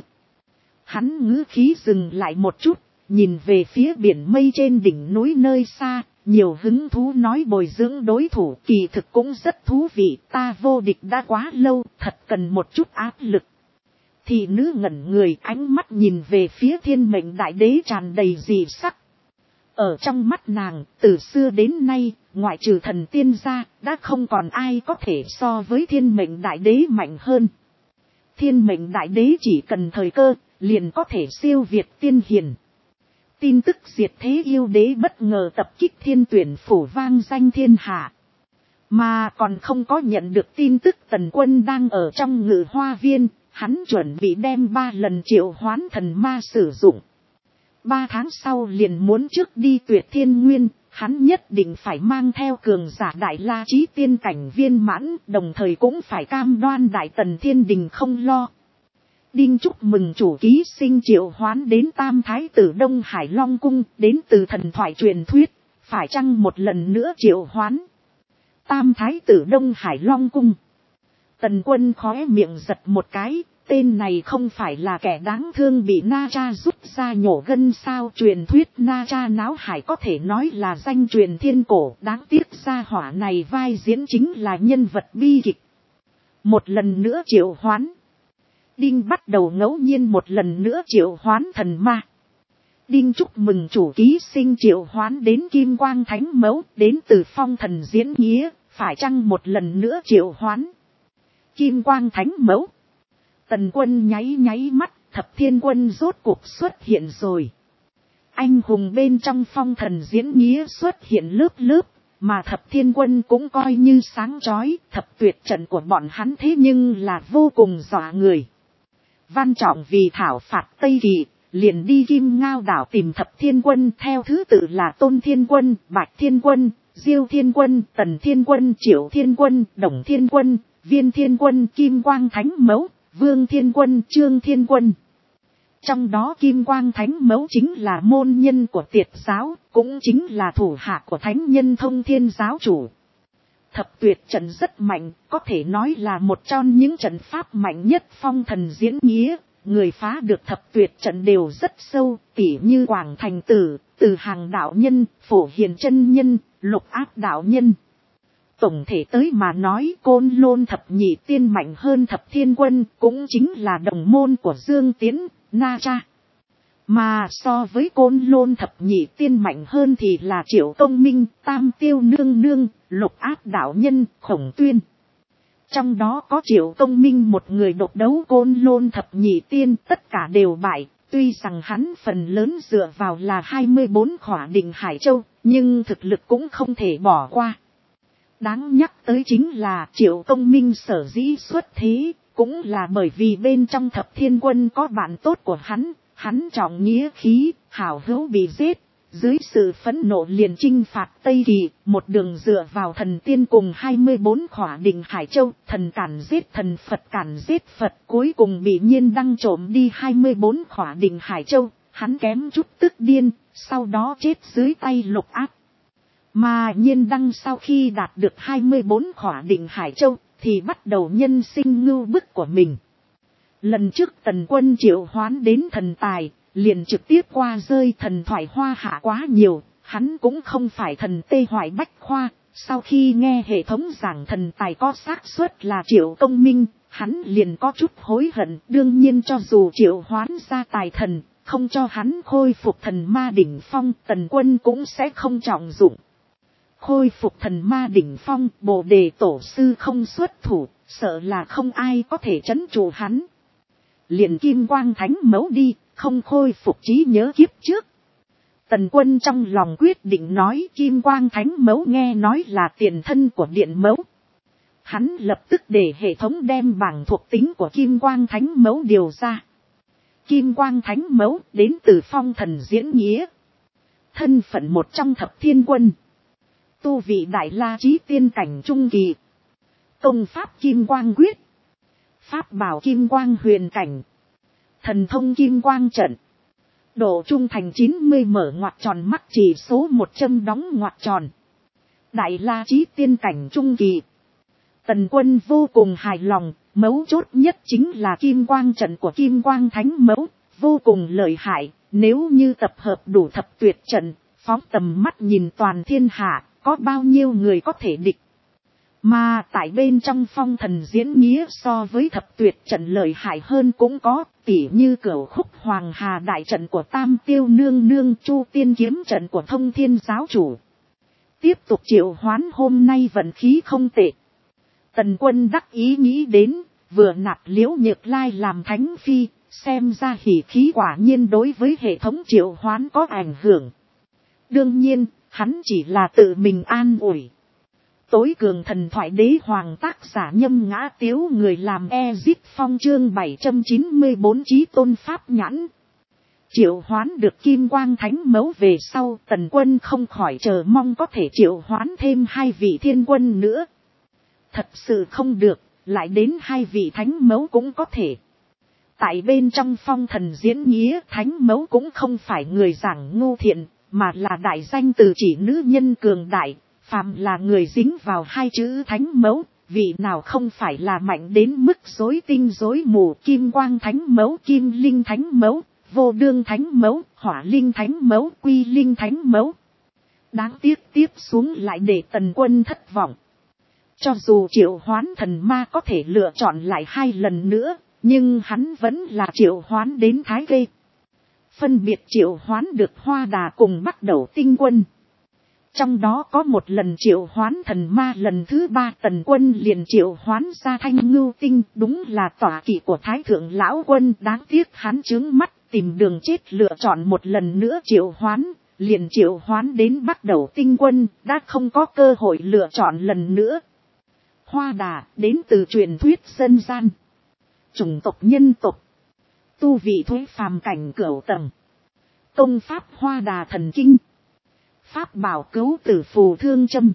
Hắn ngữ khí dừng lại một chút, nhìn về phía biển mây trên đỉnh núi nơi xa, nhiều hứng thú nói bồi dưỡng đối thủ kỳ thực cũng rất thú vị, ta vô địch đã quá lâu, thật cần một chút áp lực. Thị nữ ngẩn người, ánh mắt nhìn về phía thiên mệnh đại đế tràn đầy dị sắc. Ở trong mắt nàng, từ xưa đến nay, ngoại trừ thần tiên ra, đã không còn ai có thể so với thiên mệnh đại đế mạnh hơn. Thiên mệnh đại đế chỉ cần thời cơ, liền có thể siêu việt tiên hiền. Tin tức Diệt Thế Yêu Đế bất ngờ tập kích thiên tuyển phủ vang danh thiên hạ. Mà còn không có nhận được tin tức Tần Quân đang ở trong Ngự Hoa Viên, hắn chuẩn bị đem 3 lần triệu hoán thần ma sử dụng. 3 tháng sau liền muốn trước đi Tuyệt Thiên Nguyên, hắn nhất định phải mang theo cường giả Đại La Chí tiên cảnh viên mãn, đồng thời cũng phải cam đoan Đại Tần Thiên Đình không lo. Đinh chúc mừng chủ ký sinh triệu hoán đến Tam Thái tử Đông Hải Long Cung, đến từ thần thoại truyền thuyết, phải chăng một lần nữa triệu hoán. Tam Thái tử Đông Hải Long Cung. Tần Quân khóe miệng giật một cái, tên này không phải là kẻ đáng thương bị Na Cha rút ra nhổ gân sao. Truyền thuyết Na Cha náo hải có thể nói là danh truyền thiên cổ, đáng tiếc gia hỏa này vai diễn chính là nhân vật bi kịch. Một lần nữa triệu hoán. Đinh bắt đầu ngẫu nhiên một lần nữa triệu hoán thần ma. Đinh chúc mừng chủ ký sinh triệu hoán đến Kim Quang Thánh Mẫu, đến từ Phong Thần Diễn Nghĩa, phải chăng một lần nữa triệu hoán. Kim Quang Thánh Mẫu. Tần Quân nháy mắt, Thập Thiên Quân rốt cuộc xuất hiện rồi. Anh hùng bên trong Phong Thần Diễn Nghĩa xuất hiện lớp, mà Thập Thiên Quân cũng coi như sáng chói, thập tuyệt trận của bọn hắn thế nhưng là vô cùng dọa người. Văn Trọng vì thảo phạt Tây Kỳ, liền đi Kim Ngao đảo tìm Thập Thiên Quân, theo thứ tự là Tôn Thiên Quân, Bạch Thiên Quân, Diêu Thiên Quân, Tần Thiên Quân, Triệu Thiên Quân, Đồng Thiên Quân, Viên Thiên Quân, Kim Quang Thánh Mẫu, Vương Thiên Quân, Trương Thiên Quân. Trong đó Kim Quang Thánh Mẫu chính là môn nhân của Tiệt giáo, cũng chính là thủ hạ của Thánh Nhân Thông Thiên giáo chủ. Thập tuyệt trận rất mạnh, có thể nói là một trong những trận pháp mạnh nhất Phong Thần Diễn Nghĩa. Người phá được thập tuyệt trận đều rất sâu, tỉ như Quảng Thành Tử, Từ Hàng đạo nhân, Phổ Hiền chân nhân, Lục Áp đạo nhân. Tổng thể tới mà nói Côn Lôn thập nhị tiên mạnh hơn Thập Thiên Quân, cũng chính là đồng môn của Dương Tiến, Na Cha. Mà so với Côn Lôn thập nhị tiên mạnh hơn thì là Triệu Công Minh, Tam Tiêu Nương Nương, Lục Áp đạo nhân, Khổng Tuyên. Trong đó có Triệu Công Minh một người độc đấu Côn Lôn thập nhị tiên, tất cả đều bại. Tuy rằng hắn phần lớn dựa vào là 24 khỏa định Hải Châu, nhưng thực lực cũng không thể bỏ qua. Đáng nhắc tới chính là Triệu Công Minh sở dĩ xuất thế, cũng là bởi vì bên trong Thập Thiên Quân có bạn tốt của hắn trọng nghĩa khí, hảo hữu bị giết. Dưới sự phẫn nộ liền chinh phạt Tây Kỳ, một đường dựa vào thần tiên cùng 24 khỏa định Hải Châu, thần cản giết thần, Phật cản giết Phật, cuối cùng bị Nhiên Đăng trộm đi 24 khỏa định Hải Châu, hắn kém chút tức điên, sau đó chết dưới tay Lục Áp. Mà Nhiên Đăng sau khi đạt được 24 khỏa định Hải Châu, thì bắt đầu nhân sinh ngưu bức của mình. Lần trước Tần Quân triệu hoán đến thần tài, liền trực tiếp qua rơi thần thoại hoa hạ quá nhiều, hắn cũng không phải thần tê hoại bách khoa. Sau khi nghe hệ thống giảng thần tài có xác suất là Triệu Công Minh, hắn liền có chút hối hận. Đương nhiên cho dù triệu hoán ra tài thần, không cho hắn khôi phục thần ma đỉnh phong, Tần Quân cũng sẽ không trọng dụng. Khôi phục thần ma đỉnh phong, Bồ Đề tổ sư không xuất thủ, sợ là không ai có thể trấn trụ hắn. Liền Kim Quang Thánh Mẫu đi, không khôi phục trí nhớ kiếp trước. Tần Quân trong lòng quyết định nói Kim Quang Thánh Mẫu nghe nói là tiền thân của Điện Mẫu. Hắn lập tức để hệ thống đem bảng thuộc tính của Kim Quang Thánh Mẫu điều ra. Kim Quang Thánh Mẫu đến từ phong thần diễn nghĩa. Thân phận một trong thập thiên quân. Tu vị đại la chí tiên cảnh trung kỳ. Công pháp Kim Quang Quyết. Pháp bảo Kim Quang Huyền Cảnh. Thần thông Kim Quang Trận. Độ trung thành 90 mở ngoặc tròn mắt chỉ số 100 đóng ngoặc tròn. Đại la chí tiên cảnh trung kỳ. Tần Quân vô cùng hài lòng, mấu chốt nhất chính là Kim Quang Trận của Kim Quang Thánh Mẫu, vô cùng lợi hại, nếu như tập hợp đủ thập tuyệt trận, phóng tầm mắt nhìn toàn thiên hạ, có bao nhiêu người có thể địch. Mà tại bên trong phong thần diễn nghĩa so với thập tuyệt trận lợi hại hơn cũng có, tỉ như Cửu Khúc Hoàng Hà đại trận của Tam Tiêu Nương Nương, Chu Tiên kiếm trận của Thông Thiên giáo chủ. Tiếp tục triệu hoán hôm nay vận khí không tệ. Tần Quân đắc ý nghĩ đến, vừa nạp Liễu Nhược Lai làm thánh phi, xem ra hỉ khí quả nhiên đối với hệ thống triệu hoán có ảnh hưởng. Đương nhiên, hắn chỉ là tự mình an ủi. Tối cường thần thoại đế hoàng tác giả Nhâm Ngã Tiếu người làm Ezit Phong chương 794 Chí Tôn Pháp Nhãn. Triệu hoán được Kim Quang Thánh Mẫu về sau, Tần Quân không khỏi chờ mong có thể triệu hoán thêm 2 vị thiên quân nữa. Thật sự không được, lại đến 2 vị thánh mẫu cũng có thể. Tại bên trong phong thần diễn nghĩa, thánh mẫu cũng không phải người giảng ngu thiện, mà là đại danh từ chỉ nữ nhân cường đại. Phàm là người dính vào 2 chữ thánh mẫu, vị nào không phải là mạnh đến mức rối tinh rối mù. Kim Quang Thánh Mẫu, Kim Linh Thánh Mẫu, Vô Đương Thánh Mẫu, Hỏa Linh Thánh Mẫu, Quy Linh Thánh Mẫu. Đáng tiếc tiếp xuống lại để Tần Quân thất vọng. Cho dù triệu hoán thần ma có thể lựa chọn lại 2 lần nữa, nhưng hắn vẫn là triệu hoán đến Thái Ghê. Phân biệt triệu hoán được Hoa Đà cùng Bắt Đầu Tinh Quân. Trong đó có một lần triệu hoán thần ma, lần thứ 3 Tần Quân liền triệu hoán ra Thanh Ngưu Tinh, đúng là tọa kỵ của Thái Thượng Lão Quân. Đáng tiếc hắn chướng mắt tìm đường chết, lựa chọn một lần nữa triệu hoán, liền triệu hoán đến Bắt Đầu Tinh Quân, đã không có cơ hội lựa chọn lần nữa. Hoa Đà đến từ truyền thuyết dân gian, chủng tộc nhân tộc, tu vị thuế phàm cảnh cửu tầng, công pháp Hoa Đà thần kinh, pháp bảo cứu tử phù thương châm,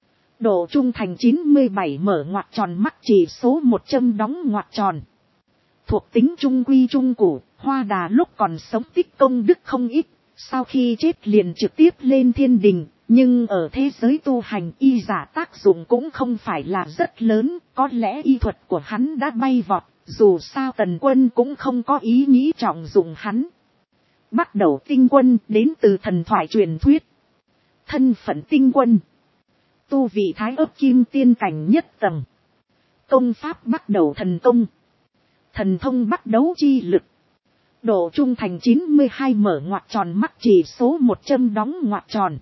độ trung thành 97 mở ngoặc tròn mắt chỉ số 100 đóng ngoặc tròn. Thuộc tính trung quy trung củ, Hoa Đà lúc còn sống tích công đức không ít, sau khi chết liền trực tiếp lên thiên đình. Nhưng ở thế giới tu hành y giả tác dụng cũng không phải là rất lớn, có lẽ y thuật của hắn đã bay vọt, dù sao Tần Quân cũng không có ý nghĩ trọng dụng hắn. Bắt Đầu Tinh Quân đến từ thần thoại truyền thuyết. Thân phận tinh quân. Tu vị Thái Ấp Kim tiên cảnh nhất tầng. Công pháp Bắt Đầu thần công. Thần thông Bắt Đấu chi lực. Độ trung thành 92 mở ngoặc tròn mắt chỉ số 100 đóng ngoặc tròn.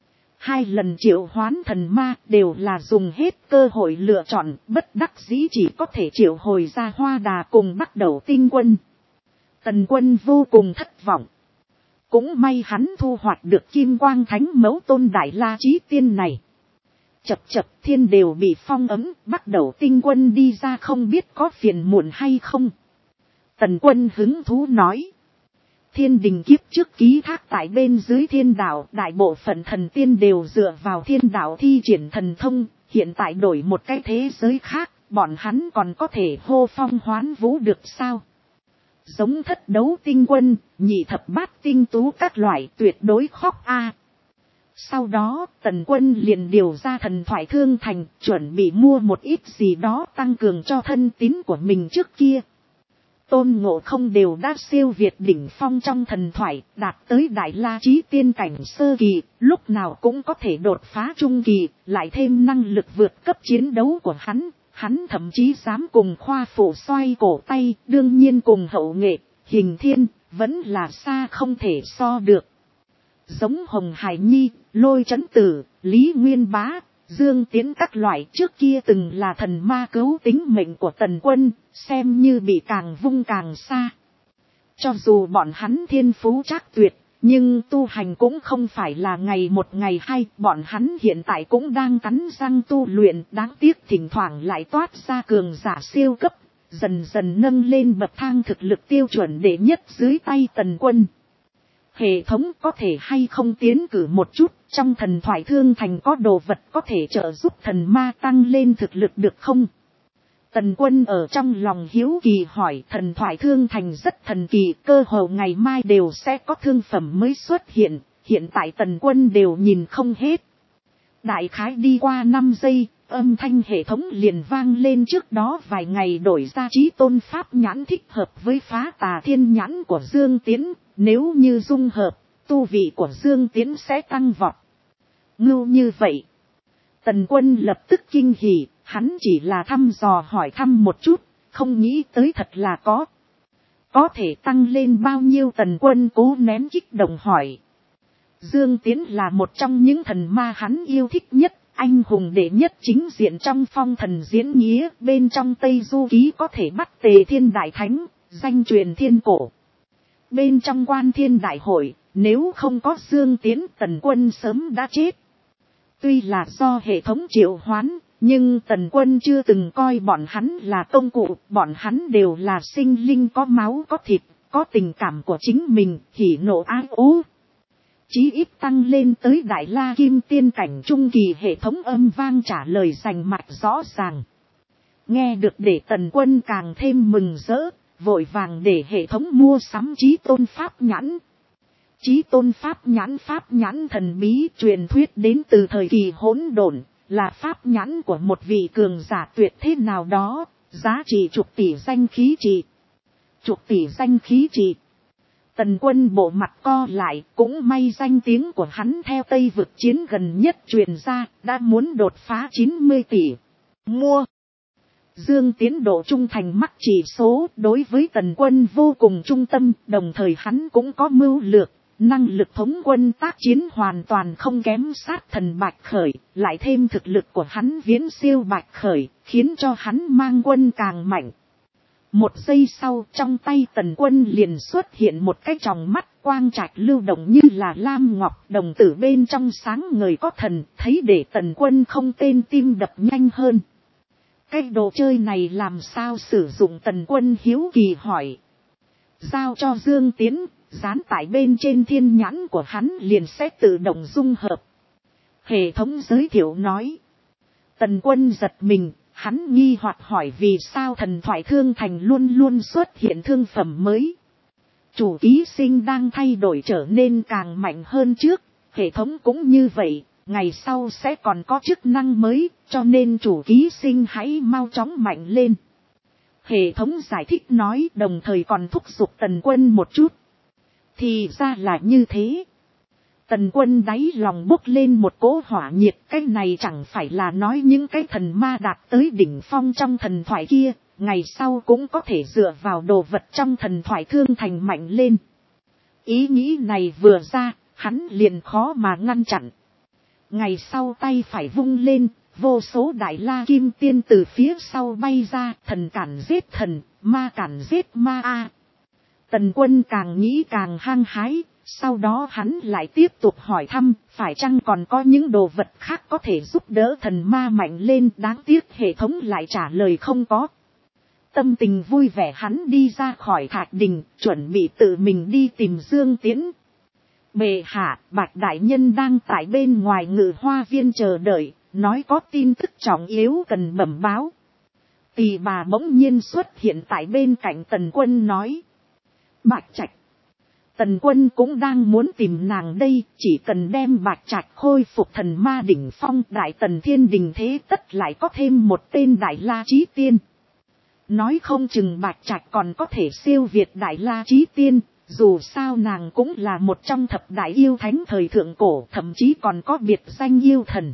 2 lần triệu hoán thần ma đều là dùng hết cơ hội lựa chọn, bất đắc dĩ chỉ có thể triệu hồi ra Hoa Đà cùng Bắt Đầu Tinh Quân. Tần Quân vô cùng thất vọng. Cũng may hắn thu hoạch được Kim Quang Thánh Mẫu tôn đại la chí tiên này. Chập chập thiên đều bị phong ấm, Bắt Đầu Tinh Quân đi ra không biết có phiền muộn hay không. Tần Quân hứng thú nói. Thiên đình kiếp trước ký thác tại bên dưới thiên đạo, đại bộ phận thần tiên đều dựa vào thiên đạo thi triển thần thông, hiện tại đổi một cái thế giới khác, bọn hắn còn có thể hô phong hoán vũ được sao? Giống Thất Đấu Tinh Quân, Nhị Thập Bát Tinh Tú các loại tuyệt đối khóc a. Sau đó Tần Quân liền điều ra thần thoại thương thành, chuẩn bị mua một ít gì đó tăng cường cho thân tín của mình trước kia. Tôn Ngộ Không đều đã siêu việt đỉnh phong trong thần thoại, đạt tới đại la chí tiên cảnh sơ kỳ, lúc nào cũng có thể đột phá trung kỳ, lại thêm năng lực vượt cấp chiến đấu của hắn thậm chí dám cùng khoa phụ xoay cổ tay, đương nhiên cùng hậu nghệ, Hình Thiên, vẫn là xa không thể so được. Giống Hồng Hải Nhi, Lôi Chấn Tử, Lý Nguyên Bá, Dương Tiến các loại trước kia từng là thần ma cứu tính mệnh của Tần Quân, xem như bị càng vung càng xa. Cho dù bọn hắn thiên phú trác tuyệt, nhưng tu hành cũng không phải là ngày một ngày hai, bọn hắn hiện tại cũng đang cắn răng tu luyện, đáng tiếc thỉnh thoảng lại toát ra cường giả siêu cấp, dần dần nâng lên bậc thang thực lực tiêu chuẩn đệ nhất dưới tay Tần Quân. Hệ thống có thể hay không tiến cử một chút, trong thần thoại thương thành có đồ vật có thể trợ giúp thần ma tăng lên thực lực được không? Tần Quân ở trong lòng hiếu kỳ hỏi. Thần thoại thương thành rất thần kỳ, cơ hồ ngày mai đều sẽ có thương phẩm mới xuất hiện, hiện tại Tần Quân đều nhìn không hết. Đại khái đi qua 5 giây, âm thanh hệ thống liền vang lên, trước đó vài ngày đổi ra Chí Tôn Pháp nhãn thích hợp với Phá Tà Thiên nhãn của Dương Tiến, nếu như dung hợp, tu vị của Dương Tiến sẽ tăng vọt. Ngưu như vậy. Tần Quân lập tức kinh hỉ, hắn chỉ là thăm dò hỏi thăm một chút, không nghĩ tới thật là có. Có thể tăng lên bao nhiêu? Tần Quân cố nén kích động hỏi. Dương Tiến là một trong những thần ma hắn yêu thích nhất, anh hùng đệ nhất chính diện trong Phong Thần diễn nghĩa, bên trong Tây Du Ký có thể bắt Tề Thiên Đại Thánh, danh truyền thiên cổ. Bên trong Quan Thiên Đại Hội, nếu không có Dương Tiến, Tần Quân sớm đã chết. Tuy là do hệ thống triệu hoán, nhưng Tần Quân chưa từng coi bọn hắn là công cụ, bọn hắn đều là sinh linh có máu có thịt, có tình cảm của chính mình, hỉ nộ ái ố. Chí ít tăng lên tới Đại La Kim Tiên cảnh trung kỳ, hệ thống âm vang trả lời rành mạch rõ ràng. Nghe được để Tần Quân càng thêm mừng rỡ, vội vàng để hệ thống mua sắm Chí Tôn Pháp nhãn. Chí Tôn Pháp nhãn thần bí, truyền thuyết đến từ thời kỳ hỗn độn, là pháp nhãn của một vị cường giả tuyệt thế nào đó, giá trị chục tỷ danh khí trị. Chục tỷ danh khí trị. Tần Quân bộ mặt co lại, cũng may danh tiếng của hắn theo Tây vực chiến gần nhất truyền ra, đã muốn đột phá 90 tỷ. Mua. Dương Tiến độ trung thành mắc chỉ số, đối với Tần Quân vô cùng trung tâm, đồng thời hắn cũng có mưu lược, năng lực thống quân tác chiến hoàn toàn không kém sát thần Bạch Khởi, lại thêm thực lực của hắn viễn siêu Bạch Khởi, khiến cho hắn mang quân càng mạnh. Một giây sau, trong tay Tần Quân liền xuất hiện một cái tròng mắt quang trạch lưu động như là lam ngọc, đồng tử bên trong sáng ngời có thần, thấy để Tần Quân không tên tim đập nhanh hơn. Cái đồ chơi này làm sao sử dụng? Tần Quân hiếu kỳ hỏi. Giao cho Dương Tiến, dán tại bên trên thiên nhãn của hắn liền sẽ tự động dung hợp. Hệ thống giới thiệu nói. Tần Quân giật mình, hắn nghi hoặc hỏi vì sao thần thoại thương thành luôn luôn xuất hiện thương phẩm mới. Chủ ký sinh đang thay đổi trở nên càng mạnh hơn trước, hệ thống cũng như vậy, ngày sau sẽ còn có chức năng mới, cho nên chủ ký sinh hãy mau chóng mạnh lên. Hệ thống giải thích nói, đồng thời còn thúc giục Tần Quân một chút. Thì ra là như thế. Tần Quân đáy lòng bốc lên một cỗ hỏa nhiệt, cái này chẳng phải là nói những cái thần ma đạt tới đỉnh phong trong thần thoại kia, ngày sau cũng có thể dựa vào đồ vật trong thần thoại thương thành mạnh lên. Ý nghĩ này vừa ra, hắn liền khó mà ngăn chặn. Ngày sau tay phải vung lên, vô số Đại La Kim Tiên từ phía sau bay ra, thần cản giết thần, ma cản giết ma a. Tần Quân càng nghĩ càng hăng hái, sau đó hắn lại tiếp tục hỏi thăm, phải chăng còn có những đồ vật khác có thể giúp đỡ thần ma mạnh lên, đáng tiếc hệ thống lại trả lời không có. Tâm tình vui vẻ hắn đi ra khỏi Thạch Đình, chuẩn bị tự mình đi tìm Dương Tiến. Bệ hạ, Bạch Đại Nhân đang tại bên ngoài Ngự Hoa Viên chờ đợi, nói có tin tức trọng yếu cần bẩm báo. Tỳ bà bỗng nhiên xuất hiện tại bên cạnh Tần Quân nói. Bạch Trạch. Tần Quân cũng đang muốn tìm nàng đây, chỉ cần đem Bạch Trạch khôi phục thần ma đỉnh phong, Đại Tần Thiên Đình thế tất lại có thêm một tên Đại La Chí Tiên. Nói không chừng Bạch Trạch còn có thể siêu việt Đại La Chí Tiên, dù sao nàng cũng là một trong thập đại yêu thánh thời thượng cổ, thậm chí còn có biệt danh yêu thần.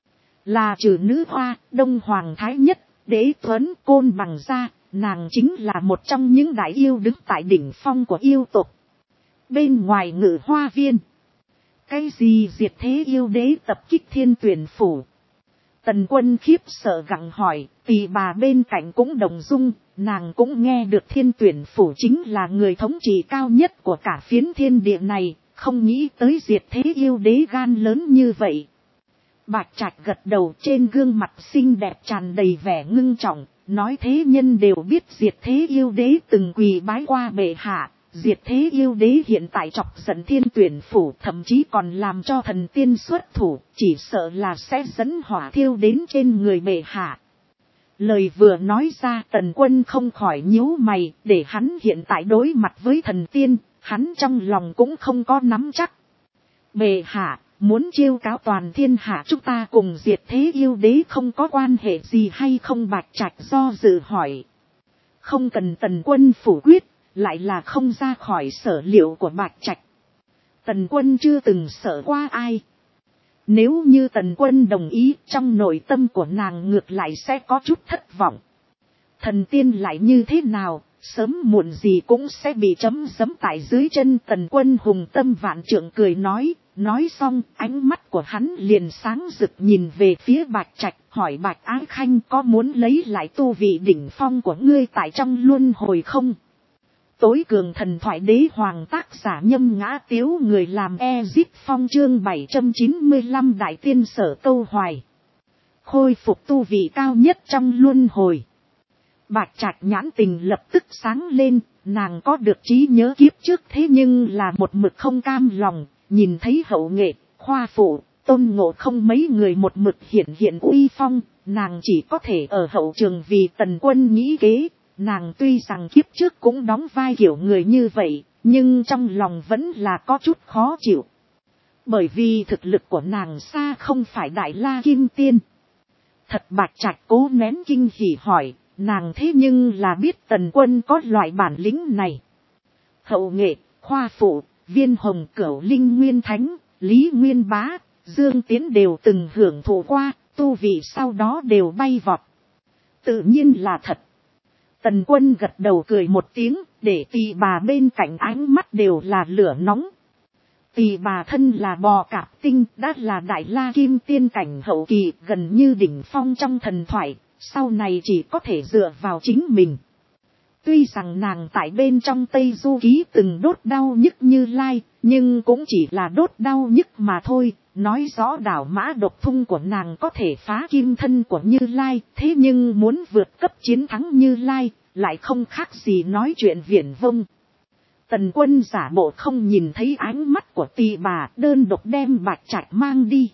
Là trừ nữ hoa, Đông Hoàng Thái Nhất, Đế Tuấn, Côn Bằng ra, nàng chính là một trong những đại yêu đứng tại đỉnh phong của yêu tộc. Bên ngoài Ngự Hoa Viên, cái gì diệt thế yêu đế tập kích Thiên Tuyển Phủ? Tần Quân khiếp sợ gặng hỏi, Tỳ bà bên cạnh cũng đồng dung, nàng cũng nghe được Thiên Tuyển Phủ chính là người thống trị cao nhất của cả phiến thiên địa này, không nghĩ tới diệt thế yêu đế gan lớn như vậy. Bạch Trạch gật đầu, trên gương mặt xinh đẹp tràn đầy vẻ ngưng trọng, nói thế nhân đều biết diệt thế yêu đế từng quỳ bái qua bệ hạ. Diệt thế yêu đế hiện tại chọc giận Thiên Tuyển Phủ, thậm chí còn làm cho thần tiên xuất thủ, chỉ sợ là sẽ dẫn hỏa thiêu đến trên người bệ hạ. Lời vừa nói ra, Tần Quân không khỏi nhíu mày, để hắn hiện tại đối mặt với thần tiên, hắn trong lòng cũng không có nắm chắc. Bệ hạ, muốn chiêu cáo toàn thiên hạ chúng ta cùng diệt thế yêu đế không có quan hệ gì hay không? Bạch Trạch do dự hỏi. Không cần Tần Quân phủ quyết, lại là không ra khỏi sở liệu của Bạch Trạch. Tần Quân chưa từng sợ qua ai. Nếu như Tần Quân đồng ý, trong nội tâm của nàng ngược lại sẽ có chút thất vọng. Thần tiên lại như thế nào, sớm muộn gì cũng sẽ bị chấm giẫm tại dưới chân. Tần Quân hùng tâm vạn trượng cười nói xong ánh mắt của hắn liền sáng rực nhìn về phía Bạch Trạch, hỏi Bạch Ái Khanh có muốn lấy lại tu vị đỉnh phong của ngươi tại trong luân hồi không? Tối cường thần thoại đế hoàng, tác giả Nhâm Ngã Tiếu, người làm Ezip Phong, chương 795 Đại Tiên Sở Câu Hoài. Khôi phục tu vị cao nhất trong luân hồi. Bạch Trạch nhãn tình lập tức sáng lên, nàng có được trí nhớ kiếp trước thế nhưng là một mực không cam lòng, nhìn thấy Hậu Nghệ, Khoa Phụ, Tôn Ngộ Không mấy người một mực hiện uy phong, nàng chỉ có thể ở hậu trường vì Tần Quân nghĩ kế. Nàng tuy rằng kiếp trước cũng đóng vai kiểu người như vậy, nhưng trong lòng vẫn là có chút khó chịu. Bởi vì thực lực của nàng xa không phải Đại La Kim Tiên. Thật Bạch Trạch cố nén kinh hỉ hỏi, nàng thế nhưng là biết Tần Quân có loại bản lĩnh này. Hậu Nghệ, Khoa Phụ, Viên Hồng, Cửu Linh Nguyên Thánh, Lý Nguyên Bá, Dương Tiến đều từng hưởng thụ qua, tu vị sau đó đều bay vọt. Tự nhiên là thật. Tần Quân gật đầu cười một tiếng, để Tỳ bà bên cạnh ánh mắt đều là lửa nóng. Tỳ bà thân là bò cạp tinh, đã là Đại La Kim Tiên cảnh hậu kỳ, gần như đỉnh phong trong thần thoại, sau này chỉ có thể dựa vào chính mình. Tuy rằng nàng tại bên trong Tây Du Ký từng đốt đau nhức Như Lai, nhưng cũng chỉ là đốt đau nhức mà thôi. Nói rõ đảo mã độc thung của nàng có thể phá kim thân của Như Lai, thế nhưng muốn vượt cấp chiến thắng Như Lai, lại không khác gì nói chuyện viển vông. Tần Quân giả bộ không nhìn thấy ánh mắt của Tỳ bà, đơn độc đem Bạch Trạch mang đi.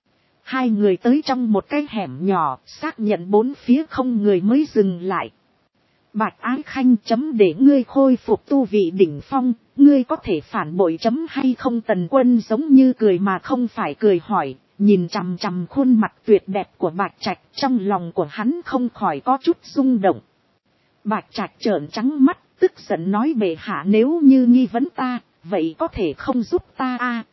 Hai người tới trong một cái hẻm nhỏ, xác nhận bốn phía không người mới dừng lại. Bạch Ái Khanh, chấm để ngươi khôi phục tu vị đỉnh phong, ngươi có thể phản bội chấm hay không? Tần Quân giống như cười mà không phải cười hỏi, nhìn chằm chằm khuôn mặt tuyệt đẹp của Bạch Trạch, trong lòng của hắn không khỏi có chút rung động. Bạch Trạch trợn trắng mắt, tức giận nói bệ hạ nếu như nghi vấn ta, vậy có thể không giúp ta a?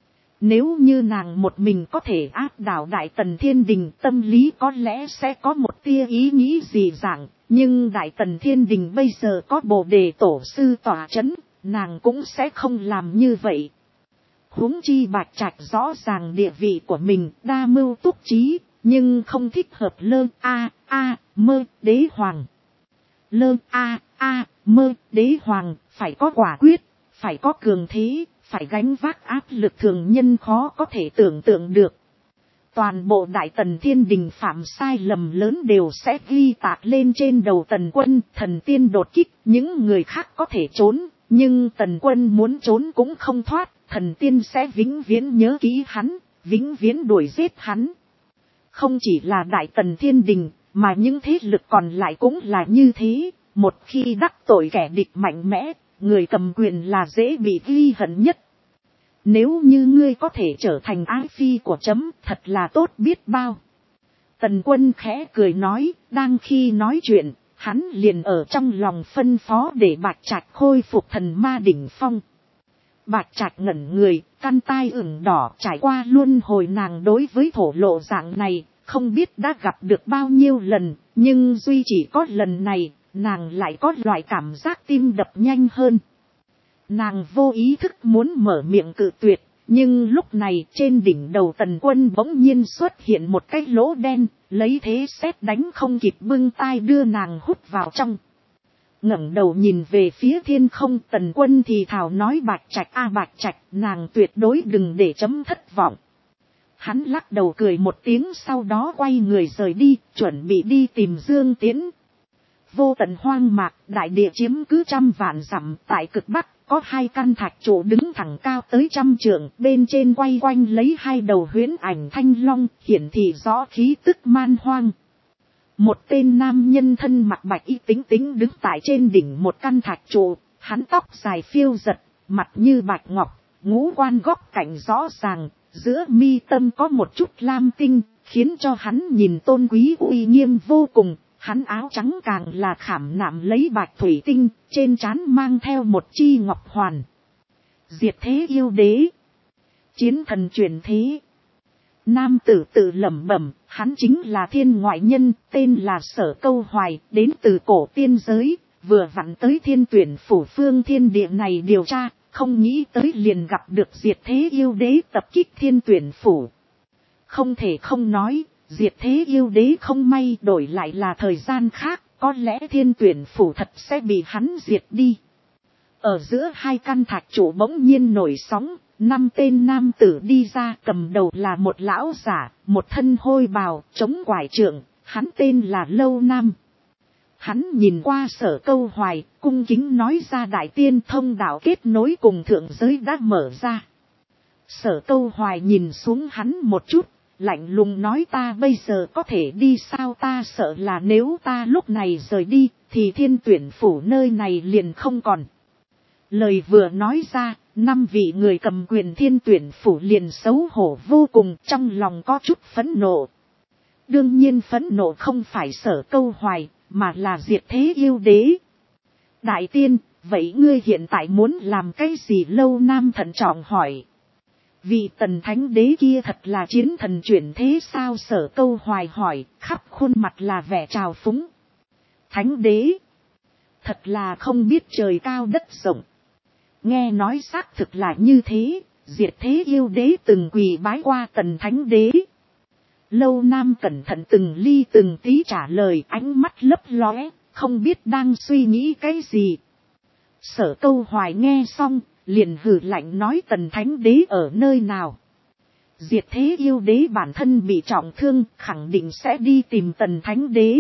Nếu như nàng một mình có thể áp đảo Đại Tần Thiên Đình, tâm lý có lẽ sẽ có một tia ý nghĩ gì dạng, nhưng Đại Tần Thiên Đình bây giờ có Bồ Đề Tổ Sư tỏa chấn, nàng cũng sẽ không làm như vậy. Huống chi Bạch Trạch rõ ràng địa vị của mình, đa mưu túc trí, nhưng không thích hợp mơ đế hoàng. Mơ đế hoàng, phải có quả quyết, phải có cường thế, phải gánh vác áp lực thường nhân khó có thể tưởng tượng được. Toàn bộ Đại Tần Thiên Đình phạm sai lầm lớn đều sẽ ghi tạc lên trên đầu Tần Quân. Thần tiên đột kích, những người khác có thể trốn, nhưng Tần Quân muốn trốn cũng không thoát. Thần tiên sẽ vĩnh viễn nhớ kỹ hắn, vĩnh viễn đuổi giết hắn. Không chỉ là Đại Tần Thiên Đình, mà những thế lực còn lại cũng là như thế. Một khi đắc tội kẻ địch mạnh mẽ, người cầm quyền là dễ bị ghi hận nhất. Nếu như ngươi có thể trở thành ái phi của chấm, thật là tốt biết bao. Tần Quân khẽ cười nói, đang khi nói chuyện, hắn liền ở trong lòng phân phó để Bạch Trạch khôi phục thần ma đỉnh phong. Bạch Trạch ngẩn người, căn tai ửng đỏ, trải qua luân hồi nàng đối với thổ lộ dạng này, không biết đã gặp được bao nhiêu lần, nhưng duy chỉ có lần này, nàng lại có loại cảm giác tim đập nhanh hơn. Nàng vô ý thức muốn mở miệng cự tuyệt, nhưng lúc này trên đỉnh đầu Tần Quân bỗng nhiên xuất hiện một cái lỗ đen, lấy thế sét đánh không kịp bưng tai đưa nàng hút vào trong. Ngẩng đầu nhìn về phía thiên không, Tần Quân thì thào nói, Bạch Trạch a Bạch Trạch, nàng tuyệt đối đừng để chấm thất vọng. Hắn lắc đầu cười một tiếng, sau đó quay người rời đi, chuẩn bị đi tìm Dương Tiễn. Vô tận hoang mạc, đại địa chiếm cứ 100 vạn dặm, tại cực bắc có 2 căn thạch trụ đứng thẳng cao tới 100 trượng, bên trên quay quanh lấy 2 đầu huyễn ảnh thanh long, hiển thị rõ khí tức man hoang. Một tên nam nhân thân mặc bạch y tính tính đứng tại trên đỉnh một căn thạch trụ, hắn tóc dài phiêu giật, mặt như bạch ngọc, ngũ quan góc cạnh rõ ràng, giữa mi tâm có một chút lam tinh, khiến cho hắn nhìn tôn quý uy nghiêm vô cùng. Hắn áo trắng càng là khảm nạm lấy bạch thủy tinh, trên trán mang theo một chi ngọc hoàn. Diệt thế yêu đế, chiến thần truyền thế. Nam tử tự lẩm bẩm, hắn chính là thiên ngoại nhân, tên là Sở Câu Hoài, đến từ cổ tiên giới, vừa vặn tới Thiên Tuyển phủ phương thiên địa này điều tra, không nghĩ tới liền gặp được diệt thế yêu đế tập kích Thiên Tuyển phủ. Không thể không nói, diệt thế yêu đế không may đổi lại là thời gian khác, có lẽ Thiên Tuyển phủ thật sẽ bị hắn diệt đi. Ở giữa 2 căn thạch trụ bỗng nhiên nổi sóng, 5 tên nam tử đi ra, cầm đầu là một lão giả, một thân hôi bào, chống quải trượng, hắn tên là Lâu Nam. Hắn nhìn qua Sở Câu Hoài, cung kính nói ra, đại tiên thông đạo kết nối cùng thượng giới đã mở ra. Sở Câu Hoài nhìn xuống hắn một chút, lạnh lùng nói, ta bây giờ có thể đi sao? Ta sợ là nếu ta lúc này rời đi, thì Thiên Tuyển phủ nơi này liền không còn. Lời vừa nói ra, 5 vị người cầm quyền Thiên Tuyển phủ liền xấu hổ vô cùng, trong lòng có chút phẫn nộ. Đương nhiên phẫn nộ không phải Sở Câu Hoài, mà là diệt thế yêu đế. Đại tiên, vậy ngươi hiện tại muốn làm cái gì? Lâu Nam thận trọng hỏi. Vị Tần Thánh đế kia thật là chiến thần chuyển thế sao? Sở Câu Hoài hỏi, khắp khuôn mặt là vẻ trào phúng. Thánh đế, thật là không biết trời cao đất rộng. Nghe nói xác thực là như thế, diệt thế yêu đế từng quỳ bái qua Tần Thánh đế. Lâu Nam cẩn thận từng ly từng tí trả lời, ánh mắt lấp lóe, không biết đang suy nghĩ cái gì. Sở Câu Hoài nghe xong, liền hừ lạnh nói, Tần Thánh đế ở nơi nào? Diệt thế yêu đế bản thân bị trọng thương, khẳng định sẽ đi tìm Tần Thánh đế.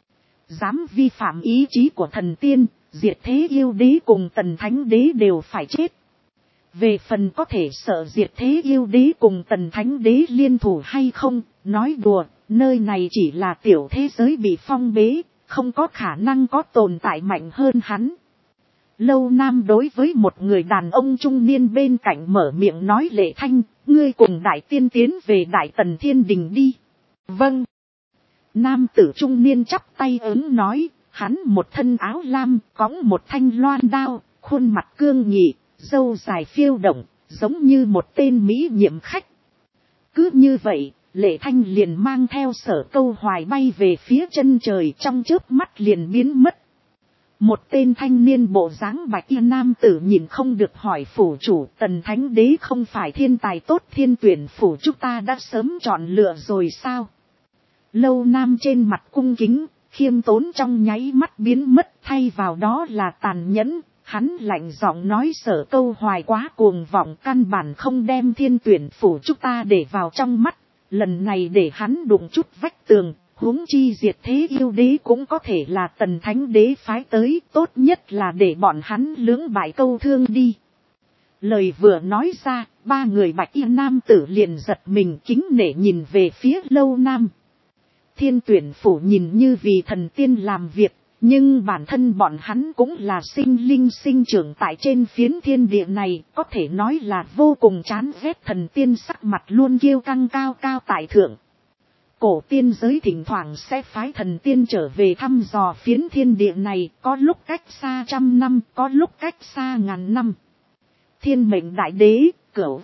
Dám vi phạm ý chí của thần tiên, diệt thế yêu đế cùng Tần Thánh đế đều phải chết. Về phần có thể sợ diệt thế yêu đế cùng Tần Thánh đế liên thủ hay không, nói đùa, nơi này chỉ là tiểu thế giới bị phong bế, không có khả năng có tồn tại mạnh hơn hắn. Lâu Nam đối với một người đàn ông trung niên bên cạnh mở miệng nói, Lệ Thanh, ngươi cùng đại tiên tiến về Đại Tần Thiên Đình đi. Vâng. Nam tử trung niên chắp tay ứng nói, hắn một thân áo lam, cõng một thanh loan đao, khuôn mặt cương nghị, râu dài phiêu động, giống như một tên mỹ nhiệm khách. Cứ như vậy, Lệ Thanh liền mang theo Sở Câu Hoài bay về phía chân trời, trong chớp mắt liền biến mất. Một tên thanh niên bộ dáng bạch y nam tử nhìn không được hỏi, phủ chủ, Tần Thánh đế không phải thiên tài tốt, Thiên Tuyển phủ chúng ta đã sớm chọn lựa rồi sao? Lâu Nam trên mặt cung kính, khiêm tốn trong nháy mắt biến mất, thay vào đó là tàn nhẫn. Hắn lạnh giọng nói, Sở Câu Hoài quá cuồng vọng, căn bản không đem Thiên Tuyển phủ chúng ta để vào trong mắt. Lần này để hắn đụng chút vách tường, huống chi diệt thế yêu đế cũng có thể là Tần Thánh đế phái tới, tốt nhất là để bọn hắn lưỡng bại câu thương đi. Lời vừa nói ra, 3 người bạch y nam tử liền giật mình, kính nể nhìn về phía Lâu Nam. Thiên Tuyển phủ nhìn như vì thần tiên làm việc, Nhưng bản thân bọn hắn cũng là sinh linh sinh trưởng tại trên phiến thiên địa này, có thể nói là vô cùng chán ghét thần tiên, sắc mặt luôn kiêu căng cao cao tại thượng. Cổ tiên giới thỉnh thoảng sẽ phái thần tiên trở về thăm dò phiến thiên địa này, có lúc cách xa 100 năm, có lúc cách xa 1000 năm. Thiên mệnh đại đế, Cửu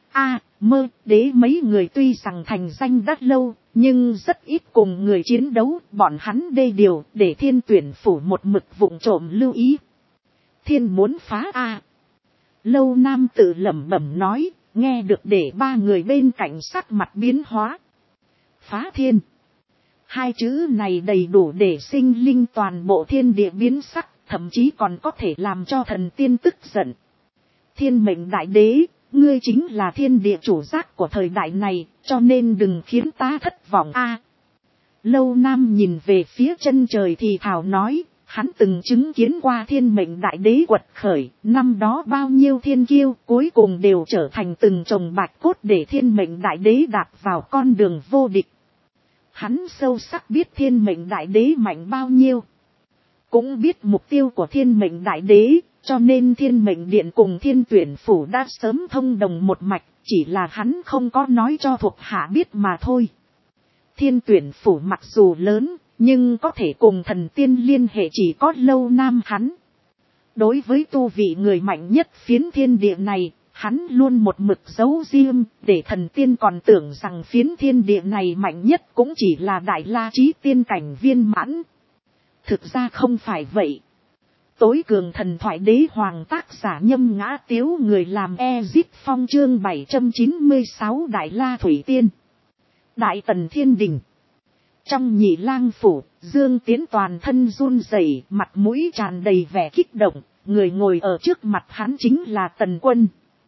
Mơ đế mấy người tuy rằng thành danh đã lâu, nhưng rất ít cùng người chiến đấu, bọn hắn đê điều để Thiên Tuyển phủ một mực vụng trộm lưu ý. Thiên muốn phá a. Lâu Nam tự lẩm bẩm nói, nghe được để ba người bên cạnh sắc mặt biến hóa. Phá thiên. Hai chữ này đầy đủ để sinh linh toàn bộ thiên địa biến sắc, thậm chí còn có thể làm cho thần tiên tức giận. Thiên mệnh đại đế, ngươi chính là thiên địa chủ giác của thời đại này, cho nên đừng khiến ta thất vọng a. Lâu Nam nhìn về phía chân trời thì thào nói, hắn từng chứng kiến qua thiên mệnh đại đế quật khởi, năm đó bao nhiêu thiên kiêu cuối cùng đều trở thành từng chồng bạch cốt để thiên mệnh đại đế đạp vào con đường vô địch. Hắn sâu sắc biết thiên mệnh đại đế mạnh bao nhiêu, cũng biết mục tiêu của thiên mệnh đại đế, cho nên thiên mệnh điện cùng Thiên Tuyển phủ đã sớm thông đồng một mạch, chỉ là hắn không có nói cho thuộc hạ biết mà thôi. Thiên Tuyển phủ mặc dù lớn, nhưng có thể cùng thần tiên liên hệ chỉ có Lâu Nam hắn. Đối với tu vị người mạnh nhất phiến thiên địa này, hắn luôn một mực giấu riêng, để thần tiên còn tưởng rằng phiến thiên địa này mạnh nhất cũng chỉ là đại la chí tiên cảnh viên mãn. Thực ra không phải vậy. Tối cường thần thoại đế hoàng tác giả Nhâm Ngã Tiếu, người làm Ezit Phong, chương 796 Đại La Thủy Tiên. Đại Tần Thiên Đình. Trong Nhị Lang phủ, Dương Tiến toàn thân run rẩy, mặt mũi tràn đầy vẻ kích động, người ngồi ở trước mặt hắn chính là Tần Quân.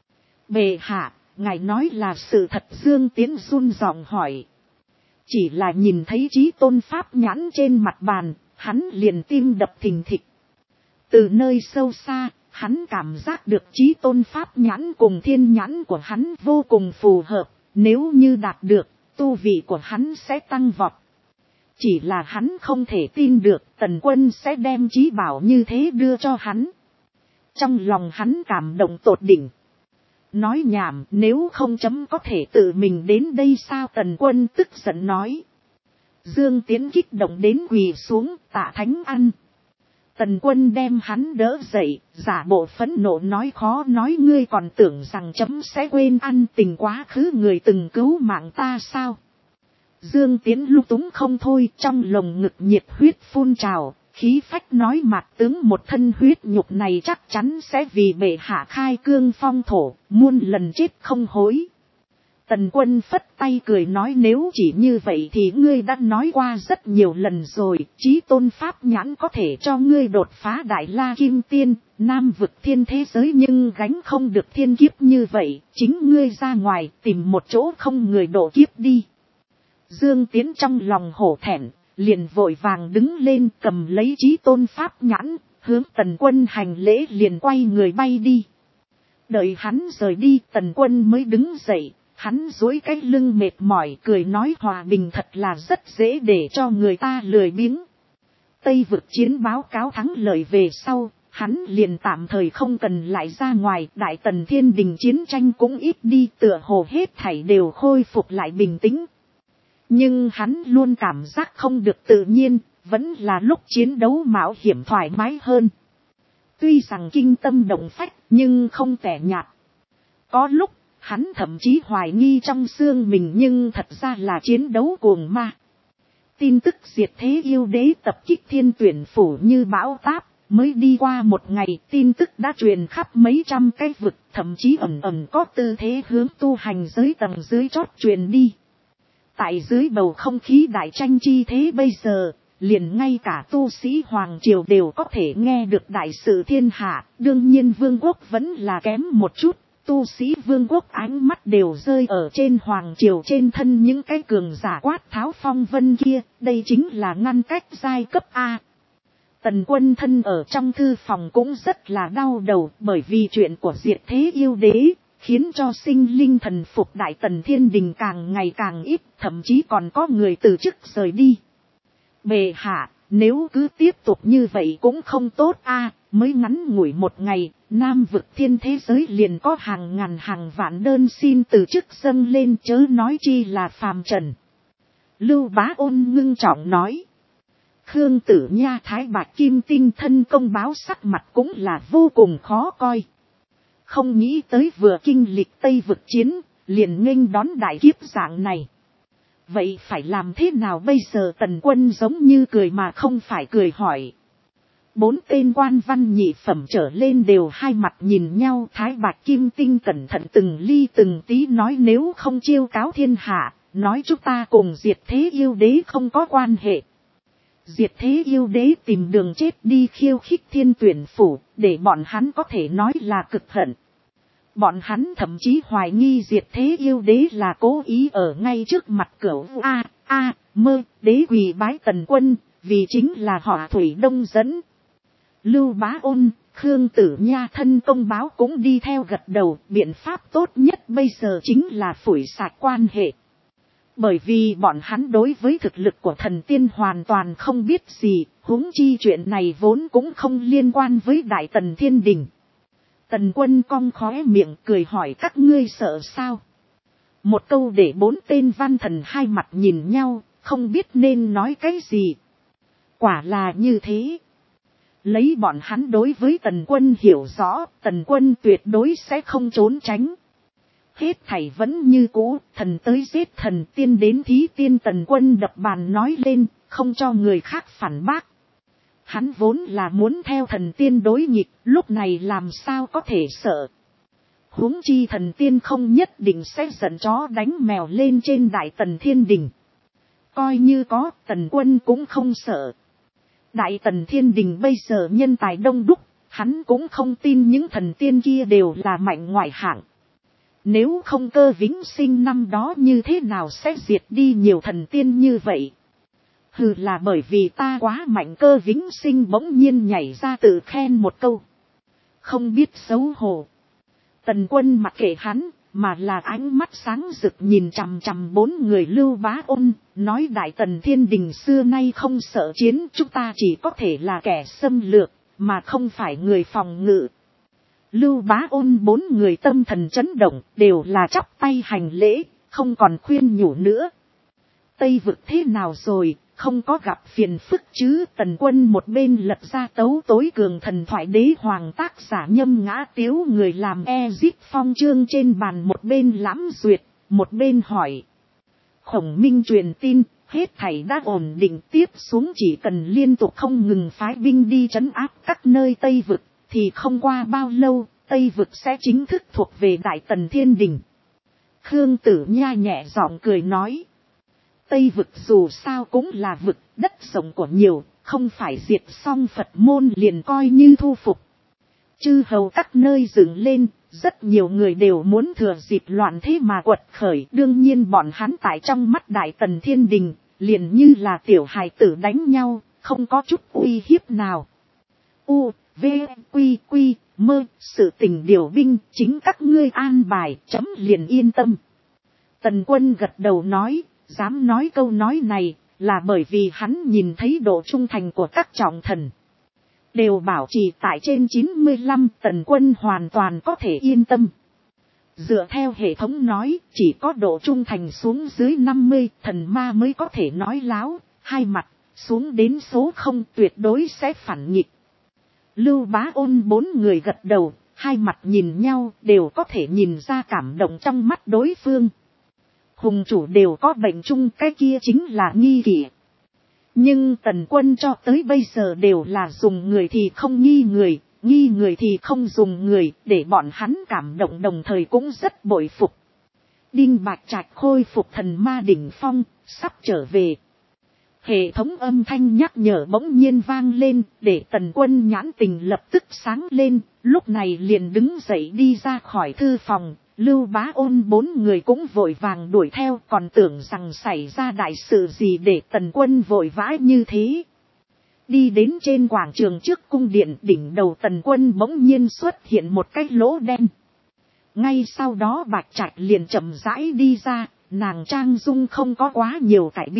Bệ hạ, ngài nói là sự thật? Dương Tiến run giọng hỏi. Chỉ là nhìn thấy Chí Tôn pháp nhãn trên mặt bàn, hắn liền tim đập thình thịch. Từ nơi sâu xa, hắn cảm giác được Chí Tôn pháp nhãn cùng thiên nhãn của hắn vô cùng phù hợp, nếu như đạt được, tu vị của hắn sẽ tăng vọt. Chỉ là hắn không thể tin được Tần Quân sẽ đem chí bảo như thế đưa cho hắn. Trong lòng hắn cảm động tột đỉnh. Nói nhảm, nếu không chấm có thể tự mình đến đây sao? Tần Quân tức giận nói. Dương Tiến kích động đến quỳ xuống, tạ thánh ăn. Tần Quân đem hắn đỡ dậy, giả bộ phẫn nộ nói, khó nói ngươi còn tưởng rằng chấm sẽ quên ăn tình quá khứ người từng cứu mạng ta sao? Dương Tiến lung túng không thôi, trong lồng ngực nhiệt huyết phun trào, khí phách nói, mạt tướng một thân huyết nhục này chắc chắn sẽ vì bệ hạ khai cương phong thổ, muôn lần chết không hối. Tần Quân phất tay cười nói, nếu chỉ như vậy thì ngươi đã nói qua rất nhiều lần rồi, Chí Tôn pháp nhãn có thể cho ngươi đột phá đại la kim tiên, nam vực thiên thế giới, nhưng gánh không được thiên kiếp như vậy, chính ngươi ra ngoài tìm một chỗ không người độ kiếp đi. Dương Tiến trong lòng hổ thẹn, liền vội vàng đứng lên cầm lấy Chí Tôn pháp nhãn, hướng Tần Quân hành lễ liền quay người bay đi. Đợi hắn rời đi, Tần Quân mới đứng dậy. Hắn duỗi cái lưng mệt mỏi cười nói, hòa bình thật là rất dễ để cho người ta lười biếng. Tây vực chiến báo cáo thắng lợi về sau, hắn liền tạm thời không cần lại ra ngoài. Đại Tần Thiên Đình chiến tranh cũng ít đi, tựa hồ hết thảy đều khôi phục lại bình tĩnh. Nhưng hắn luôn cảm giác không được tự nhiên, vẫn là lúc chiến đấu mạo hiểm thoải mái hơn. Tuy rằng kinh tâm động phách, nhưng không tẻ nhạt. Có lúc, hắn thậm chí hoài nghi trong xương mình, nhưng thật ra là chiến đấu cuồng ma. Tin tức diệt thế yêu đế tập kích Thiên Tuyển phủ như bão táp, mới đi qua một ngày, tin tức đã truyền khắp mấy trăm cái vực, thậm chí ẩn ẩn có tư thế hướng tu hành giới tầng dưới chót truyền đi. Tại dưới bầu không khí đại tranh chi thế bây giờ, liền ngay cả tu sĩ hoàng triều đều có thể nghe được đại sự thiên hạ, đương nhiên vương quốc vẫn là kém một chút. Tu sĩ vương quốc ánh mắt đều rơi ở trên hoàng triều trên thân những cái cường giả quát tháo phong vân kia, đây chính là ngăn cách giai cấp A. Tần Quân thân ở trong thư phòng cũng rất là đau đầu, bởi vì chuyện của diệt thế yêu đế, khiến cho sinh linh thần phục Đại Tần Thiên Đình càng ngày càng ít, thậm chí còn có người từ chức rời đi. Bệ hạ, Nếu cứ tiếp tục như vậy cũng không tốt a, mới ngắn ngủi một ngày, Nam vực thiên thế giới liền có hàng ngàn hàng vạn đơn xin từ chức dâng lên, chớ nói chi là phàm trần. Lưu Bá Ôn ngưng trọng nói. Khương Tử Nha Thái Bạch Kim Tinh thân công báo sắc mặt cũng là vô cùng khó coi. Không nghĩ tới vừa kinh lịch Tây vực chiến, liền nghênh đón đại kiếp dạng này. Vậy phải làm thế nào bây giờ? Tần Quân giống như cười mà không phải cười hỏi. 4 tên quan văn nhị phẩm trở lên đều hai mặt nhìn nhau. Thái Bạch Kim Tinh cẩn thận từng ly từng tí nói, nếu không chiêu cáo thiên hạ, nói chúng ta cùng Diệt Thế Yêu Đế không có quan hệ. Diệt Thế Yêu Đế tìm đường chết đi khiêu khích Thiên Tuyển Phủ, để bọn hắn có thể nói là cực hận. Bọn hắn thậm chí hoài nghi Diệt Thế Yêu Đế là cố ý ở ngay trước mặt Cửu Mơ Đế quỳ bái Tần Quân, vì chính là họ Thủy Đông dẫn. Lưu Bá Ôn, Khương Tử Nha thân công báo cũng đi theo gật đầu. Biện pháp tốt nhất bây giờ chính là phủi sạch quan hệ. Bởi vì bọn hắn đối với thực lực của thần tiên hoàn toàn không biết gì, huống chi chuyện này vốn cũng không liên quan với Đại Tần Thiên Đình. Tần Quân cong khóe miệng cười hỏi, các ngươi sợ sao? Một câu để 4 tên văn thần hai mặt nhìn nhau, không biết nên nói cái gì. Quả là như thế. Lấy bọn hắn đối với Tần Quân hiểu rõ, Tần Quân tuyệt đối sẽ không trốn tránh. Hết thảy vẫn như cũ, thần tới giết thần, tiên đến thí tiên. Tần Quân đập bàn nói lên, không cho người khác phản bác. Hắn vốn là muốn theo thần tiên đối nghịch, lúc này làm sao có thể sợ. Huống chi thần tiên không nhất định sẽ giận chó đánh mèo lên trên Đại Tần Thiên Đình. Coi như có, Tần Quân cũng không sợ. Đại Tần Thiên Đình bây giờ nhân tài đông đúc, hắn cũng không tin những thần tiên kia đều là mạnh ngoại hạng. Nếu không Cơ Vĩnh Sinh năm đó như thế nào sẽ diệt đi nhiều thần tiên như vậy? Hừ, là bởi vì ta quá mạnh. Cơ Vĩnh Sinh bỗng nhiên nhảy ra tự khen một câu. Không biết xấu hổ. Tần Quân mặc kệ hắn, mà là ánh mắt sáng rực nhìn chằm chằm 4 người Lưu Bá Ôn, nói Đại Tần Thiên Đình xưa nay không sợ chiến, chúng ta chỉ có thể là kẻ xâm lược, mà không phải người phòng ngự. Lưu Bá Ôn 4 người tâm thần chấn động, đều là chắp tay hành lễ, không còn khuyên nhủ nữa. Tây vực thế nào rồi, không có gặp phiền phức chứ? Tần Quân một bên lật ra tấu tối cường thần thoại đế hoàng tác giả Nhâm Ngã Tiếu người làm Ezip Phong chương trên bàn, một bên lãm duyệt, một bên hỏi. Khổng Minh truyền tin, hết thảy đã ổn định, tiếp xuống chỉ cần liên tục không ngừng phái binh đi trấn áp các nơi Tây vực, thì không qua bao lâu, Tây vực sẽ chính thức thuộc về Đại Tần Thiên Đình. Khương Tử Nha nhẹ giọng cười nói. Tây vực dù sao cũng là vực, đất rộng của nhiều, không phải diệt xong Phật môn liền coi như thu phục. Chư hầu các nơi dựng lên, rất nhiều người đều muốn thừa dịp loạn thế mà quật khởi. Đương nhiên bọn hắn tại trong mắt Đại Tần Thiên Đình, liền như là tiểu hài tử đánh nhau, không có chút uy hiếp nào. V, Quy, Quy, Mơ, sự tình điều binh, chính các ngươi an bài, chấm liền yên tâm. Tần Quân gật đầu nói, dám nói câu nói này, là bởi vì hắn nhìn thấy độ trung thành của các trọng thần. Đều bảo trì tại trên 95, Tần Quân hoàn toàn có thể yên tâm. Dựa theo hệ thống nói, chỉ có độ trung thành xuống dưới 50, thần ma mới có thể nói láo, hai mặt, xuống đến số 0 tuyệt đối sẽ phản nghịch. Lưu Bá Ôn 4 người gật đầu, hai mặt nhìn nhau, đều có thể nhìn ra cảm động trong mắt đối phương. Hùng chủ đều có bệnh chung, cái kia chính là nghi kỷ. Nhưng Tần Quân cho tới bây giờ đều là dùng người thì không nghi người thì không dùng người, để bọn hắn cảm động đồng thời cũng rất bội phục. Đinh Bạch Trạch khôi phục thần ma đỉnh phong, sắp trở về. Hệ thống âm thanh nhắc nhở bỗng nhiên vang lên, để Tần Quân nhãn tình lập tức sáng lên, lúc này liền đứng dậy đi ra khỏi thư phòng. Lưu Bá Ôn 4 người cũng vội vàng đuổi theo, còn tưởng rằng xảy ra đại sự gì để Tần Quân vội vã như thế. Đi đến trên quảng trường trước cung điện, đỉnh đầu Tần Quân bỗng nhiên xuất hiện một cái lỗ đen. Ngay sau đó Bạch Trạch liền chậm rãi đi ra, nàng trang dung không có quá nhiều cải biến,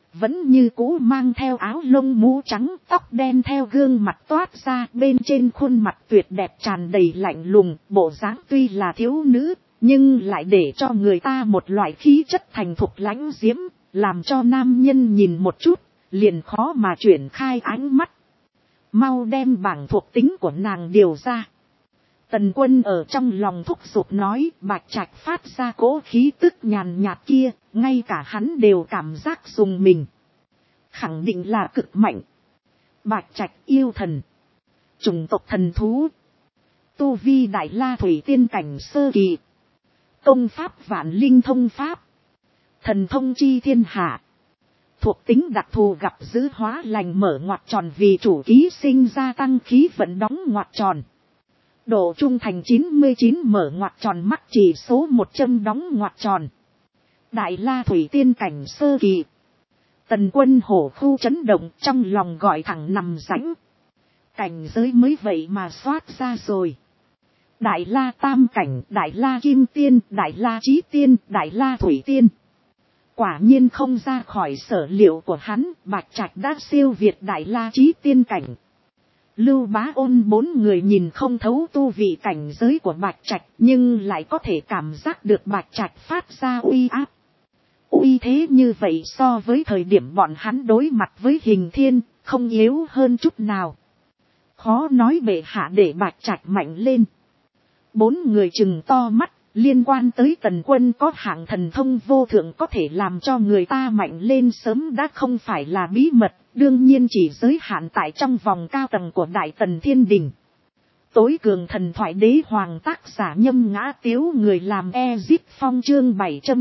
vẫn như cũ mang theo áo lông mũ trắng, tóc đen theo gương mặt toát ra, bên trên khuôn mặt tuyệt đẹp tràn đầy lạnh lùng, bộ dáng tuy là thiếu nữ, nhưng lại để cho người ta một loại khí chất thành thục lãnh diễm, làm cho nam nhân nhìn một chút, liền khó mà chuyển khai ánh mắt. Mau đem bảng thuộc tính của nàng điều ra. Tần Quân ở trong lòng thúc giục nói, Bạch Trạch phát ra cỗ khí tức nhàn nhạt kia, ngay cả hắn đều cảm giác dùng mình. Khẳng định là cực mạnh. Bạch Trạch yêu thần. Chủng tộc thần thú. Tu vi Đại La Thủy Tiên cảnh sơ kỳ. Công pháp Vạn Linh Thông Pháp. Thần thông chi thiên hạ. Thuộc tính đặc thù gặp giữ hóa lành mở ngoặc tròn vì chủ ký sinh gia tăng khí vận đóng ngoặc tròn. Độ trung thành 99 mở ngoặc tròn mắc chỉ số 100 đóng ngoặc tròn. Đại La Thủy Tiên cảnh sơ kỳ. Tần Quân hổ khu chấn động, trong lòng gọi thẳng nằm rãnh. Cảnh giới mới vậy mà xoát ra rồi. Đại La Tam cảnh, Đại La Kim Tiên, Đại La Chí Tiên, Đại La Thủy Tiên. Quả nhiên không ra khỏi sở liệu của hắn, Bạch Trạch đã siêu việt Đại La Chí Tiên cảnh. Lưu Bá Ôn bốn người nhìn không thấu tu vị cảnh giới của Bạch Trạch, nhưng lại có thể cảm giác được Bạch Trạch phát ra uy áp. Uy thế như vậy so với thời điểm bọn hắn đối mặt với Hình Thiên, không yếu hơn chút nào. Khó nói bệ hạ để Bạch Trạch mạnh lên. Bốn người trừng to mắt, liên quan tới Tần Quân có hạng thần thông vô thượng có thể làm cho người ta mạnh lên sớm đã không phải là bí mật, đương nhiên chỉ giới hạn tại trong vòng cao tầng của Đại Tần Thiên Đình. Tối cường thần thoại đế hoàng tác giả Nhâm Ngã Tiếu, người làm Ezip Phong, chương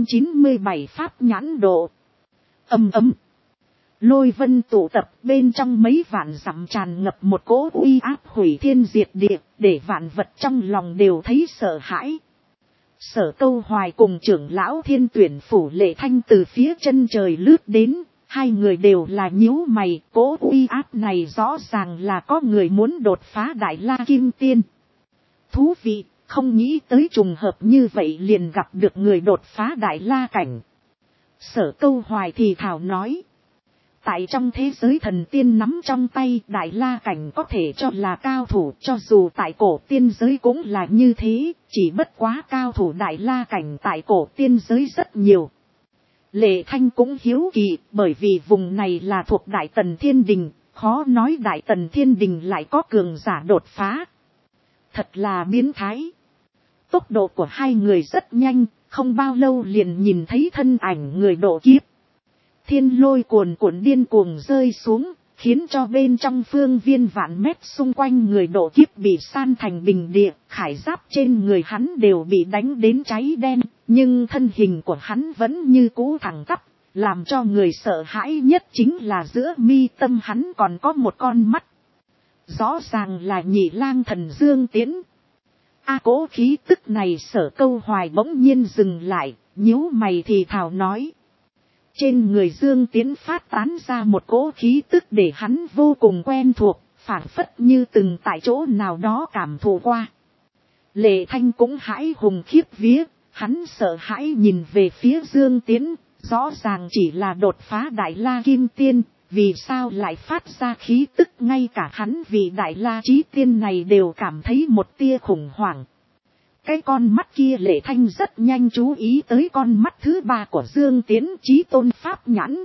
797 pháp nhãn độ. Ầm ầm. Lôi vân tụ tập, bên trong mấy vạn dặm tràn ngập một cỗ uy áp hủy thiên diệt địa, để vạn vật trong lòng đều thấy sợ hãi. Sở Câu Hoài cùng trưởng lão Thiên Tuyển Phủ Lệ Thanh từ phía chân trời lướt đến, hai người đều là nhíu mày, cỗ uy áp này rõ ràng là có người muốn đột phá Đại La Kim Tiên. Thú vị, không nghĩ tới trùng hợp như vậy liền gặp được người đột phá Đại La cảnh. Sở Câu Hoài thì thảo nói. Tại trong thế giới thần tiên nắm trong tay, Đại La cảnh có thể cho là cao thủ, cho dù tại cổ tiên giới cũng là như thế, chỉ bất quá cao thủ Đại La cảnh tại cổ tiên giới rất nhiều. Lệ Thanh cũng hiếu kỳ, bởi vì vùng này là thuộc Đại Tần Thiên Đình, khó nói Đại Tần Thiên Đình lại có cường giả đột phá. Thật là biến thái. Tốc độ của hai người rất nhanh, không bao lâu liền nhìn thấy thân ảnh người độ kiếp. Thiên lôi cuồn cuộn điên cuồng rơi xuống, khiến cho bên trong phương viên vạn mét xung quanh người độ kiếp bị san thành bình địa, khải giáp trên người hắn đều bị đánh đến cháy đen, nhưng thân hình của hắn vẫn như cũ thẳng tắp, làm cho người sợ hãi nhất chính là giữa mi tâm hắn còn có một con mắt. Rõ ràng là Nhị Lang Thần Dương Tiễn. Cố khí tức này Sở Câu Hoài bỗng nhiên dừng lại, nhíu mày thì thào nói. Trên người Dương Tiễn phát tán ra một cỗ khí tức để hắn vô cùng quen thuộc, phảng phất như từng tại chỗ nào đó cảm thụ qua. Lệ Thanh cũng hãi hùng khiếp vía, hắn sợ hãi nhìn về phía Dương Tiễn, rõ ràng chỉ là đột phá Đại La Kim Tiên, vì sao lại phát ra khí tức, ngay cả hắn vì Đại La Chí Tiên này đều cảm thấy một tia khủng hoảng. Cái con mắt kia Lệ Thanh rất nhanh chú ý tới con mắt thứ ba của Dương Tiễn, Chí Tôn pháp nhãn.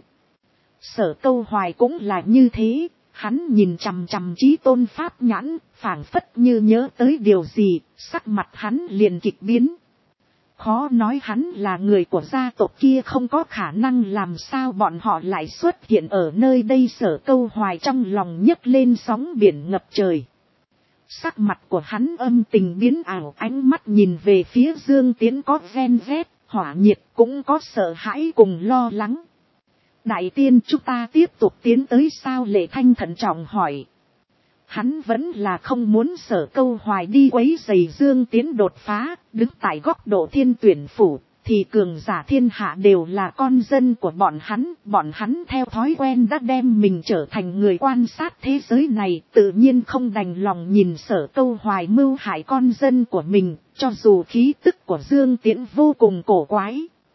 Sở Câu Hoài cũng là như thế, hắn nhìn chằm chằm Chí Tôn pháp nhãn, phảng phất như nhớ tới điều gì, sắc mặt hắn liền kịch biến. Khó nói hắn là người của gia tộc kia, không có khả năng, làm sao bọn họ lại xuất hiện ở nơi đây. Sở Câu Hoài trong lòng nhấc lên sóng biển ngập trời. Sắc mặt của hắn âm tình biến ảo, ánh mắt nhìn về phía Dương Tiễn có ven vét, hỏa nhiệt, cũng có sợ hãi cùng lo lắng. Đại tiên, chúng ta tiếp tục tiến tới sao? Lệ Thanh thận trọng hỏi. Hắn vẫn là không muốn Sở Câu Hoài đi quấy rầy Dương Tiễn đột phá, đứng tại góc độ Thiên Tuyển Phủ, thì cường giả thiên hạ đều là con dân của bọn hắn theo thói quen đã đem mình trở thành người quan sát thế giới này, tự nhiên không đành lòng nhìn Sở Câu Hoài mưu hại con dân của mình, cho dù khí tức của Dương Tiễn vô cùng cổ quái.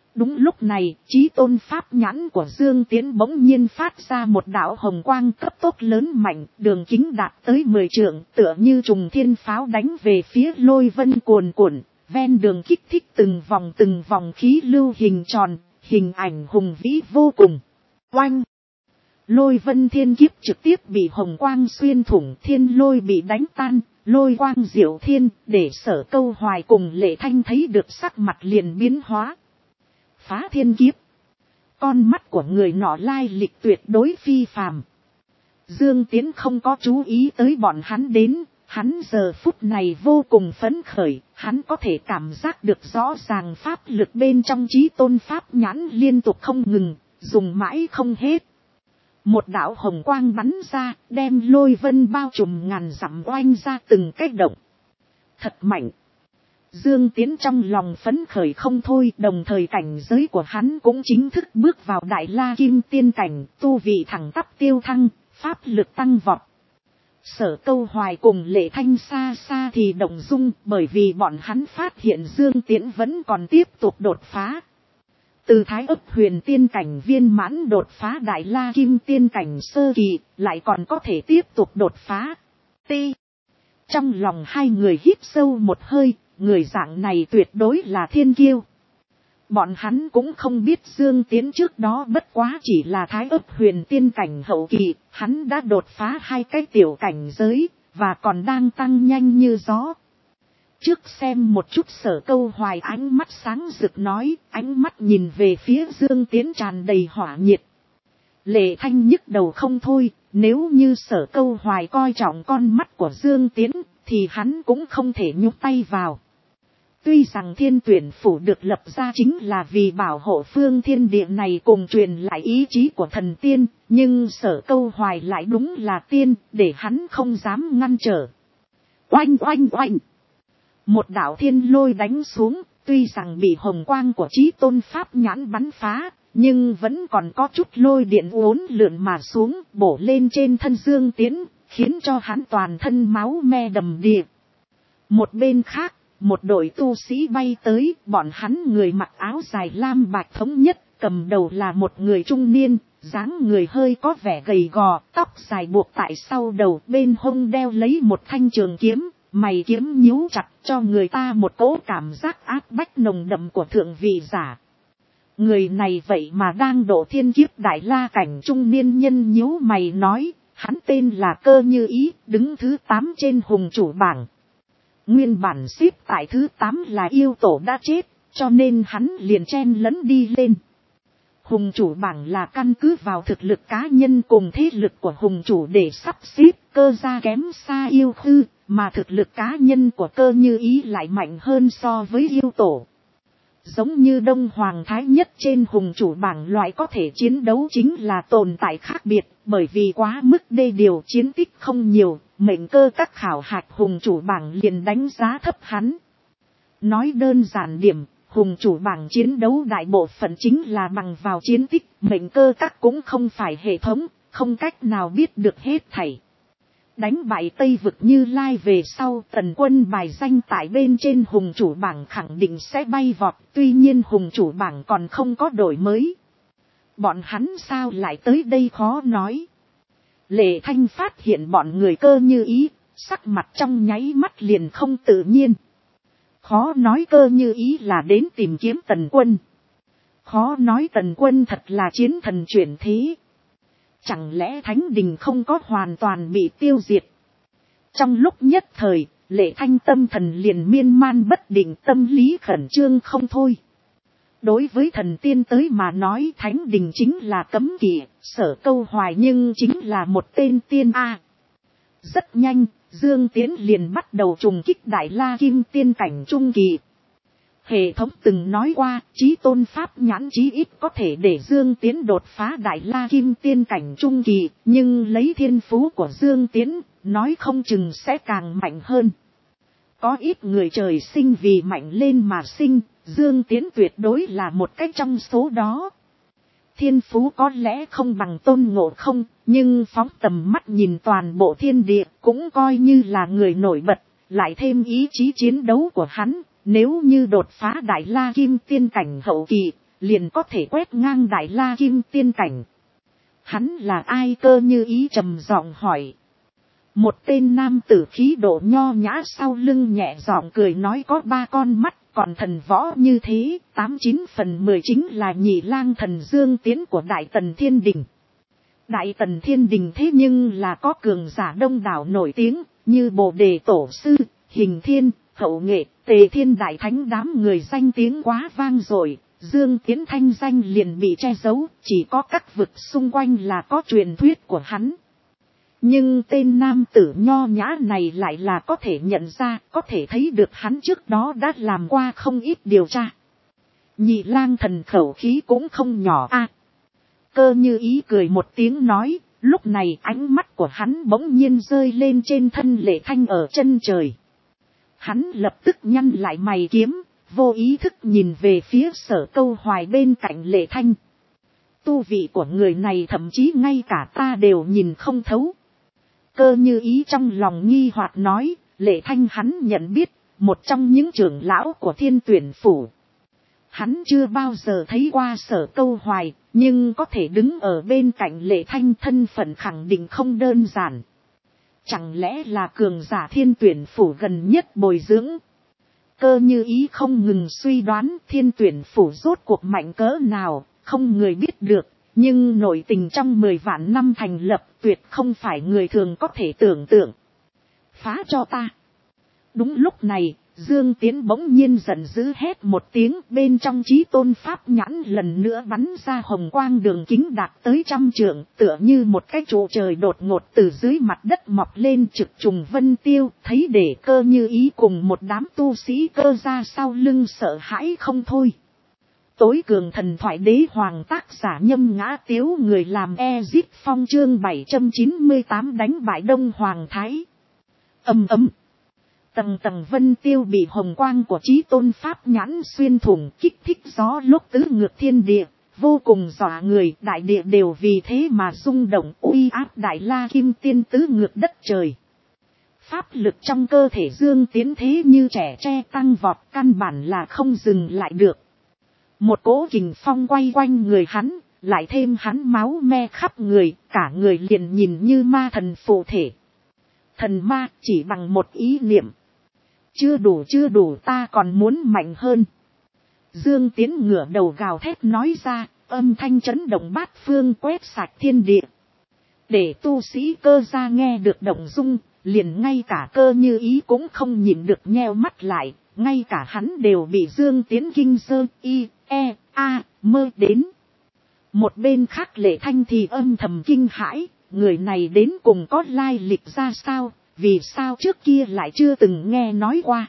Đúng lúc này, chí tôn pháp nhãn của Dương Tiến bỗng nhiên phát ra một đạo hồng quang cấp tốc lớn mạnh, đường kính đạt tới 10 trượng, tựa như trùng thiên pháo đánh về phía Lôi Vân cuồn cuộn, ven đường kích thích từng vòng khí lưu hình tròn, hình ảnh hùng vĩ vô cùng. Oanh! Lôi Vân thiên kiếp trực tiếp bị hồng quang xuyên thủng, thiên lôi bị đánh tan, lôi quang diệu thiên, để Sở Câu Hoài cùng Lệ Thanh thấy được sắc mặt liền biến hóa. Phá thiên kiếp. Con mắt của người nọ lai lịch tuyệt đối phi phàm. Dương Tiến không có chú ý tới bọn hắn đến, hắn giờ phút này vô cùng phấn khởi, hắn có thể cảm giác được rõ ràng pháp lực bên trong chí tôn pháp nhãn liên tục không ngừng, dùng mãi không hết. Một đạo hồng quang bắn ra, đem Lôi Vân bao trùm ngàn dặm oanh ra từng cái động. Thật mạnh. Dương Tiến trong lòng phấn khởi không thôi, đồng thời cảnh giới của hắn cũng chính thức bước vào Đại La Kim Tiên cảnh, tu vị thẳng tắp tiêu thăng, pháp lực tăng vọt. Sở Câu Hoài cùng Lệ Thanh xa xa thì động dung, bởi vì bọn hắn phát hiện Dương Tiến vẫn còn tiếp tục đột phá. Từ Thái Ức Huyền Tiên cảnh viên mãn đột phá Đại La Kim Tiên cảnh sơ kỳ, lại còn có thể tiếp tục đột phá. Trong lòng hai người hít sâu một hơi, người dạng này tuyệt đối là thiên kiêu. Bọn hắn cũng không biết Dương Tiến trước đó bất quá chỉ là Thái Ức Huyền Tiên cảnh hậu kỳ, hắn đã đột phá 2 cái tiểu cảnh giới, và còn đang tăng nhanh như gió. Trước xem một chút Sở Câu Hoài ánh mắt sáng rực nói, ánh mắt nhìn về phía Dương Tiến tràn đầy hỏa nhiệt. Lệ Thanh nhức đầu không thôi, nếu như Sở Câu Hoài coi trọng con mắt của Dương Tiến, thì hắn cũng không thể nhúc tay vào. Tuy rằng Thiên Tuyển Phủ được lập ra chính là vì bảo hộ phương thiên địa này cùng truyền lại ý chí của thần tiên, nhưng Sở Câu Hoài lại đúng là tiên, để hắn không dám ngăn trở. Oanh oanh oanh! Một đạo thiên lôi đánh xuống, tuy rằng bị hồng quang của chí tôn pháp nhãn bắn phá, nhưng vẫn còn có chút lôi điện uốn lượn mà xuống, bổ lên trên thân Dương Tiến, khiến cho hắn toàn thân máu me đầm đìa. Một bên khác, một đội tu sĩ bay tới, bọn hắn người mặc áo dài lam bạch thống nhất, cầm đầu là một người trung niên, dáng người hơi có vẻ gầy gò, tóc dài buộc tại sau đầu, bên hông đeo lấy một thanh trường kiếm, mày kiếm nhíu chặt cho người ta một cỗ cảm giác áp bách nồng đậm của thượng vị giả. Người này vậy mà đang độ thiên kiếp Đại La cảnh, trung niên nhân nhíu mày nói, hắn tên là Cơ Như Ý, đứng thứ 8 trên hùng chủ bảng. Nguyên bản xếp tại thứ 8 là yêu tổ đã chết, cho nên hắn liền chen lấn đi lên. Hùng chủ bảng là căn cứ vào thực lực cá nhân cùng thế lực của hùng chủ để sắp xếp, Cơ gia kém xa yêu khư, mà thực lực cá nhân của Cơ Như Ý lại mạnh hơn so với yêu tổ. Giống như Đông Hoàng Thái Nhất trên hùng chủ bảng, loại có thể chiến đấu chính là tồn tại khác biệt, bởi vì quá mức đê điều, chiến tích không nhiều, mệnh cơ các khảo hạch hùng chủ bảng liền đánh giá thấp hắn. Nói đơn giản điểm, hùng chủ bảng chiến đấu đại bộ phận chính là bằng vào chiến tích, mệnh cơ các cũng không phải hệ thống, không cách nào biết được hết thảy. Đánh bại Tây Vực Như Lai về sau, Tần Quân bài danh tại bên trên hùng chủ bảng khẳng định sẽ bay vọt, tuy nhiên hùng chủ bảng còn không có đổi mới. Bọn hắn sao lại tới đây khó nói. Lệ Thanh phát hiện bọn người Cơ Như Ý, sắc mặt trong nháy mắt liền không tự nhiên. Khó nói Cơ Như Ý là đến tìm kiếm Tần Quân. Khó nói Tần Quân thật là chiến thần chuyển thế. Chẳng lẽ Thánh Đình không có hoàn toàn bị tiêu diệt? Trong lúc nhất thời, Lệ Thanh tâm thần liền miên man bất định, tâm lý khẩn trương không thôi. Đối với thần tiên tới mà nói, Thánh Đình chính là cấm kỵ, Sở Câu Hoài nhưng chính là một tên tiên A. Rất nhanh, Dương Tiến liền bắt đầu trùng kích Đại La Kim Tiên cảnh trung kỳ. Hệ thống từng nói qua, chí tôn pháp nhãn chí ít có thể để Dương Tiến đột phá Đại La Kim Tiên cảnh trung kỳ, nhưng lấy thiên phú của Dương Tiến, nói không chừng sẽ càng mạnh hơn. Có ít người trời sinh vì mạnh lên mà sinh, Dương Tiến tuyệt đối là một cách trong số đó. Thiên phú có lẽ không bằng Tôn Ngộ Không, nhưng phóng tầm mắt nhìn toàn bộ thiên địa cũng coi như là người nổi bật, lại thêm ý chí chiến đấu của hắn. Nếu như đột phá Đại La Kim Tiên cảnh hậu kỳ, liền có thể quét ngang đại la kim tiên cảnh. Hắn là ai? Cơ như ý trầm giọng hỏi. Một tên nam tử khí độ nho nhã sau lưng nhẹ giọng cười nói, có 3 con mắt, còn thần võ như thế, 89 phần 10 chính là nhị lang thần Dương Tiến của Đại Tần Thiên Đình. Đại Tần Thiên Đình thế nhưng là có cường giả đông đảo nổi tiếng, như Bồ Đề Tổ Sư, Hình Thiên, Hậu Nghệ, Tề Thiên Đại Thánh, đám người danh tiếng quá vang dội. Dương Tiến thanh danh liền bị che giấu, chỉ có các vực xung quanh là có truyền thuyết của hắn. Nhưng tên nam tử nho nhã này lại là có thể nhận ra, có thể thấy được hắn trước đó đã làm qua không ít điều tra. Nhị lang thần khẩu khí cũng không nhỏ a. Cơ như ý cười một tiếng nói, lúc này ánh mắt của hắn bỗng nhiên rơi lên trên thân Lệ Thanh ở chân trời. Hắn lập tức nhăn lại mày kiếm, vô ý thức nhìn về phía Sở Câu Hoài bên cạnh Lệ Thanh. Tu vị của người này thậm chí ngay cả ta đều nhìn không thấu. Cơ như ý trong lòng nghi hoặc nói, Lệ Thanh hắn nhận biết, một trong những trưởng lão của Thiên Tuyển Phủ. Hắn chưa bao giờ thấy qua Sở Câu Hoài, nhưng có thể đứng ở bên cạnh Lệ Thanh, thân phận khẳng định không đơn giản. Chẳng lẽ là cường giả Thiên Tuyển Phủ gần nhất bồi dưỡng? Cơ như ý không ngừng suy đoán Thiên Tuyển Phủ rốt cuộc mạnh cỡ nào, không người biết được. Nhưng nội tình trong 10 vạn năm thành lập tuyệt không phải người thường có thể tưởng tượng. Phá cho ta. Đúng lúc này, Dương Tiến bỗng nhiên giận dữ hét một tiếng, bên trong Chí Tôn Pháp nhãn lần nữa bắn ra hồng quang đường kính đạt tới 100 trượng, tựa như một cái trụ trời đột ngột từ dưới mặt đất mọc lên trực trùng vân tiêu, thấy để Cơ như ý cùng một đám tu sĩ Cơ ra sau lưng sợ hãi không thôi. Tối cường thần thoại đế hoàng, tác giả Nhâm Ngã Tiếu, người làm Ezit Phong, chương 798 đánh bại Đông Hoàng Thái. Ầm ầm. Tầng tầng vân tiêu bị hồng quang của Chí Tôn Pháp nhãn xuyên thủng, kích thích gió lúc tứ ngược thiên địa, vô cùng dọa người, đại địa đều vì thế mà rung động, uy áp đại la kim tiên tứ ngược đất trời. Pháp lực trong cơ thể Dương Tiến thế như trẻ tre tăng vọt, căn bản là không dừng lại được. Một cỗ kình phong quay quanh người hắn, lại thêm hắn máu me khắp người, cả người liền nhìn như ma thần phụ thể. Thần ma chỉ bằng một ý niệm. Chưa đủ, ta còn muốn mạnh hơn. Dương Tiến ngửa đầu gào thét nói ra, âm thanh chấn động bát phương, quét sạch thiên địa. Để tu sĩ Cơ ra nghe được động dung, liền ngay cả Cơ như ý cũng không nhìn được nheo mắt lại, ngay cả hắn đều bị Dương Tiến kinh sơ mơ đến. Một bên khác Lệ Thanh thì âm thầm kinh hãi, người này đến cùng có lai lịch ra sao, vì sao trước kia lại chưa từng nghe nói qua.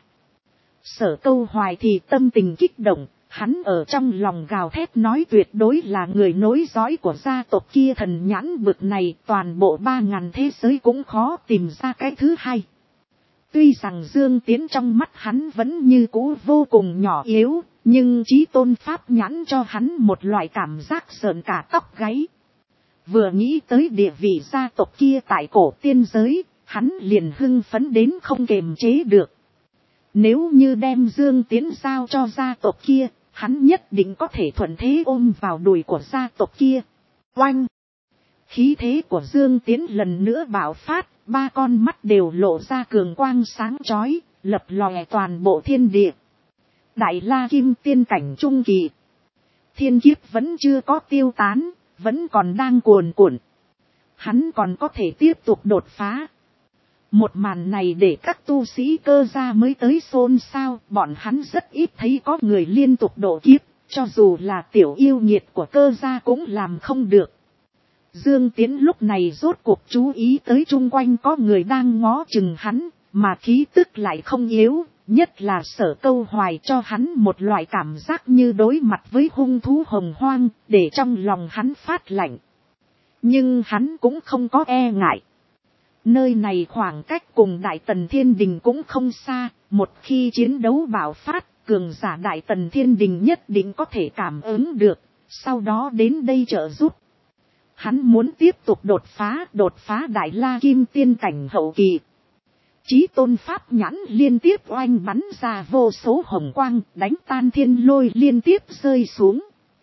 Sở Câu Hoài thì tâm tình kích động, hắn ở trong lòng gào thét nói tuyệt đối là người nối dõi của gia tộc kia, thần nhãn bực này toàn bộ 3000 thế giới cũng khó tìm ra cái thứ hai. Tuy rằng Dương Tiến trong mắt hắn vẫn như cũ vô cùng nhỏ yếu, nhưng Chí Tôn Pháp nhãn cho hắn một loại cảm giác sởn cả tóc gáy. Vừa nghĩ tới địa vị gia tộc kia tại cổ tiên giới, hắn liền hưng phấn đến không kềm chế được. Nếu như đem Dương Tiến giao cho gia tộc kia, hắn nhất định có thể thuận thế ôm vào đùi của gia tộc kia. Oanh! Khí thế của Dương Tiến lần nữa bạo phát, 3 con mắt đều lộ ra cường quang sáng chói, lập lòe toàn bộ thiên địa. Đại la kim tiên cảnh trung kỳ. Thiên kiếp vẫn chưa có tiêu tán, vẫn còn đang cuồn cuộn. Hắn còn có thể tiếp tục đột phá. Một màn này để các tu sĩ Cơ gia mới tới xôn xao, bọn hắn rất ít thấy có người liên tục độ kiếp, cho dù là tiểu yêu nghiệt của Cơ gia cũng làm không được. Dương Tiến lúc này rốt cuộc chú ý tới chung quanh có người đang ngó chừng hắn, mà khí tức lại không yếu, nhất là Sở Câu Hoài cho hắn một loại cảm giác như đối mặt với hung thú hồng hoang, để trong lòng hắn phát lạnh. Nhưng hắn cũng không có e ngại. Nơi này khoảng cách cùng Đại Tần Thiên Đình cũng không xa, một khi chiến đấu bạo phát, cường giả Đại Tần Thiên Đình nhất định có thể cảm ứng được, sau đó đến đây trợ giúp. Hắn muốn tiếp tục đột phá Đại La Kim Tiên cảnh hậu kỳ. Chí Tôn Pháp nhãn liên tiếp oanh bắn ra vô số hồng quang, đánh tan thiên lôi liên tiếp rơi xuống.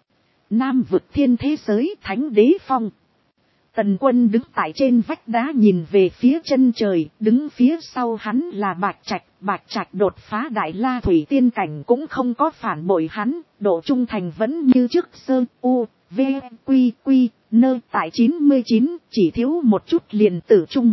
Nam vực thiên thế giới Thánh Đế Phong. Tần Quân đứng tại trên vách đá nhìn về phía chân trời, đứng phía sau hắn là Bạch Trạch đột phá Đại La Thủy Tiên cảnh cũng không có phản bội hắn, độ trung thành vẫn như trước sơ u, v, quy, nơ tại 99, chỉ thiếu một chút liền tử trung.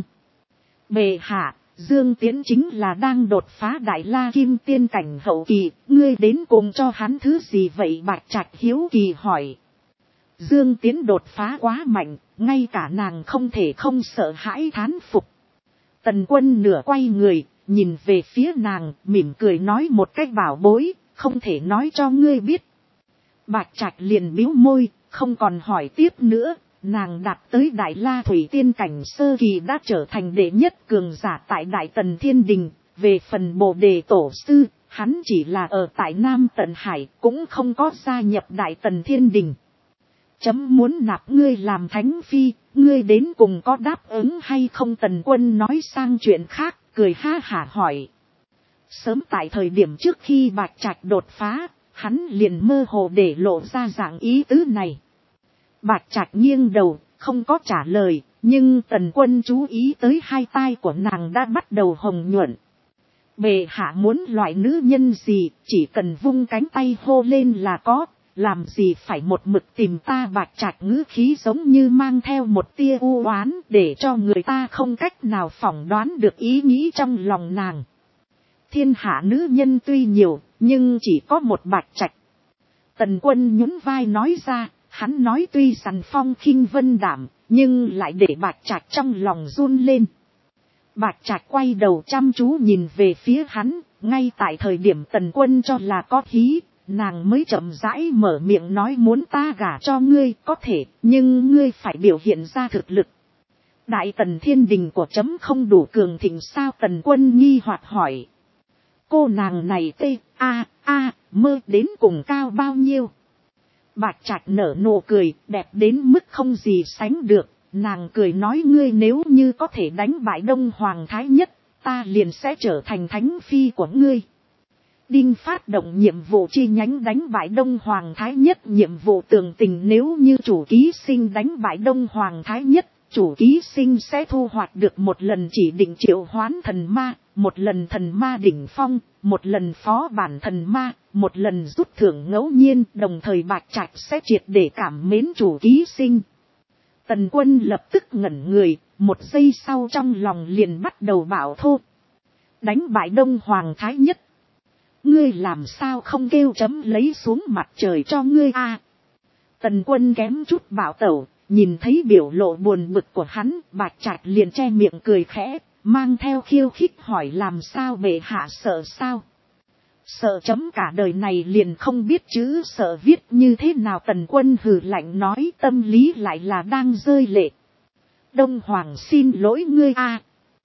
Bệ hạ, Dương Tiễn chính là đang đột phá Đại La Kim Tiên cảnh hậu kỳ, ngươi đến cùng cho hắn thứ gì vậy? Bạch Trạch hiếu kỳ hỏi. Dương Tiễn đột phá quá mạnh, ngay cả nàng không thể không sợ hãi thán phục. Tần Quân nửa quay người, nhìn về phía nàng, mỉm cười nói một cách bảo bối, không thể nói cho ngươi biết. Bạch Trạch liền bĩu môi, không còn hỏi tiếp nữa, nàng đạt tới Đại La Thủy Tiên cảnh sơ kỳ đã trở thành đệ nhất cường giả tại Đại Tần Thiên Đình, về phần Bồ Đề Tổ Sư, hắn chỉ là ở tại Nam Tận Hải, cũng không có gia nhập Đại Tần Thiên Đình. Chấm muốn nạp ngươi làm thánh phi, ngươi đến cùng có đáp ứng hay không? Tần Quân nói sang chuyện khác, cười ha hả hỏi. Sớm tại thời điểm trước khi Bạch Trạch đột phá, hắn liền mơ hồ để lộ ra dạng ý tứ này. Bạch Trạch nghiêng đầu, không có trả lời, nhưng Tần Quân chú ý tới hai tai của nàng đã bắt đầu hồng nhuận. Bệ hạ muốn loại nữ nhân gì, chỉ cần vung cánh tay hô lên là có. Làm gì phải một mực tìm ta? Bạch Trạch ngữ khí giống như mang theo một tia u oán, để cho người ta không cách nào phỏng đoán được ý nghĩ trong lòng nàng. Thiên hạ nữ nhân tuy nhiều, nhưng chỉ có một Bạch Trạch. Tần Quân nhún vai nói ra, hắn nói tuy sằn phong khinh vân đảm, nhưng lại để Bạch Trạch trong lòng run lên. Bạch Trạch quay đầu chăm chú nhìn về phía hắn, ngay tại thời điểm Tần Quân cho là có hí. Nàng mới chậm rãi mở miệng nói muốn ta gả cho ngươi có thể, nhưng ngươi phải biểu hiện ra thực lực. Đại Tần Thiên Đình của chấm không đủ cường thịnh sao? Tần Quân nghi hoặc hỏi. Cô nàng này mơ đến cùng cao bao nhiêu? Bạch Trạch nở nụ cười, đẹp đến mức không gì sánh được. Nàng cười nói ngươi nếu như có thể đánh bại Đông Hoàng Thái Nhất, ta liền sẽ trở thành thánh phi của ngươi. Đinh phát động nhiệm vụ chi nhánh đánh bại Đông Hoàng Thái Nhất. Nhiệm vụ tường tình nếu như chủ ký sinh đánh bại Đông Hoàng Thái Nhất, chủ ký sinh sẽ thu hoạch được một lần chỉ định triệu hoán thần ma, một lần thần ma đỉnh phong, một lần phó bản thần ma, một lần rút thưởng ngẫu nhiên, đồng thời Bạch Trạch sẽ triệt để cảm mến chủ ký sinh. Tần Quân lập tức ngẩn người, một giây sau trong lòng liền bắt đầu bảo thô. Đánh bại Đông Hoàng Thái Nhất. Ngươi làm sao không kêu chấm lấy xuống mặt trời cho ngươi a? Tần Quân kém chút bạo tẩu, nhìn thấy biểu lộ buồn bực của hắn, Bạch Trạch liền che miệng cười khẽ, mang theo khiêu khích hỏi làm sao bệ hạ sợ sao? Sợ chấm cả đời này liền không biết chữ sợ viết như thế nào? Tần Quân hừ lạnh nói, tâm lý lại là đang rơi lệ. Đông Hoàng xin lỗi ngươi a.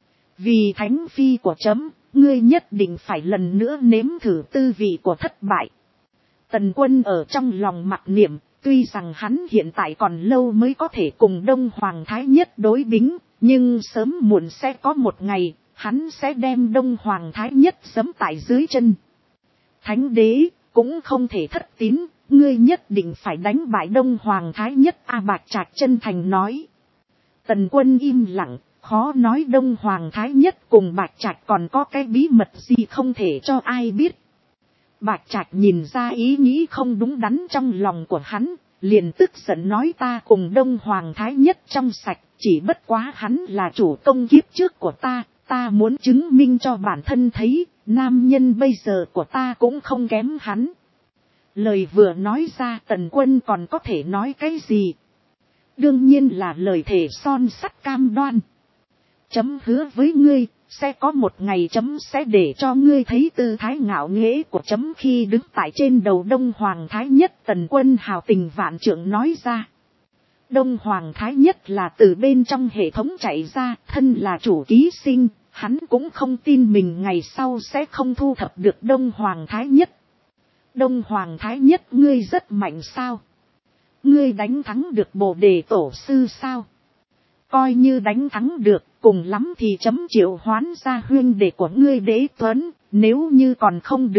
Vì thánh phi của chấm, ngươi nhất định phải lần nữa nếm thử tư vị của thất bại. Tần Quân ở trong lòng mặc niệm, tuy rằng hắn hiện tại còn lâu mới có thể cùng Đông Hoàng Thái Nhất đối bính, nhưng sớm muộn sẽ có một ngày, hắn sẽ đem Đông Hoàng Thái Nhất giẫm tại dưới chân. Thánh đế, cũng không thể thất tín, ngươi nhất định phải đánh bại Đông Hoàng Thái Nhất a. Bạch Trạch chân thành nói. Tần Quân im lặng. Khó nói Đông Hoàng Thái Nhất cùng Bạch Trạch còn có cái bí mật gì không thể cho ai biết. Bạch Trạch nhìn ra ý nghĩ không đúng đắn trong lòng của hắn, liền tức giận nói ta cùng Đông Hoàng Thái Nhất trong sạch, chỉ bất quá hắn là chủ công kiếp trước của ta muốn chứng minh cho bản thân thấy, nam nhân bây giờ của ta cũng không kém hắn. Lời vừa nói ra Tần Quân còn có thể nói cái gì? Đương nhiên là lời thề son sắt cam đoan. Chấm hứa với ngươi, sẽ có một ngày chấm sẽ để cho ngươi thấy tư thái ngạo nghễ của chấm khi đứng tại trên đầu Đông Hoàng Thái Nhất. Tần Quân hào tình vạn trượng nói ra. Đông Hoàng Thái Nhất là từ bên trong hệ thống chạy ra, thân là chủ ký sinh, hắn cũng không tin mình ngày sau sẽ không thu thập được Đông Hoàng Thái Nhất. Đông Hoàng Thái Nhất ngươi rất mạnh sao? Ngươi đánh thắng được Bồ Đề Tổ Sư sao? Coi như đánh thắng được, cùng lắm thì chấm triệu hoán ra huynh đệ của ngươi Đế Tuấn, nếu như còn không được,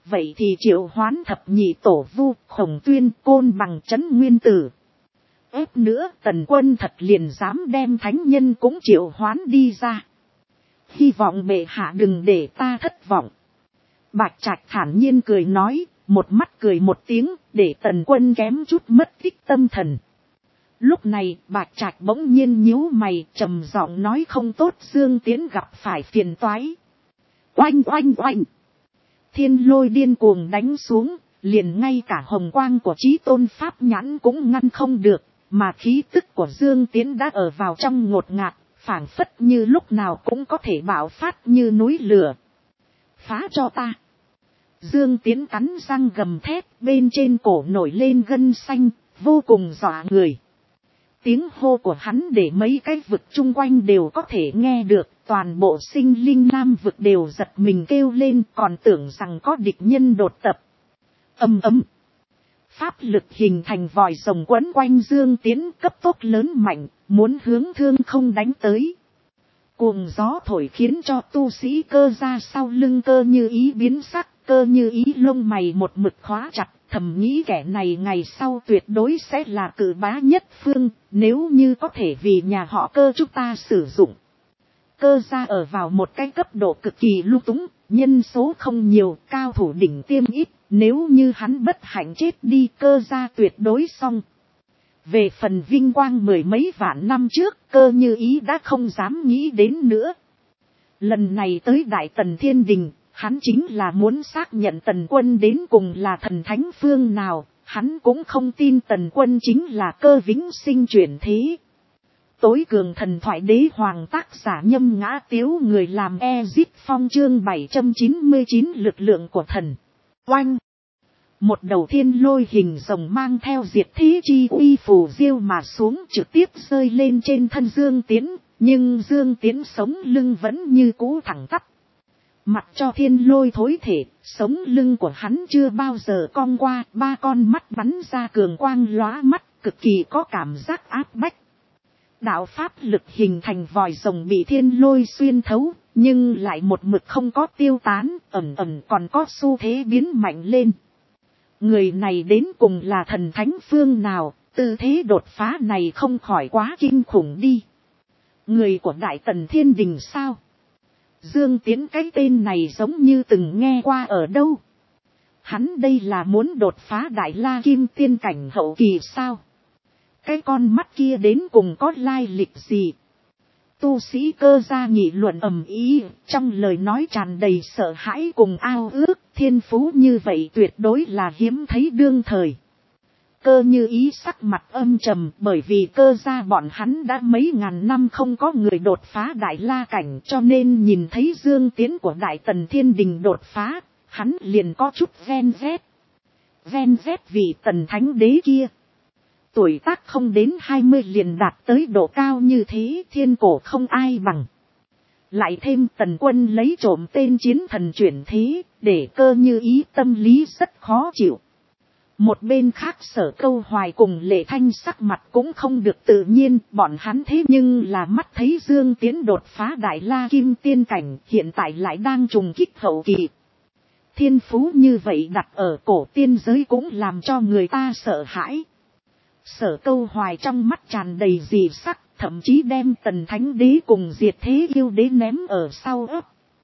vậy thì triệu hoán thập nhị tổ vu, Khổng Tuyên, Côn Bằng, Trấn Nguyên Tử. Ép nữa Tần Quân thật liền dám đem thánh nhân cũng triệu hoán đi ra. Hy vọng bệ hạ đừng để ta thất vọng. Bạch Trạch thản nhiên cười nói, một mắt cười một tiếng, để Tần Quân kém chút mất tích tâm thần. Lúc này Bạch Trạch bỗng nhiên nhíu mày, trầm giọng nói không tốt, Dương Tiễn gặp phải phiền toái. Oanh oanh oanh. Thiên lôi điên cuồng đánh xuống, liền ngay cả hồng quang của Chí Tôn Pháp nhãn cũng ngăn không được, mà khí tức của Dương Tiễn đã ở vào trong ngột ngạt, phảng phất như lúc nào cũng có thể bạo phát như núi lửa. Phá cho ta. Dương Tiễn cắn răng gầm thét, bên trên cổ nổi lên gân xanh, vô cùng dọa người. Tiếng hô của hắn để mấy cái vực chung quanh đều có thể nghe được, toàn bộ sinh linh nam vực đều giật mình kêu lên, còn tưởng rằng có địch nhân đột tập. Ầm ầm. Pháp lực hình thành vòi rồng quấn quanh Dương Tiễn, cấp tốc lớn mạnh, muốn hướng thương không đánh tới. Cuồng gió thổi khiến cho tu sĩ Cơ Gia sau lưng Cơ Như Ý biến sắc, Cơ Như Ý lông mày một mực khóa chặt, thầm nghĩ kẻ này ngày sau tuyệt đối sẽ là cử bá nhất phương, nếu như có thể vì nhà họ Cơ chúng ta sử dụng. Cơ Gia ở vào một cái cấp độ cực kỳ lung túng, nhân số không nhiều, cao thủ đỉnh tiêm ít, nếu như hắn bất hạnh chết đi Cơ Gia tuyệt đối xong. Về phần vinh quang mười mấy vạn năm trước, Cơ Như Ý đã không dám nghĩ đến nữa. Lần này tới Đại Tần Thiên Đình, hắn chính là muốn xác nhận Tần Quân đến cùng là thần thánh phương nào, hắn cũng không tin Tần Quân chính là Cơ Vĩnh Sinh chuyển thế. Tối cường thần thoại đế hoàng tác giả Nhâm Ngã Tiếu, người làm Ezip Phong, chương 799 lực lượng của thần. Oanh! Một đầu thiên lôi hình rồng mang theo diệt thế chi uy phù diêu mà xuống, trực tiếp rơi lên trên thân Dương Tiễn, nhưng Dương Tiễn sống lưng vẫn như cũ thẳng tắp. Mặc cho thiên lôi thối thể, sống lưng của hắn chưa bao giờ cong qua, ba con mắt bắn ra cường quang lóa mắt, cực kỳ có cảm giác áp bách. Đạo pháp lực hình thành vòi rồng bị thiên lôi xuyên thấu, nhưng lại một mực không có tiêu tán, ẩn ẩn còn có xu thế biến mạnh lên. Người này đến cùng là thần thánh phương nào, tư thế đột phá này không khỏi quá kinh khủng đi. Người của Đại Tần Thiên Đình sao? Dương Tiễn cái tên này giống như từng nghe qua ở đâu? Hắn đây là muốn đột phá Đại La Kim Tiên cảnh hậu kỳ sao? Cái con mắt kia đến cùng có lai lịch gì? Tu sĩ Cơ Gia nghị luận ầm ĩ, trong lời nói tràn đầy sợ hãi cùng ao ước, thiên phú như vậy tuyệt đối là hiếm thấy đương thời. Cơ Như Ý sắc mặt âm trầm, bởi vì Cơ Gia bọn hắn đã mấy ngàn năm không có người đột phá Đại La cảnh, cho nên nhìn thấy Dương Tiễn của Đại Tần Thiên Đình đột phá, hắn liền có chút ven vét. Ven vét vì Tần Thánh Đế kia. Tuổi tác không đến 20 liền đạt tới độ cao như thế, thiên cổ không ai bằng. Lại thêm Tần Quân lấy trộm tên chiến thần chuyển thế, để Cơ Như Ý tâm lý rất khó chịu. Một bên khác Sở Câu Hoài cùng Lệ Thanh sắc mặt cũng không được tự nhiên, bọn hắn thế nhưng là mắt thấy Dương Tiễn đột phá Đại La Kim Tiên cảnh, hiện tại lại đang trùng kích hậu kỳ. Thiên phú như vậy đặt ở cổ tiên giới cũng làm cho người ta sợ hãi. Sở Câu Hoài trong mắt tràn đầy dị sắc, thậm chí đem Tần Thánh Đế cùng diệt thế yêu đế ném ở sau ấp.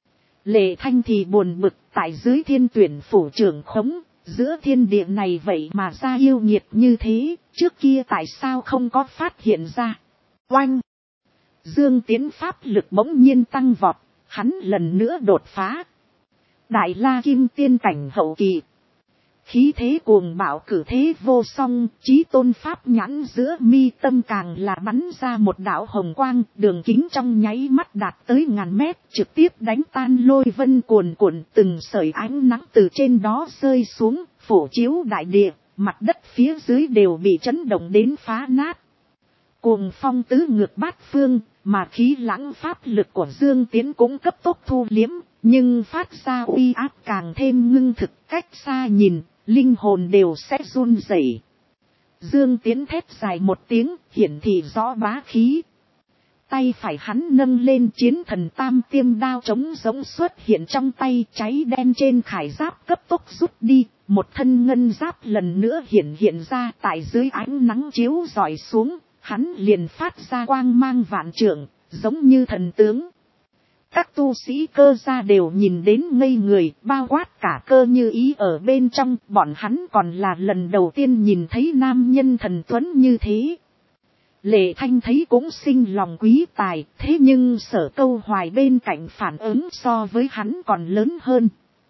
Lệ Thanh thì buồn bực, tại dưới thiên tuyển phủ trưởng khống, giữa thiên địa này vậy mà ra yêu nghiệt như thế, trước kia tại sao không có phát hiện ra. Oanh! Dương Tiễn pháp lực bỗng nhiên tăng vọt, hắn lần nữa đột phá. Đại La Kim Tiên cảnh hậu kỳ. Khí thế cuồng bạo cử thế vô song, Chí Tôn Pháp nhãn giữa mi tâm càng là bắn ra một đạo hồng quang, đường kính trong nháy mắt đạt tới ngàn mét, trực tiếp đánh tan lôi vân cuồn cuộn, từng sợi ánh nắng từ trên đó rơi xuống, phổ chiếu đại địa, mặt đất phía dưới đều bị chấn động đến phá nát. Cuồng phong tứ ngược bát phương, mà khí lãng pháp lực của Dương Tiễn cũng cấp tốc thu liếm, nhưng phát ra uy áp càng thêm ngưng thực, cách xa nhìn, linh hồn đều sẽ run rẩy. Dương Tiễn thét dài một tiếng, hiển thị rõ bá khí. Tay phải hắn nâng lên chiến thần tam tiêm đao trống giống xuất hiện trong tay, cháy đen trên khải giáp cấp tốc rút đi. Một thân ngân giáp lần nữa hiện ra tại dưới ánh nắng chiếu rọi xuống, hắn liền phát ra quang mang vạn trượng, giống như thần tướng. Các tu sĩ Cơ gia đều nhìn đến ngây người, bao quát cả Cơ Như Ý ở bên trong, bọn hắn còn là lần đầu tiên nhìn thấy nam nhân thần tuấn như thế. Lệ Thanh thấy cũng sinh lòng quý tài, thế nhưng Sở Câu Hoài bên cạnh phản ứng so với hắn còn lớn hơn.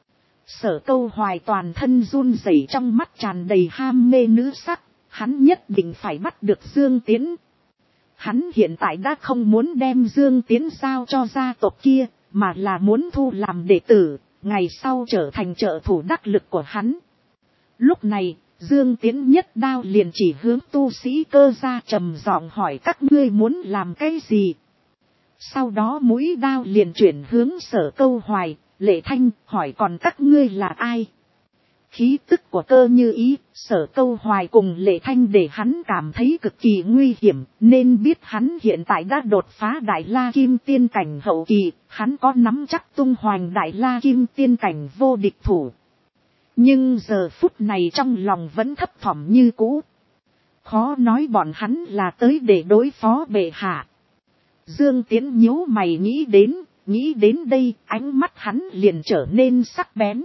Sở Câu Hoài toàn thân run rẩy, trong mắt tràn đầy ham mê nữ sắc, hắn nhất định phải bắt được Dương Tiến. Hắn hiện tại đã không muốn đem Dương Tiến giao cho gia tộc kia, mà là muốn thu làm đệ tử, ngày sau trở thành trợ thủ đắc lực của hắn. Lúc này, Dương Tiến nhất đao liền chỉ hướng tu sĩ Cơ gia trầm giọng hỏi các ngươi muốn làm cái gì. Sau đó mũi đao liền chuyển hướng Sở Câu Hoài, Lệ Thanh hỏi còn các ngươi là ai. Khí tức của Cơ Như Ý, Sở Câu Hoài cùng Lệ Thanh để hắn cảm thấy cực kỳ nguy hiểm, nên biết hắn hiện tại đã đột phá Đại La Kim Tiên cảnh hậu kỳ, hắn có nắm chắc tung hoành Đại La Kim Tiên cảnh vô địch thủ. Nhưng giờ phút này trong lòng vẫn thấp thỏm như cũ. Khó nói bọn hắn là tới để đối phó bệ hạ. Dương Tiến nhíu mày nghĩ đến đây, ánh mắt hắn liền trở nên sắc bén.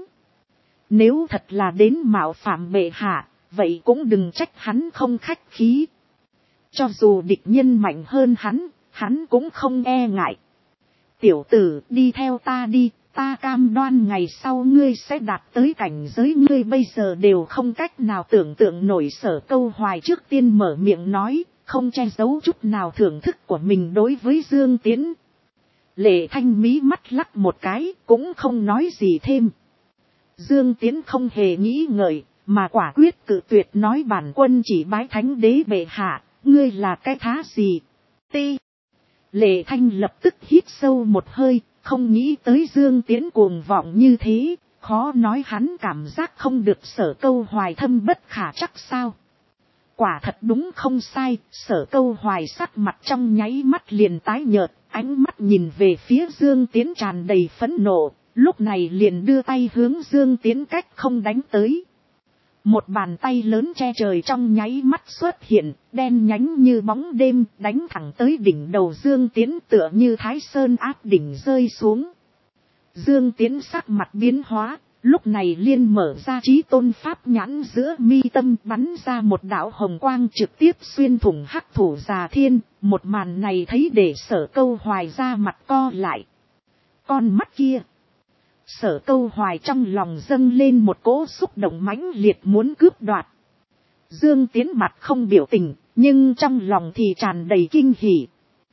Nếu thật là đến mạo phạm bệ hạ, vậy cũng đừng trách hắn không khách khí. Cho dù địch nhân mạnh hơn hắn cũng không e ngại. Tiểu tử, đi theo ta đi, ta cam đoan ngày sau ngươi sẽ đạt tới cảnh giới ngươi bây giờ đều không cách nào tưởng tượng nổi. Sở Câu Hoài trước tiên mở miệng nói, không che giấu chút nào thưởng thức của mình đối với Dương Tiến. Lệ Thanh mí mắt lắc một cái, cũng không nói gì thêm. Dương Tiến không hề nghĩ ngợi, mà quả quyết cự tuyệt nói bản quân chỉ bái thánh đế bệ hạ, ngươi là cái thá gì. Ti. Lệ Thanh lập tức hít sâu một hơi, không nghĩ tới Dương Tiến cuồng vọng như thế, khó nói hắn cảm giác không được Sở Câu Hoài thâm bất khả chắc sao. Quả thật đúng không sai, Sở Câu Hoài sắc mặt trong nháy mắt liền tái nhợt, ánh mắt nhìn về phía Dương Tiến tràn đầy phẫn nộ, lúc này liền đưa tay hướng Dương Tiến cách không đánh tới. Một bàn tay lớn che trời trong nháy mắt xuất hiện, đen nhánh như bóng đêm, đánh thẳng tới đỉnh đầu Dương Tiến tựa như Thái Sơn áp đỉnh rơi xuống. Dương Tiến sắc mặt biến hóa, lúc này liên mở ra Chí Tôn pháp nhãn, giữa mi tâm bắn ra một đạo hồng quang trực tiếp xuyên thủng hắc thủ Già Thiên. Một màn này thấy để Sở Câu Hoài ra mặt co lại. Con mắt kia. Sở Câu Hoài trong lòng dâng lên một cỗ xúc động mãnh liệt muốn cướp đoạt. Dương Tiến mặt không biểu tình, nhưng trong lòng thì tràn đầy kinh hỉ.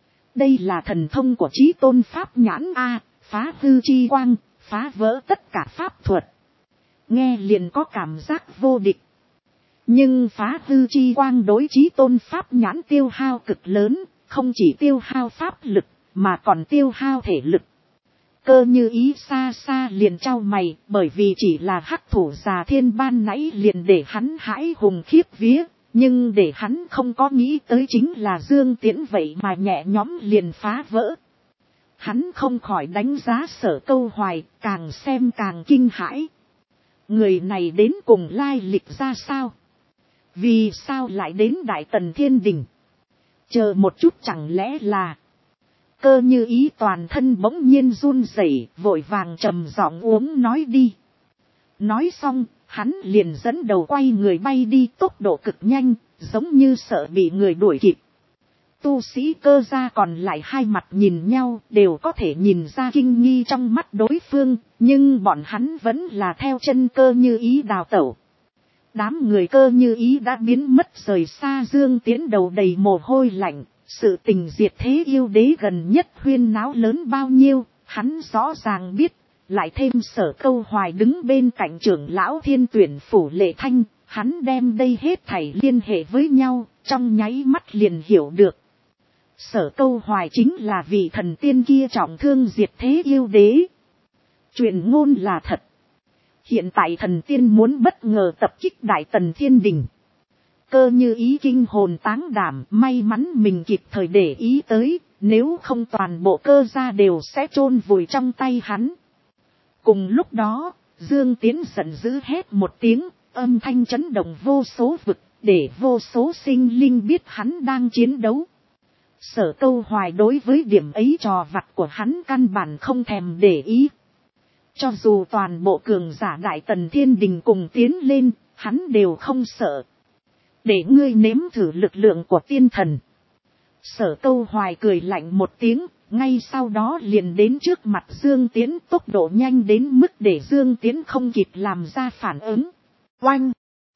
Đây là thần thông của Chí Tôn pháp nhãn A, phá hư chi quang, phá vỡ tất cả pháp thuật. Nghe liền có cảm giác vô địch. Nhưng phá hư chi quang đối Chí Tôn pháp nhãn tiêu hao cực lớn, không chỉ tiêu hao pháp lực, mà còn tiêu hao thể lực. Cơ Như Ý xa xa liền trao mày, bởi vì chỉ là hắc thủ Già Thiên ban nãy liền để hắn hãi hùng khiếp vía, nhưng để hắn không có nghĩ tới chính là Dương Tiến vậy mà nhẹ nhõm liền phá vỡ. Hắn không khỏi đánh giá Sở Câu Hoài, càng xem càng kinh hãi. Người này đến cùng lai lịch ra sao? Vì sao lại đến Đại Tần Thiên Đình? Chờ một chút, chẳng lẽ là... Cơ Như Ý toàn thân bỗng nhiên run rẩy, vội vàng trầm giọng uống nói đi. Nói xong, hắn liền dẫn đầu quay người bay đi, tốc độ cực nhanh, giống như sợ bị người đuổi kịp. Tu sĩ Cơ gia còn lại hai mặt nhìn nhau, đều có thể nhìn ra kinh nghi trong mắt đối phương, nhưng bọn hắn vẫn là theo chân Cơ Như Ý đào tẩu. Đám người Cơ Như Ý đã biến mất rời xa Dương Tiến, đầu đầy mồ hôi lạnh. Sự tình diệt thế yêu đế gần nhất huyên náo lớn bao nhiêu, hắn rõ ràng biết, lại thêm Sở Câu Hoài đứng bên cạnh trưởng lão Thiên Tuyển phủ Lệ Thanh, hắn đem đây hết thảy liên hệ với nhau, trong nháy mắt liền hiểu được. Sở Câu Hoài chính là vị thần tiên kia trọng thương diệt thế yêu đế. Truyền ngôn là thật. Hiện tại thần tiên muốn bất ngờ tập kích Đại Tần Thiên Đình. Cơ Như Ý kinh hồn táng đảm, may mắn mình kịp thời để ý tới, nếu không toàn bộ Cơ gia đều sẽ chôn vùi trong tay hắn. Cùng lúc đó, Dương Tiến giận dữ hét một tiếng, âm thanh chấn động vô số vực, để vô số sinh linh biết hắn đang chiến đấu. Sở Câu Hoài đối với điểm ấy trò vặt của hắn căn bản không thèm để ý. Cho dù toàn bộ cường giả Đại Tần Thiên Đình cùng tiến lên, hắn đều không sợ. Để ngươi nếm thử lực lượng của tiên thần. Sở Câu Hoài cười lạnh một tiếng, ngay sau đó liền đến trước mặt Dương Tiến, tốc độ nhanh đến mức để Dương Tiến không kịp làm ra phản ứng. Oanh!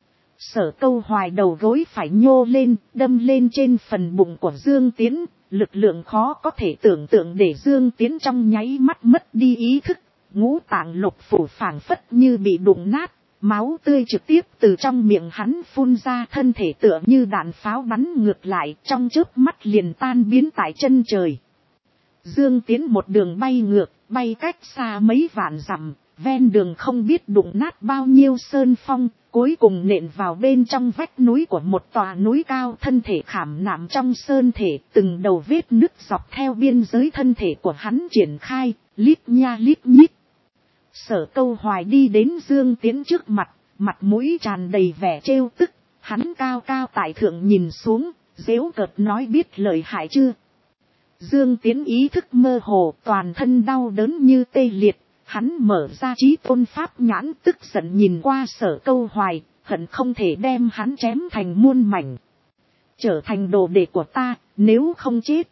Sở Câu Hoài đầu gối phải nhô lên, đâm lên trên phần bụng của Dương Tiến, lực lượng khó có thể tưởng tượng để Dương Tiến trong nháy mắt mất đi ý thức, ngũ tạng lục phủ phảng phất như bị đụng nát, máu tươi trực tiếp từ trong miệng hắn phun ra, thân thể tựa như đạn pháo bắn ngược lại, trong chớp mắt liền tan biến tại chân trời. Dương Tiến một đường bay ngược, bay cách xa mấy vạn dặm, ven đường không biết đụng nát bao nhiêu sơn phong, cuối cùng nện vào bên trong vách núi của một tòa núi cao, thân thể khảm nạm trong sơn thể, từng đầu vết nứt dọc theo biên giới thân thể của hắn triển khai, lít nha lít nhít. Sở Câu Hoài đi đến Dương Tiến trước mặt, mặt mũi tràn đầy vẻ trêu tức, hắn cao cao tại thượng nhìn xuống, giễu cợt nói biết lợi hại chưa. Dương Tiến ý thức mơ hồ, toàn thân đau đớn như tê liệt, hắn mở ra trí tôn pháp nhãn, tức giận nhìn qua Sở Câu Hoài, hận không thể đem hắn chém thành muôn mảnh. Trở thành đồ đệ của ta, nếu không chết.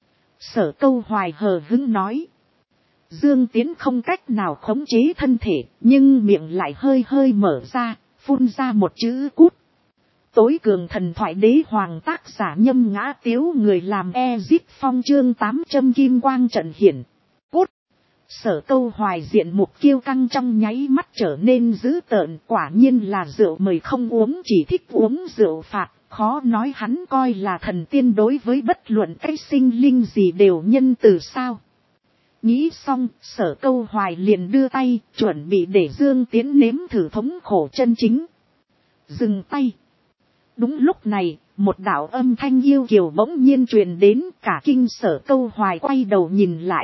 Sở Câu Hoài hờ hững nói. Dương Tiến không cách nào khống chế thân thể, nhưng miệng lại hơi hơi mở ra, phun ra một chữ cút. Tối cường thần thoại đế hoàng tác giả Nhâm Ngã Tiếu, người làm Ezip Phong, chương 800 kim quang trận hiển. Cút. Sở Câu Hoài diện mục kiêu căng trong nháy mắt trở nên dữ tợn, quả nhiên là rượu mời không uống, chỉ thích uống rượu phạt, khó nói hắn coi là thần tiên đối với bất luận cái sinh linh gì đều nhân từ sao. Nghĩ xong, Sở Câu Hoài liền đưa tay, chuẩn bị để Dương Tiến nếm thử thống khổ chân chính. Dừng tay. Đúng lúc này, một đạo âm thanh yêu kiều bỗng nhiên truyền đến, cả kinh Sở Câu Hoài quay đầu nhìn lại.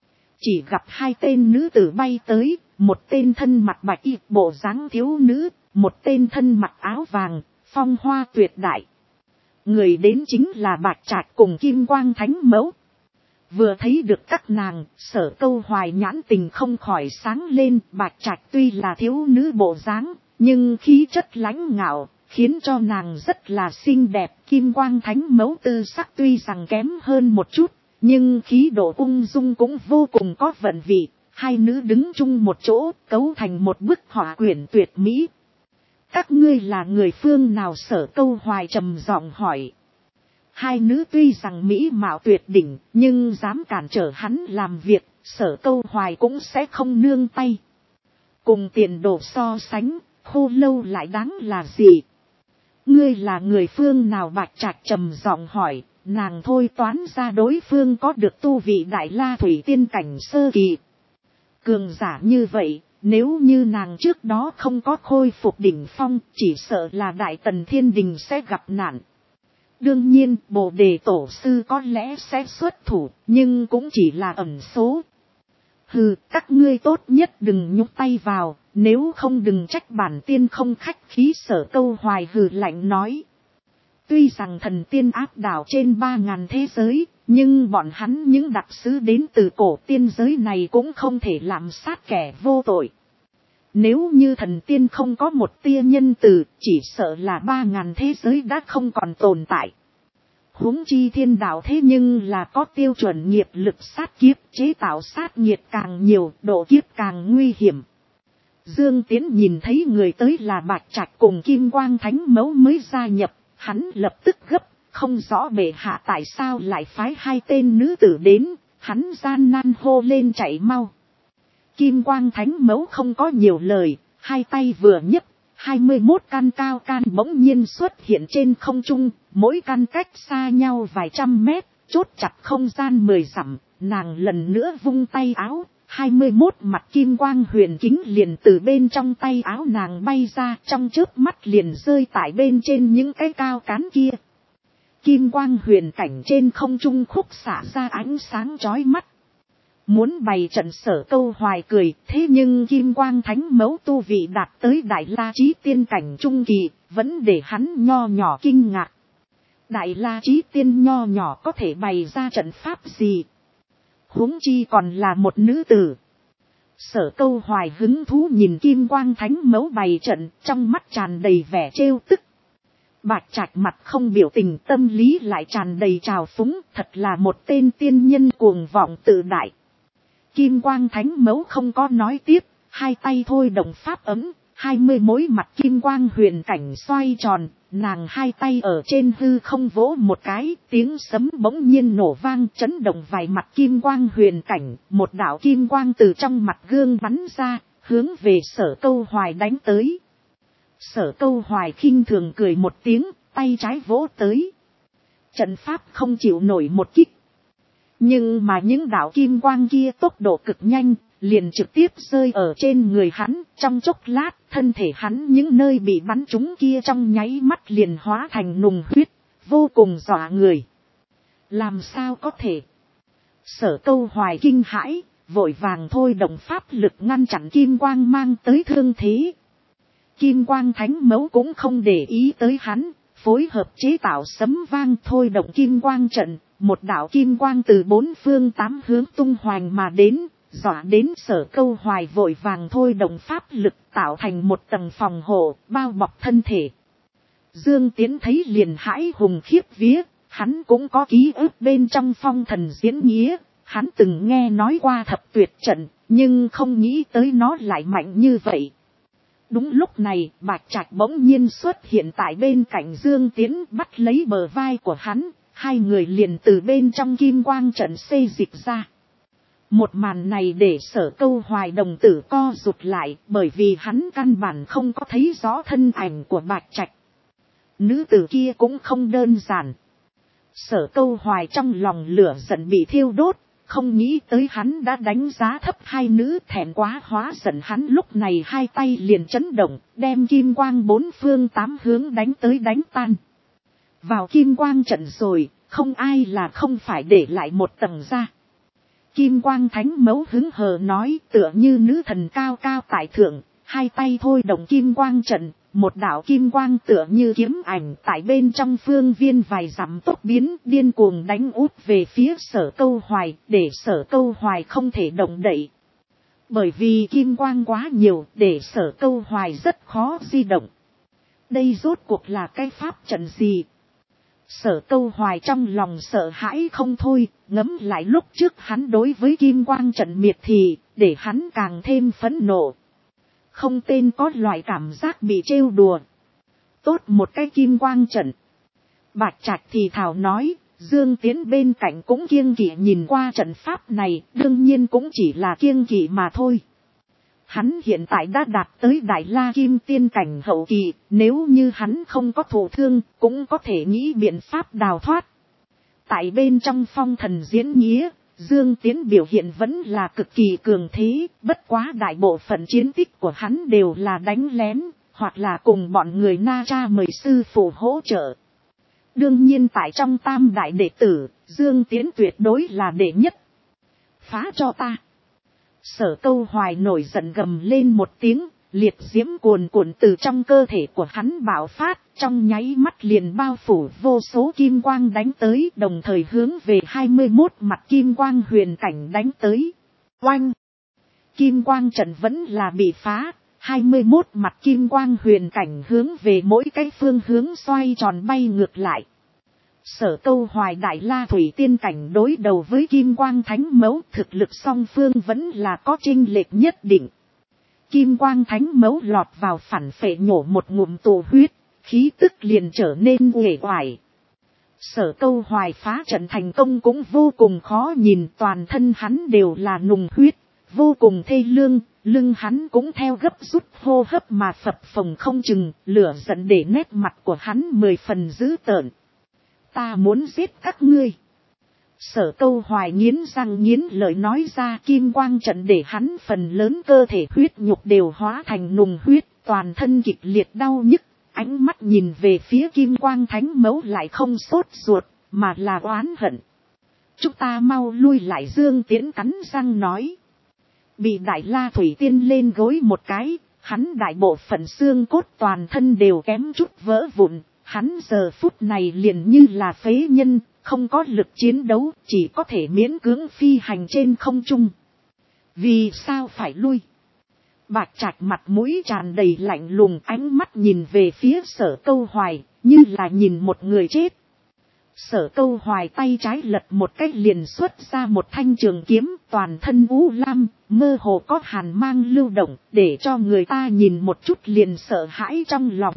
Chỉ gặp hai tên nữ tử bay tới, một tên thân mặc bạch y bộ dáng thiếu nữ, một tên thân mặc áo vàng, phong hoa tuyệt đại. Người đến chính là Bạch Trạch cùng Kim Quang Thánh Mẫu. Vừa thấy được các nàng, Sở Câu Hoài nhãn tình không khỏi sáng lên. Bạch Trạch tuy là thiếu nữ bộ dáng, nhưng khí chất lãnh ngạo, khiến cho nàng rất là xinh đẹp. Kim Quang Thánh Mẫu tư sắc tuy rằng kém hơn một chút, nhưng khí độ ung dung cũng vô cùng có vận vị. Hai nữ đứng chung một chỗ, cấu thành một bức họa quyển tuyệt mỹ. Các ngươi là người phương nào? Sở Câu Hoài trầm giọng hỏi. Hai nữ tuy rằng mỹ mạo tuyệt đỉnh, nhưng dám cản trở hắn làm việc, Sở Câu Hoài cũng sẽ không nương tay. Cùng tiền đồ so sánh, Khô Lâu lại đáng là gì? Ngươi là người phương nào? Bạch Trạch trầm giọng hỏi, nàng thôi toán ra đối phương có được tu vị Đại La Thủy Tiên cảnh sơ kỳ. Cường giả như vậy, nếu như nàng trước đó không có khôi phục đỉnh phong, chỉ sợ là Đại Tần Thiên Đình sẽ gặp nạn. Đương nhiên, Bồ Đề Tổ Sư có lẽ sẽ xuất thủ, nhưng cũng chỉ là ẩn số. Hừ, các ngươi tốt nhất đừng nhúc tay vào, nếu không đừng trách bản tiên không khách khí. Sở Câu Hoài hừ lạnh nói. Tuy rằng thần tiên áp đảo trên 3000 thế giới, nhưng bọn hắn những đặc sứ đến từ cổ tiên giới này cũng không thể làm sát kẻ vô tội. Nếu như thần tiên không có một tia nhân từ, chỉ sợ là 3000 thế giới đã không còn tồn tại. Huống chi thiên đạo thế nhưng là có tiêu chuẩn nghiệp lực sát kiếp, chế tạo sát nghiệt càng nhiều, độ kiếp càng nguy hiểm. Dương Tiến nhìn thấy người tới là Bạch Trạch cùng Kim Quang Thánh Mẫu mới gia nhập, hắn lập tức gấp, không rõ bệ hạ tại sao lại phái hai tên nữ tử đến, hắn gian nan hô lên chạy mau. Kim Quang Thánh Mẫu không có nhiều lời, hai tay vừa nhấc, 21 căn cao can bỗng nhiên xuất hiện trên không trung, mỗi căn cách xa nhau vài trăm mét, chốt chặt không gian 10 dặm, nàng lần nữa vung tay áo, 21 mặt kim quang huyền kính liền từ bên trong tay áo nàng bay ra, trong chớp mắt liền rơi tại bên trên những cái cao cán kia. Kim quang huyền cảnh trên không trung khúc xả ra ánh sáng chói mắt. Muốn bày trận Sở Câu Hoài cười, thế nhưng kim quang thánh mẫu tu vị đạt tới đại la chí tiên cảnh trung kỳ, vẫn để hắn nho nhỏ kinh ngạc. Đại la chí tiên nho nhỏ có thể bày ra trận pháp gì? Huống chi còn là một nữ tử. Sở Câu Hoài hứng thú nhìn kim quang thánh mẫu bày trận, trong mắt tràn đầy vẻ trêu tức. Bạch Trạch mặt không biểu tình, tâm lý lại tràn đầy trào phúng, thật là một tên tiên nhân cuồng vọng tự đại. Kim quang thánh mẫu không có nói tiếp, hai tay thôi động pháp ấm, 20 mối mặt kim quang huyền cảnh xoay tròn, nàng hai tay ở trên hư không vỗ một cái, tiếng sấm bỗng nhiên nổ vang chấn động vài mặt kim quang huyền cảnh, một đạo kim quang từ trong mặt gương bắn ra, hướng về Sở Câu Hoài đánh tới. Sở Câu Hoài khinh thường cười một tiếng, tay trái vỗ tới. Trận pháp không chịu nổi một kích. Nhưng mà những đạo kim quang kia tốc độ cực nhanh, liền trực tiếp rơi ở trên người hắn, trong chốc lát, thân thể hắn những nơi bị bắn trúng kia trong nháy mắt liền hóa thành nùng huyết, vô cùng dọa người. Làm sao có thể? Sở Câu Hoài kinh hãi, vội vàng thôi động pháp lực ngăn chặn kim quang mang tới thương thế. Kim quang thánh mẫu cũng không để ý tới hắn, phối hợp chế tạo sấm vang thôi động kim quang trận, một đạo kim quang từ bốn phương tám hướng tung hoành mà đến, dọa đến Sở Câu Hoài vội vàng thôi động pháp lực tạo thành một tầng phòng hộ, bao bọc thân thể. Dương Tiến thấy liền hãi hùng khiếp vía, hắn cũng có ký ức bên trong phong thần diễn nghĩa, hắn từng nghe nói qua thập tuyệt trận, nhưng không nghĩ tới nó lại mạnh như vậy. Đúng lúc này, Bạch Trạch bỗng nhiên xuất hiện tại bên cạnh Dương Tiến, bắt lấy bờ vai của hắn, hai người liền từ bên trong kim quang trận xê dịch ra. Một màn này để Sở Câu Hoài đồng tử co rụt lại, bởi vì hắn căn bản không có thấy rõ thân ảnh của Bạch Trạch. Nữ tử kia cũng không đơn giản. Sở Câu Hoài trong lòng lửa giận bị thiêu đốt, không nghĩ tới hắn đã đánh giá thấp hai nữ, thẹn quá hóa giận, hắn lúc này hai tay liền chấn động, đem kim quang bốn phương tám hướng đánh tới đánh tan. Vào kim quang trận rồi, không ai là không phải để lại một tầng ra. Kim quang thánh mẫu hứng hờ nói, tựa như nữ thần cao cao tại thượng, hai tay thôi động kim quang trận, một đạo kim quang tựa như kiếm ảnh tại bên trong phương viên vài dặm tốc biến, điên cuồng đánh út về phía Sở Câu Hoài, để Sở Câu Hoài không thể động đậy. Bởi vì kim quang quá nhiều, để Sở Câu Hoài rất khó di động. Đây rốt cuộc là cái pháp trận gì? Sở Câu Hoài trong lòng sợ hãi không thôi, ngẫm lại lúc trước hắn đối với kim quang trận miệt thì, để hắn càng thêm phẫn nộ. Không tên có loại cảm giác bị trêu đùa. Tốt một cái kim quang trận. Bạch Trạch thì thào nói, Dương Tiến bên cạnh cũng kiêng kỵ nhìn qua trận pháp này, đương nhiên cũng chỉ là kiêng kỵ mà thôi. Hắn hiện tại đã đạt tới Đại La Kim Tiên cảnh hậu kỳ, nếu như hắn không có thụ thương, cũng có thể nghĩ biện pháp đào thoát. Tại bên trong phong thần diễn nghĩa, Dương Tiến biểu hiện vẫn là cực kỳ cường thế, bất quá đại bộ phận chiến tích của hắn đều là đánh lén, hoặc là cùng bọn người Na Cha mời sư phụ hỗ trợ. Đương nhiên tại trong tam đại đệ tử, Dương Tiến tuyệt đối là đệ nhất. Phá cho ta! Sở Câu Hoài nổi giận gầm lên một tiếng, liệt diễm cuồn cuộn từ trong cơ thể của hắn bạo phát, trong nháy mắt liền bao phủ vô số kim quang đánh tới, đồng thời hướng về 21 mặt kim quang huyền cảnh đánh tới. Oanh! Kim quang trận vẫn là bị phá, 21 mặt kim quang huyền cảnh hướng về mỗi cái phương hướng xoay tròn bay ngược lại. Sở Câu Hoài Đại La Thủy Tiên cảnh đối đầu với Kim Quang Thánh Mẫu, thực lực song phương vẫn là có chênh lệch nhất định. Kim Quang Thánh Mẫu lọt vào phản phệ nhổ một ngụm tù huyết, khí tức liền trở nên uể oải. Sở Câu Hoài phá trận thành công cũng vô cùng khó nhìn, toàn thân hắn đều là nùng huyết, vô cùng thê lương, lưng hắn cũng theo gấp rút hô hấp mà phập phồng không chừng, lửa giận để nét mặt của hắn 10 phần dữ tợn. Ta muốn giết các ngươi. Sở Câu Hoài nghiến răng nghiến lợi nói ra, kim quang trận để hắn phần lớn cơ thể huyết nhục đều hóa thành nùng huyết, toàn thân kịch liệt đau nhức, ánh mắt nhìn về phía kim quang thánh mẫu lại không sốt ruột, mà là oán hận. Chúng ta mau lui lại, Dương Tiễn cắn răng nói. Bị Đại La Thủy Tiên lên gối một cái, hắn đại bộ phận xương cốt toàn thân đều kém chút vỡ vụn, hắn giờ phút này liền như là phế nhân, không có lực chiến đấu, chỉ có thể miễn cưỡng phi hành trên không trung. Vì sao phải lui? Bạch Trạch mặt mũi tràn đầy lạnh lùng, ánh mắt nhìn về phía Sở Câu Hoài, như là nhìn một người chết. Sở Câu Hoài tay trái lật một cách liền xuất ra một thanh trường kiếm, toàn thân u lam, mơ hồ có hàn mang lưu động, để cho người ta nhìn một chút liền sợ hãi trong lòng.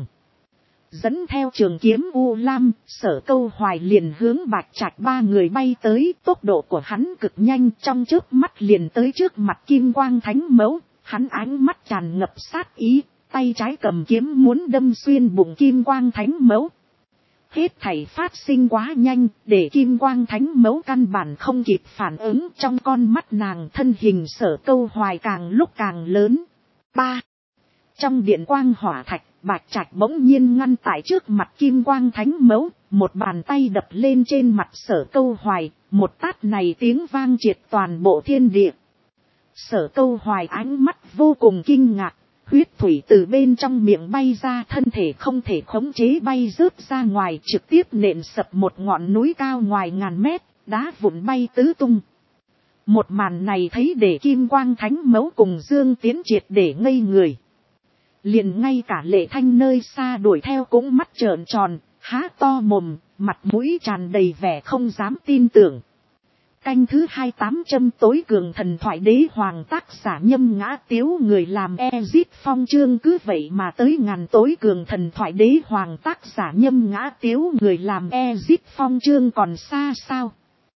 Dẫn theo trường kiếm u lam, Sở Câu Hoài liền hướng Bạch Trạch ba người bay tới, tốc độ của hắn cực nhanh, trong chớp mắt liền tới trước mặt kim quang thánh mẫu, hắn ánh mắt tràn ngập sát ý, tay trái cầm kiếm muốn đâm xuyên bụng kim quang thánh mẫu. Hết thảy phát sinh quá nhanh, để kim quang thánh mẫu căn bản không kịp phản ứng, trong con mắt nàng thân hình Sở Câu Hoài càng lúc càng lớn. 3. Trong điện quang hỏa thạch, Bạch Trạch bỗng nhiên ngăn tại trước mặt kim quang thánh mẫu, một bàn tay đập lên trên mặt Sở Câu Hoài, một tát này tiếng vang triệt toàn bộ thiên địa. Sở Câu Hoài ánh mắt vô cùng kinh ngạc, huyết thủy từ bên trong miệng bay ra, thân thể không thể khống chế bay rớt ra ngoài, trực tiếp nện sập một ngọn núi cao ngoài ngàn mét, đá vụn bay tứ tung. Một màn này thấy để kim quang thánh mẫu cùng Dương Tiễn triệt để ngây người. Liền ngay cả Lệ Thanh nơi xa đuổi theo cũng mắt trợn tròn, há to mồm, mặt mũi tràn đầy vẻ không dám tin tưởng. Canh thứ 28 châm tối cường thần thoại đế hoàng, tác giả Nhâm Ngã Tiếu, người làm Ezit Phong chương cứ vậy mà tới ngàn tối cường thần thoại đế hoàng, tác giả Nhâm Ngã Tiếu, người làm Ezit Phong chương còn xa sao.